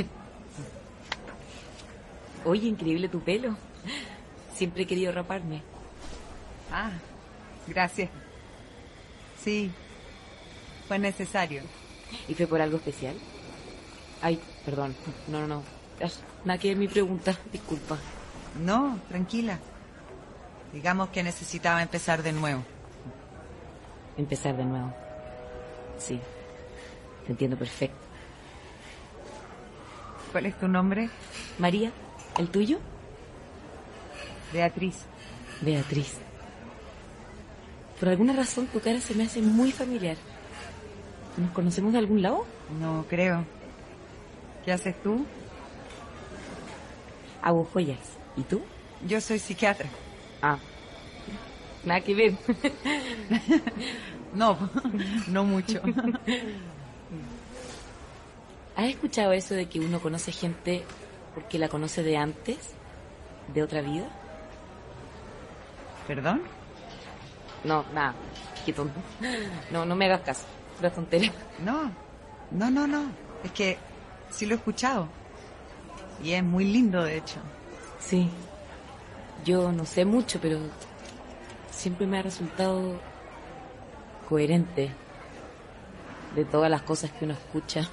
Oye, increíble tu pelo. Siempre he querido raparme. Ah, gracias. Sí, fue necesario. ¿Y fue por algo especial? Ay, perdón. No, no, no. Ah, nada que ver mi pregunta. Disculpa. No, tranquila. Digamos que necesitaba empezar de nuevo. Empezar de nuevo. Sí. Te entiendo perfecto. ¿Cuál es tu nombre? María. ¿El tuyo? Beatriz. Beatriz. Por alguna razón tu cara se me hace muy familiar. ¿Nos conocemos de algún lado? No creo. ¿Qué haces tú? Hago joyas. ¿Y tú? Yo soy psiquiatra. Ah. Nada que ver. No, no mucho. ¿Has escuchado eso de que uno conoce gente porque la conoce de antes? ¿De otra vida? ¿Perdón? No, nada. Qué tonto. No, no me hagas caso. Pura tontería. No, no, no, no. Es que sí lo he escuchado. Y es muy lindo, de hecho. Sí. Yo no sé mucho, pero siempre me ha resultado coherente de todas las cosas que uno escucha.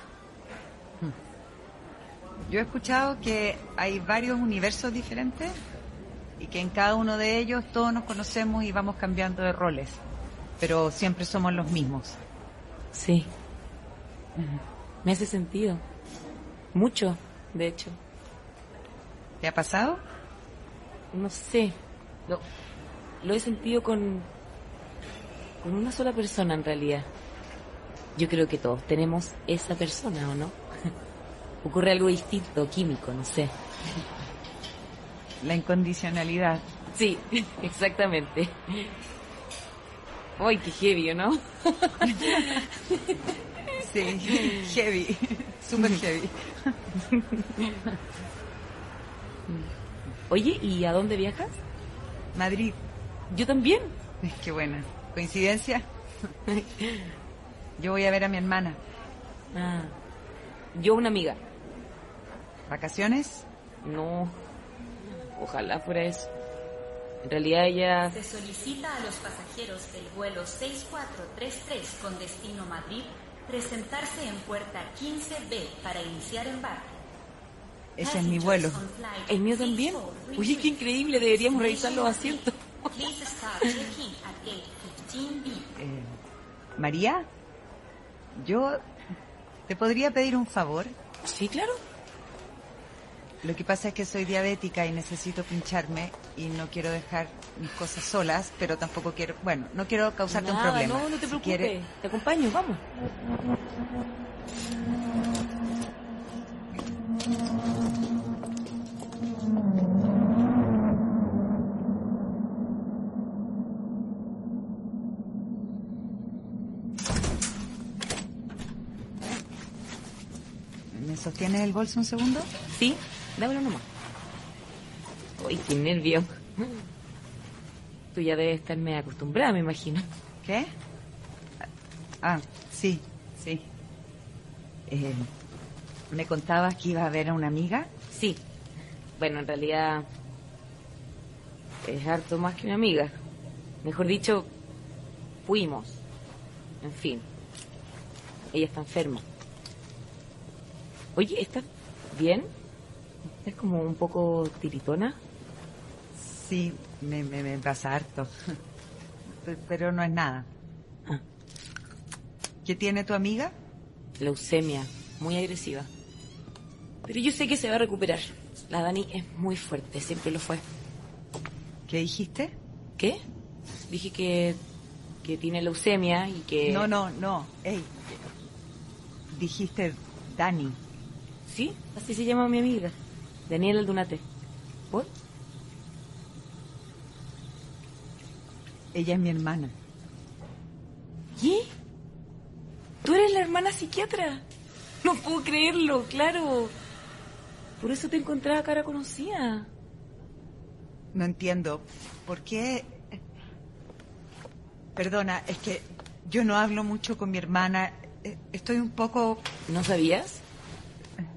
Yo he escuchado que hay varios universos diferentes y que en cada uno de ellos todos nos conocemos y vamos cambiando de roles, pero siempre somos los mismos. Sí. Me hace sentido. Mucho, de hecho. ¿Te ha pasado? No sé. Lo, lo he sentido con, con una sola persona en realidad. Yo creo que todos tenemos esa persona, ¿o no? Ocurre algo distinto, químico, no sé. La incondicionalidad. Sí, exactamente. Ay, qué heavy, ¿no? Sí, heavy. Súper heavy. Oye, ¿y a dónde viajas? Madrid. Yo también. Qué buena. ¿Coincidencia? Yo voy a ver a mi hermana. Ah, yo una amiga. ¿Vacaciones? No, ojalá fuera eso. En realidad ella... Se solicita a los pasajeros del vuelo seis cuatro tres tres con destino Madrid presentarse en puerta quince B para iniciar embarque. Ese es mi vuelo. ¿El mío también? Oye, qué increíble, deberíamos revisar los asientos. eh, María, yo te podría pedir un favor. Sí, claro. Lo que pasa es que soy diabética y necesito pincharme y no quiero dejar mis cosas solas, pero tampoco quiero, bueno, no quiero causarte Nada, un problema. No, no te si preocupes. quiere... Te acompaño, vamos. ¿Me sostienes el bolso un segundo? Sí, dámelo nomás. Uy, qué nervio. Tú ya debes estarme acostumbrada, me imagino. ¿Qué? Ah, sí, sí. Eh, ¿Me contabas que iba a ver a una amiga? Sí. Bueno, en realidad es harto más que una amiga. Mejor dicho, fuimos. En fin. Ella está enferma. Oye, ¿estás bien? ¿Estás como un poco tiritona? Sí, me, me, me pasa harto. Pero no es nada. Ah. ¿Qué tiene tu amiga? Leucemia, muy agresiva. Pero yo sé que se va a recuperar. La Dani es muy fuerte, siempre lo fue. ¿Qué dijiste? ¿Qué? Dije que, que tiene leucemia y que... No, no, no. Ey, dijiste Dani. Sí, así se llama mi amiga. Daniela Aldunate. ¿Por? Ella es mi hermana. ¿Qué? ¿Tú eres la hermana psiquiatra? No puedo creerlo, claro. Por eso te encontraba cara conocida. No entiendo. ¿Por qué? Perdona, es que yo no hablo mucho con mi hermana. Estoy un poco... ¿No sabías?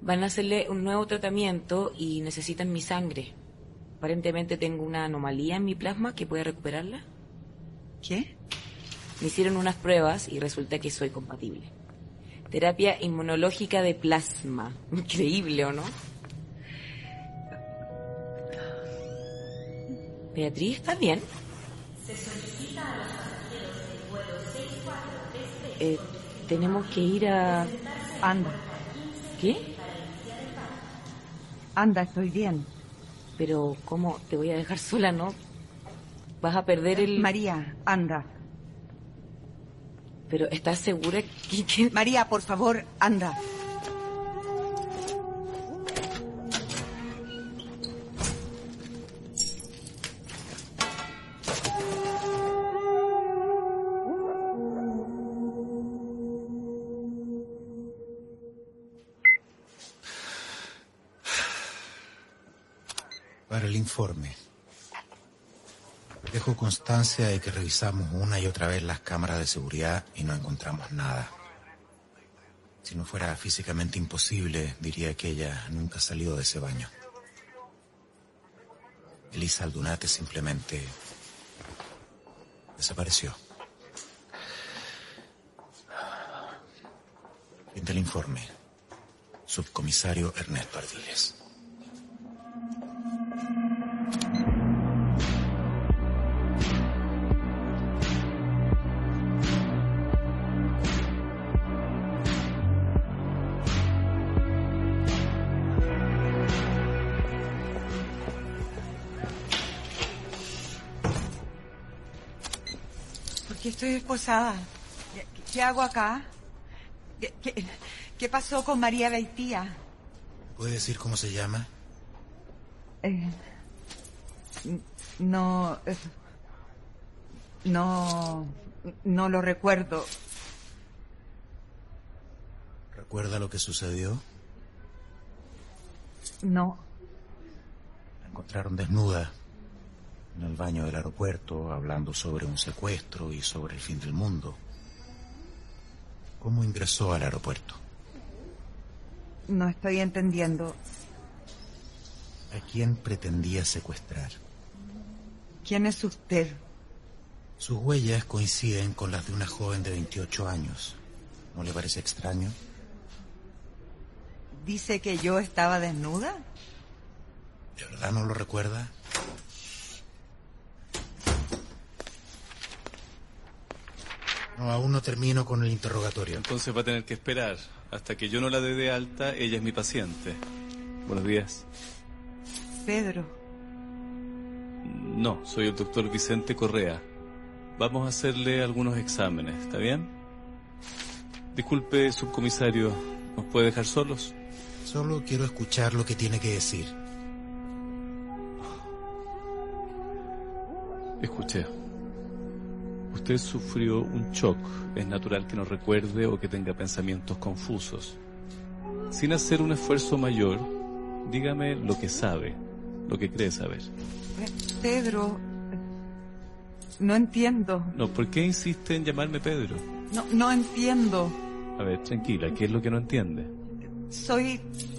Van a hacerle un nuevo tratamiento y necesitan mi sangre. Aparentemente tengo una anomalía en mi plasma que puede recuperarla. ¿Qué? Me hicieron unas pruebas y resulta que soy compatible. Terapia inmunológica de plasma. Increíble, ¿o no? Beatriz, ¿estás bien? Se solicita a los pasajeros del vuelo seis cuatro tres tres. Eh, tenemos que ir a... Anda. ¿Qué? Anda, estoy bien. Pero, ¿cómo? Te voy a dejar sola, ¿no? Vas a perder el... María, anda. Pero, ¿estás segura que...? que... María, por favor, anda. Para el informe, dejo constancia de que revisamos una y otra vez las cámaras de seguridad y no encontramos nada. Si no fuera físicamente imposible, diría que ella nunca salió de ese baño. Elisa Aldunate simplemente desapareció. Fin del informe. Subcomisario Ernesto Ardiles. ¿Por qué estoy esposada? ¿Qué, qué hago acá? ¿Qué, qué, qué pasó con María Beitía? ¿Puede decir cómo se llama? Eh, no... Eh, no... No lo recuerdo. ¿Recuerda lo que sucedió? No. La encontraron desnuda en el baño del aeropuerto, hablando sobre un secuestro y sobre el fin del mundo. ¿Cómo ingresó al aeropuerto? No estoy entendiendo. ¿A quién pretendía secuestrar? ¿Quién es usted? Sus huellas coinciden con las de una joven de veintiocho años. ¿No le parece extraño? ¿Dice que yo estaba desnuda? ¿De verdad no lo recuerda? No, aún no termino con el interrogatorio. Entonces va a tener que esperar. Hasta que yo no la dé de alta, ella es mi paciente. Buenos días. Pedro. No, soy el doctor Vicente Correa. Vamos a hacerle algunos exámenes, ¿está bien? Disculpe, subcomisario, ¿nos puede dejar solos? Solo quiero escuchar lo que tiene que decir. Escuché. Usted sufrió un shock. Es natural que no recuerde o que tenga pensamientos confusos. Sin hacer un esfuerzo mayor, dígame lo que sabe, lo que cree saber. Pedro, no entiendo. No, ¿por qué insiste en llamarme Pedro? No, no entiendo. A ver, tranquila, ¿qué es lo que no entiende? Soy...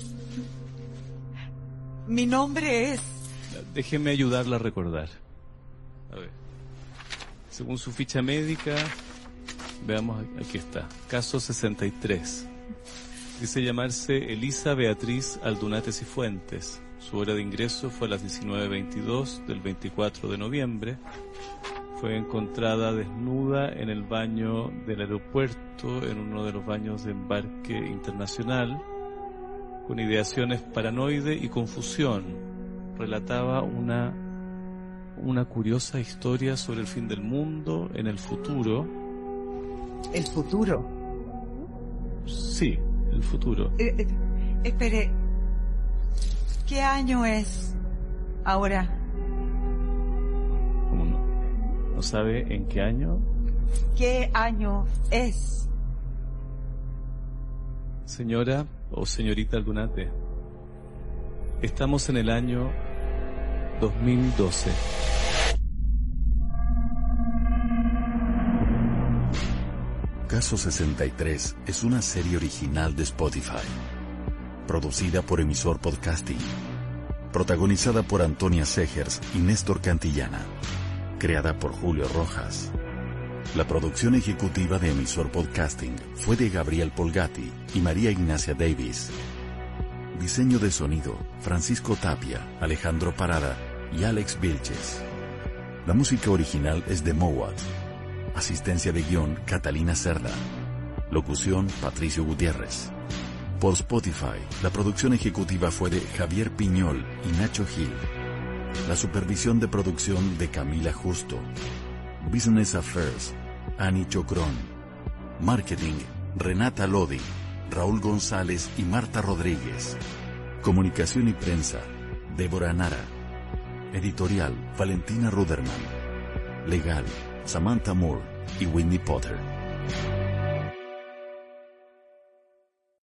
Mi nombre es... Déjeme ayudarla a recordar. A ver. Según su ficha médica, veamos, aquí está, caso sesenta y tres. Dice llamarse Elisa Beatriz Aldunate Cifuentes. Su hora de ingreso fue a las diecinueve veintidós del veinticuatro de noviembre. Fue encontrada desnuda en el baño del aeropuerto, en uno de los baños de embarque internacional, con ideaciones paranoide y confusión. Relataba una... una curiosa historia sobre el fin del mundo en el futuro. ¿El futuro? Sí, el futuro. Eh, eh, espere, ¿qué año es ahora? ¿Cómo no? ¿No sabe en qué año? ¿Qué año es? Señora o señorita Aldunate, estamos en el año dos mil doce. Caso sesenta y tres es una serie original de Spotify. Producida por Emisor Podcasting. Protagonizada por Antonia Segers y Néstor Cantillana. Creada por Julio Rojas. La producción ejecutiva de Emisor Podcasting fue de Gabriel Polgatti y María Ignacia Davis. Diseño de sonido, Francisco Tapia, Alejandro Parada y Alex Vilches. La música original es de Mowat. Asistencia de guión, Catalina Cerda. Locución, Patricio Gutiérrez. Por Spotify, la producción ejecutiva fue de Javier Piñol y Nacho Gil. La supervisión de producción de Camila Justo. Business Affairs, Ani Chocrón. Marketing, Renata Lodi, Raúl González y Marta Rodríguez. Comunicación y prensa, Débora Nara. Editorial, Valentina Ruderman. Legal, Samantha Moore y Whitney Potter.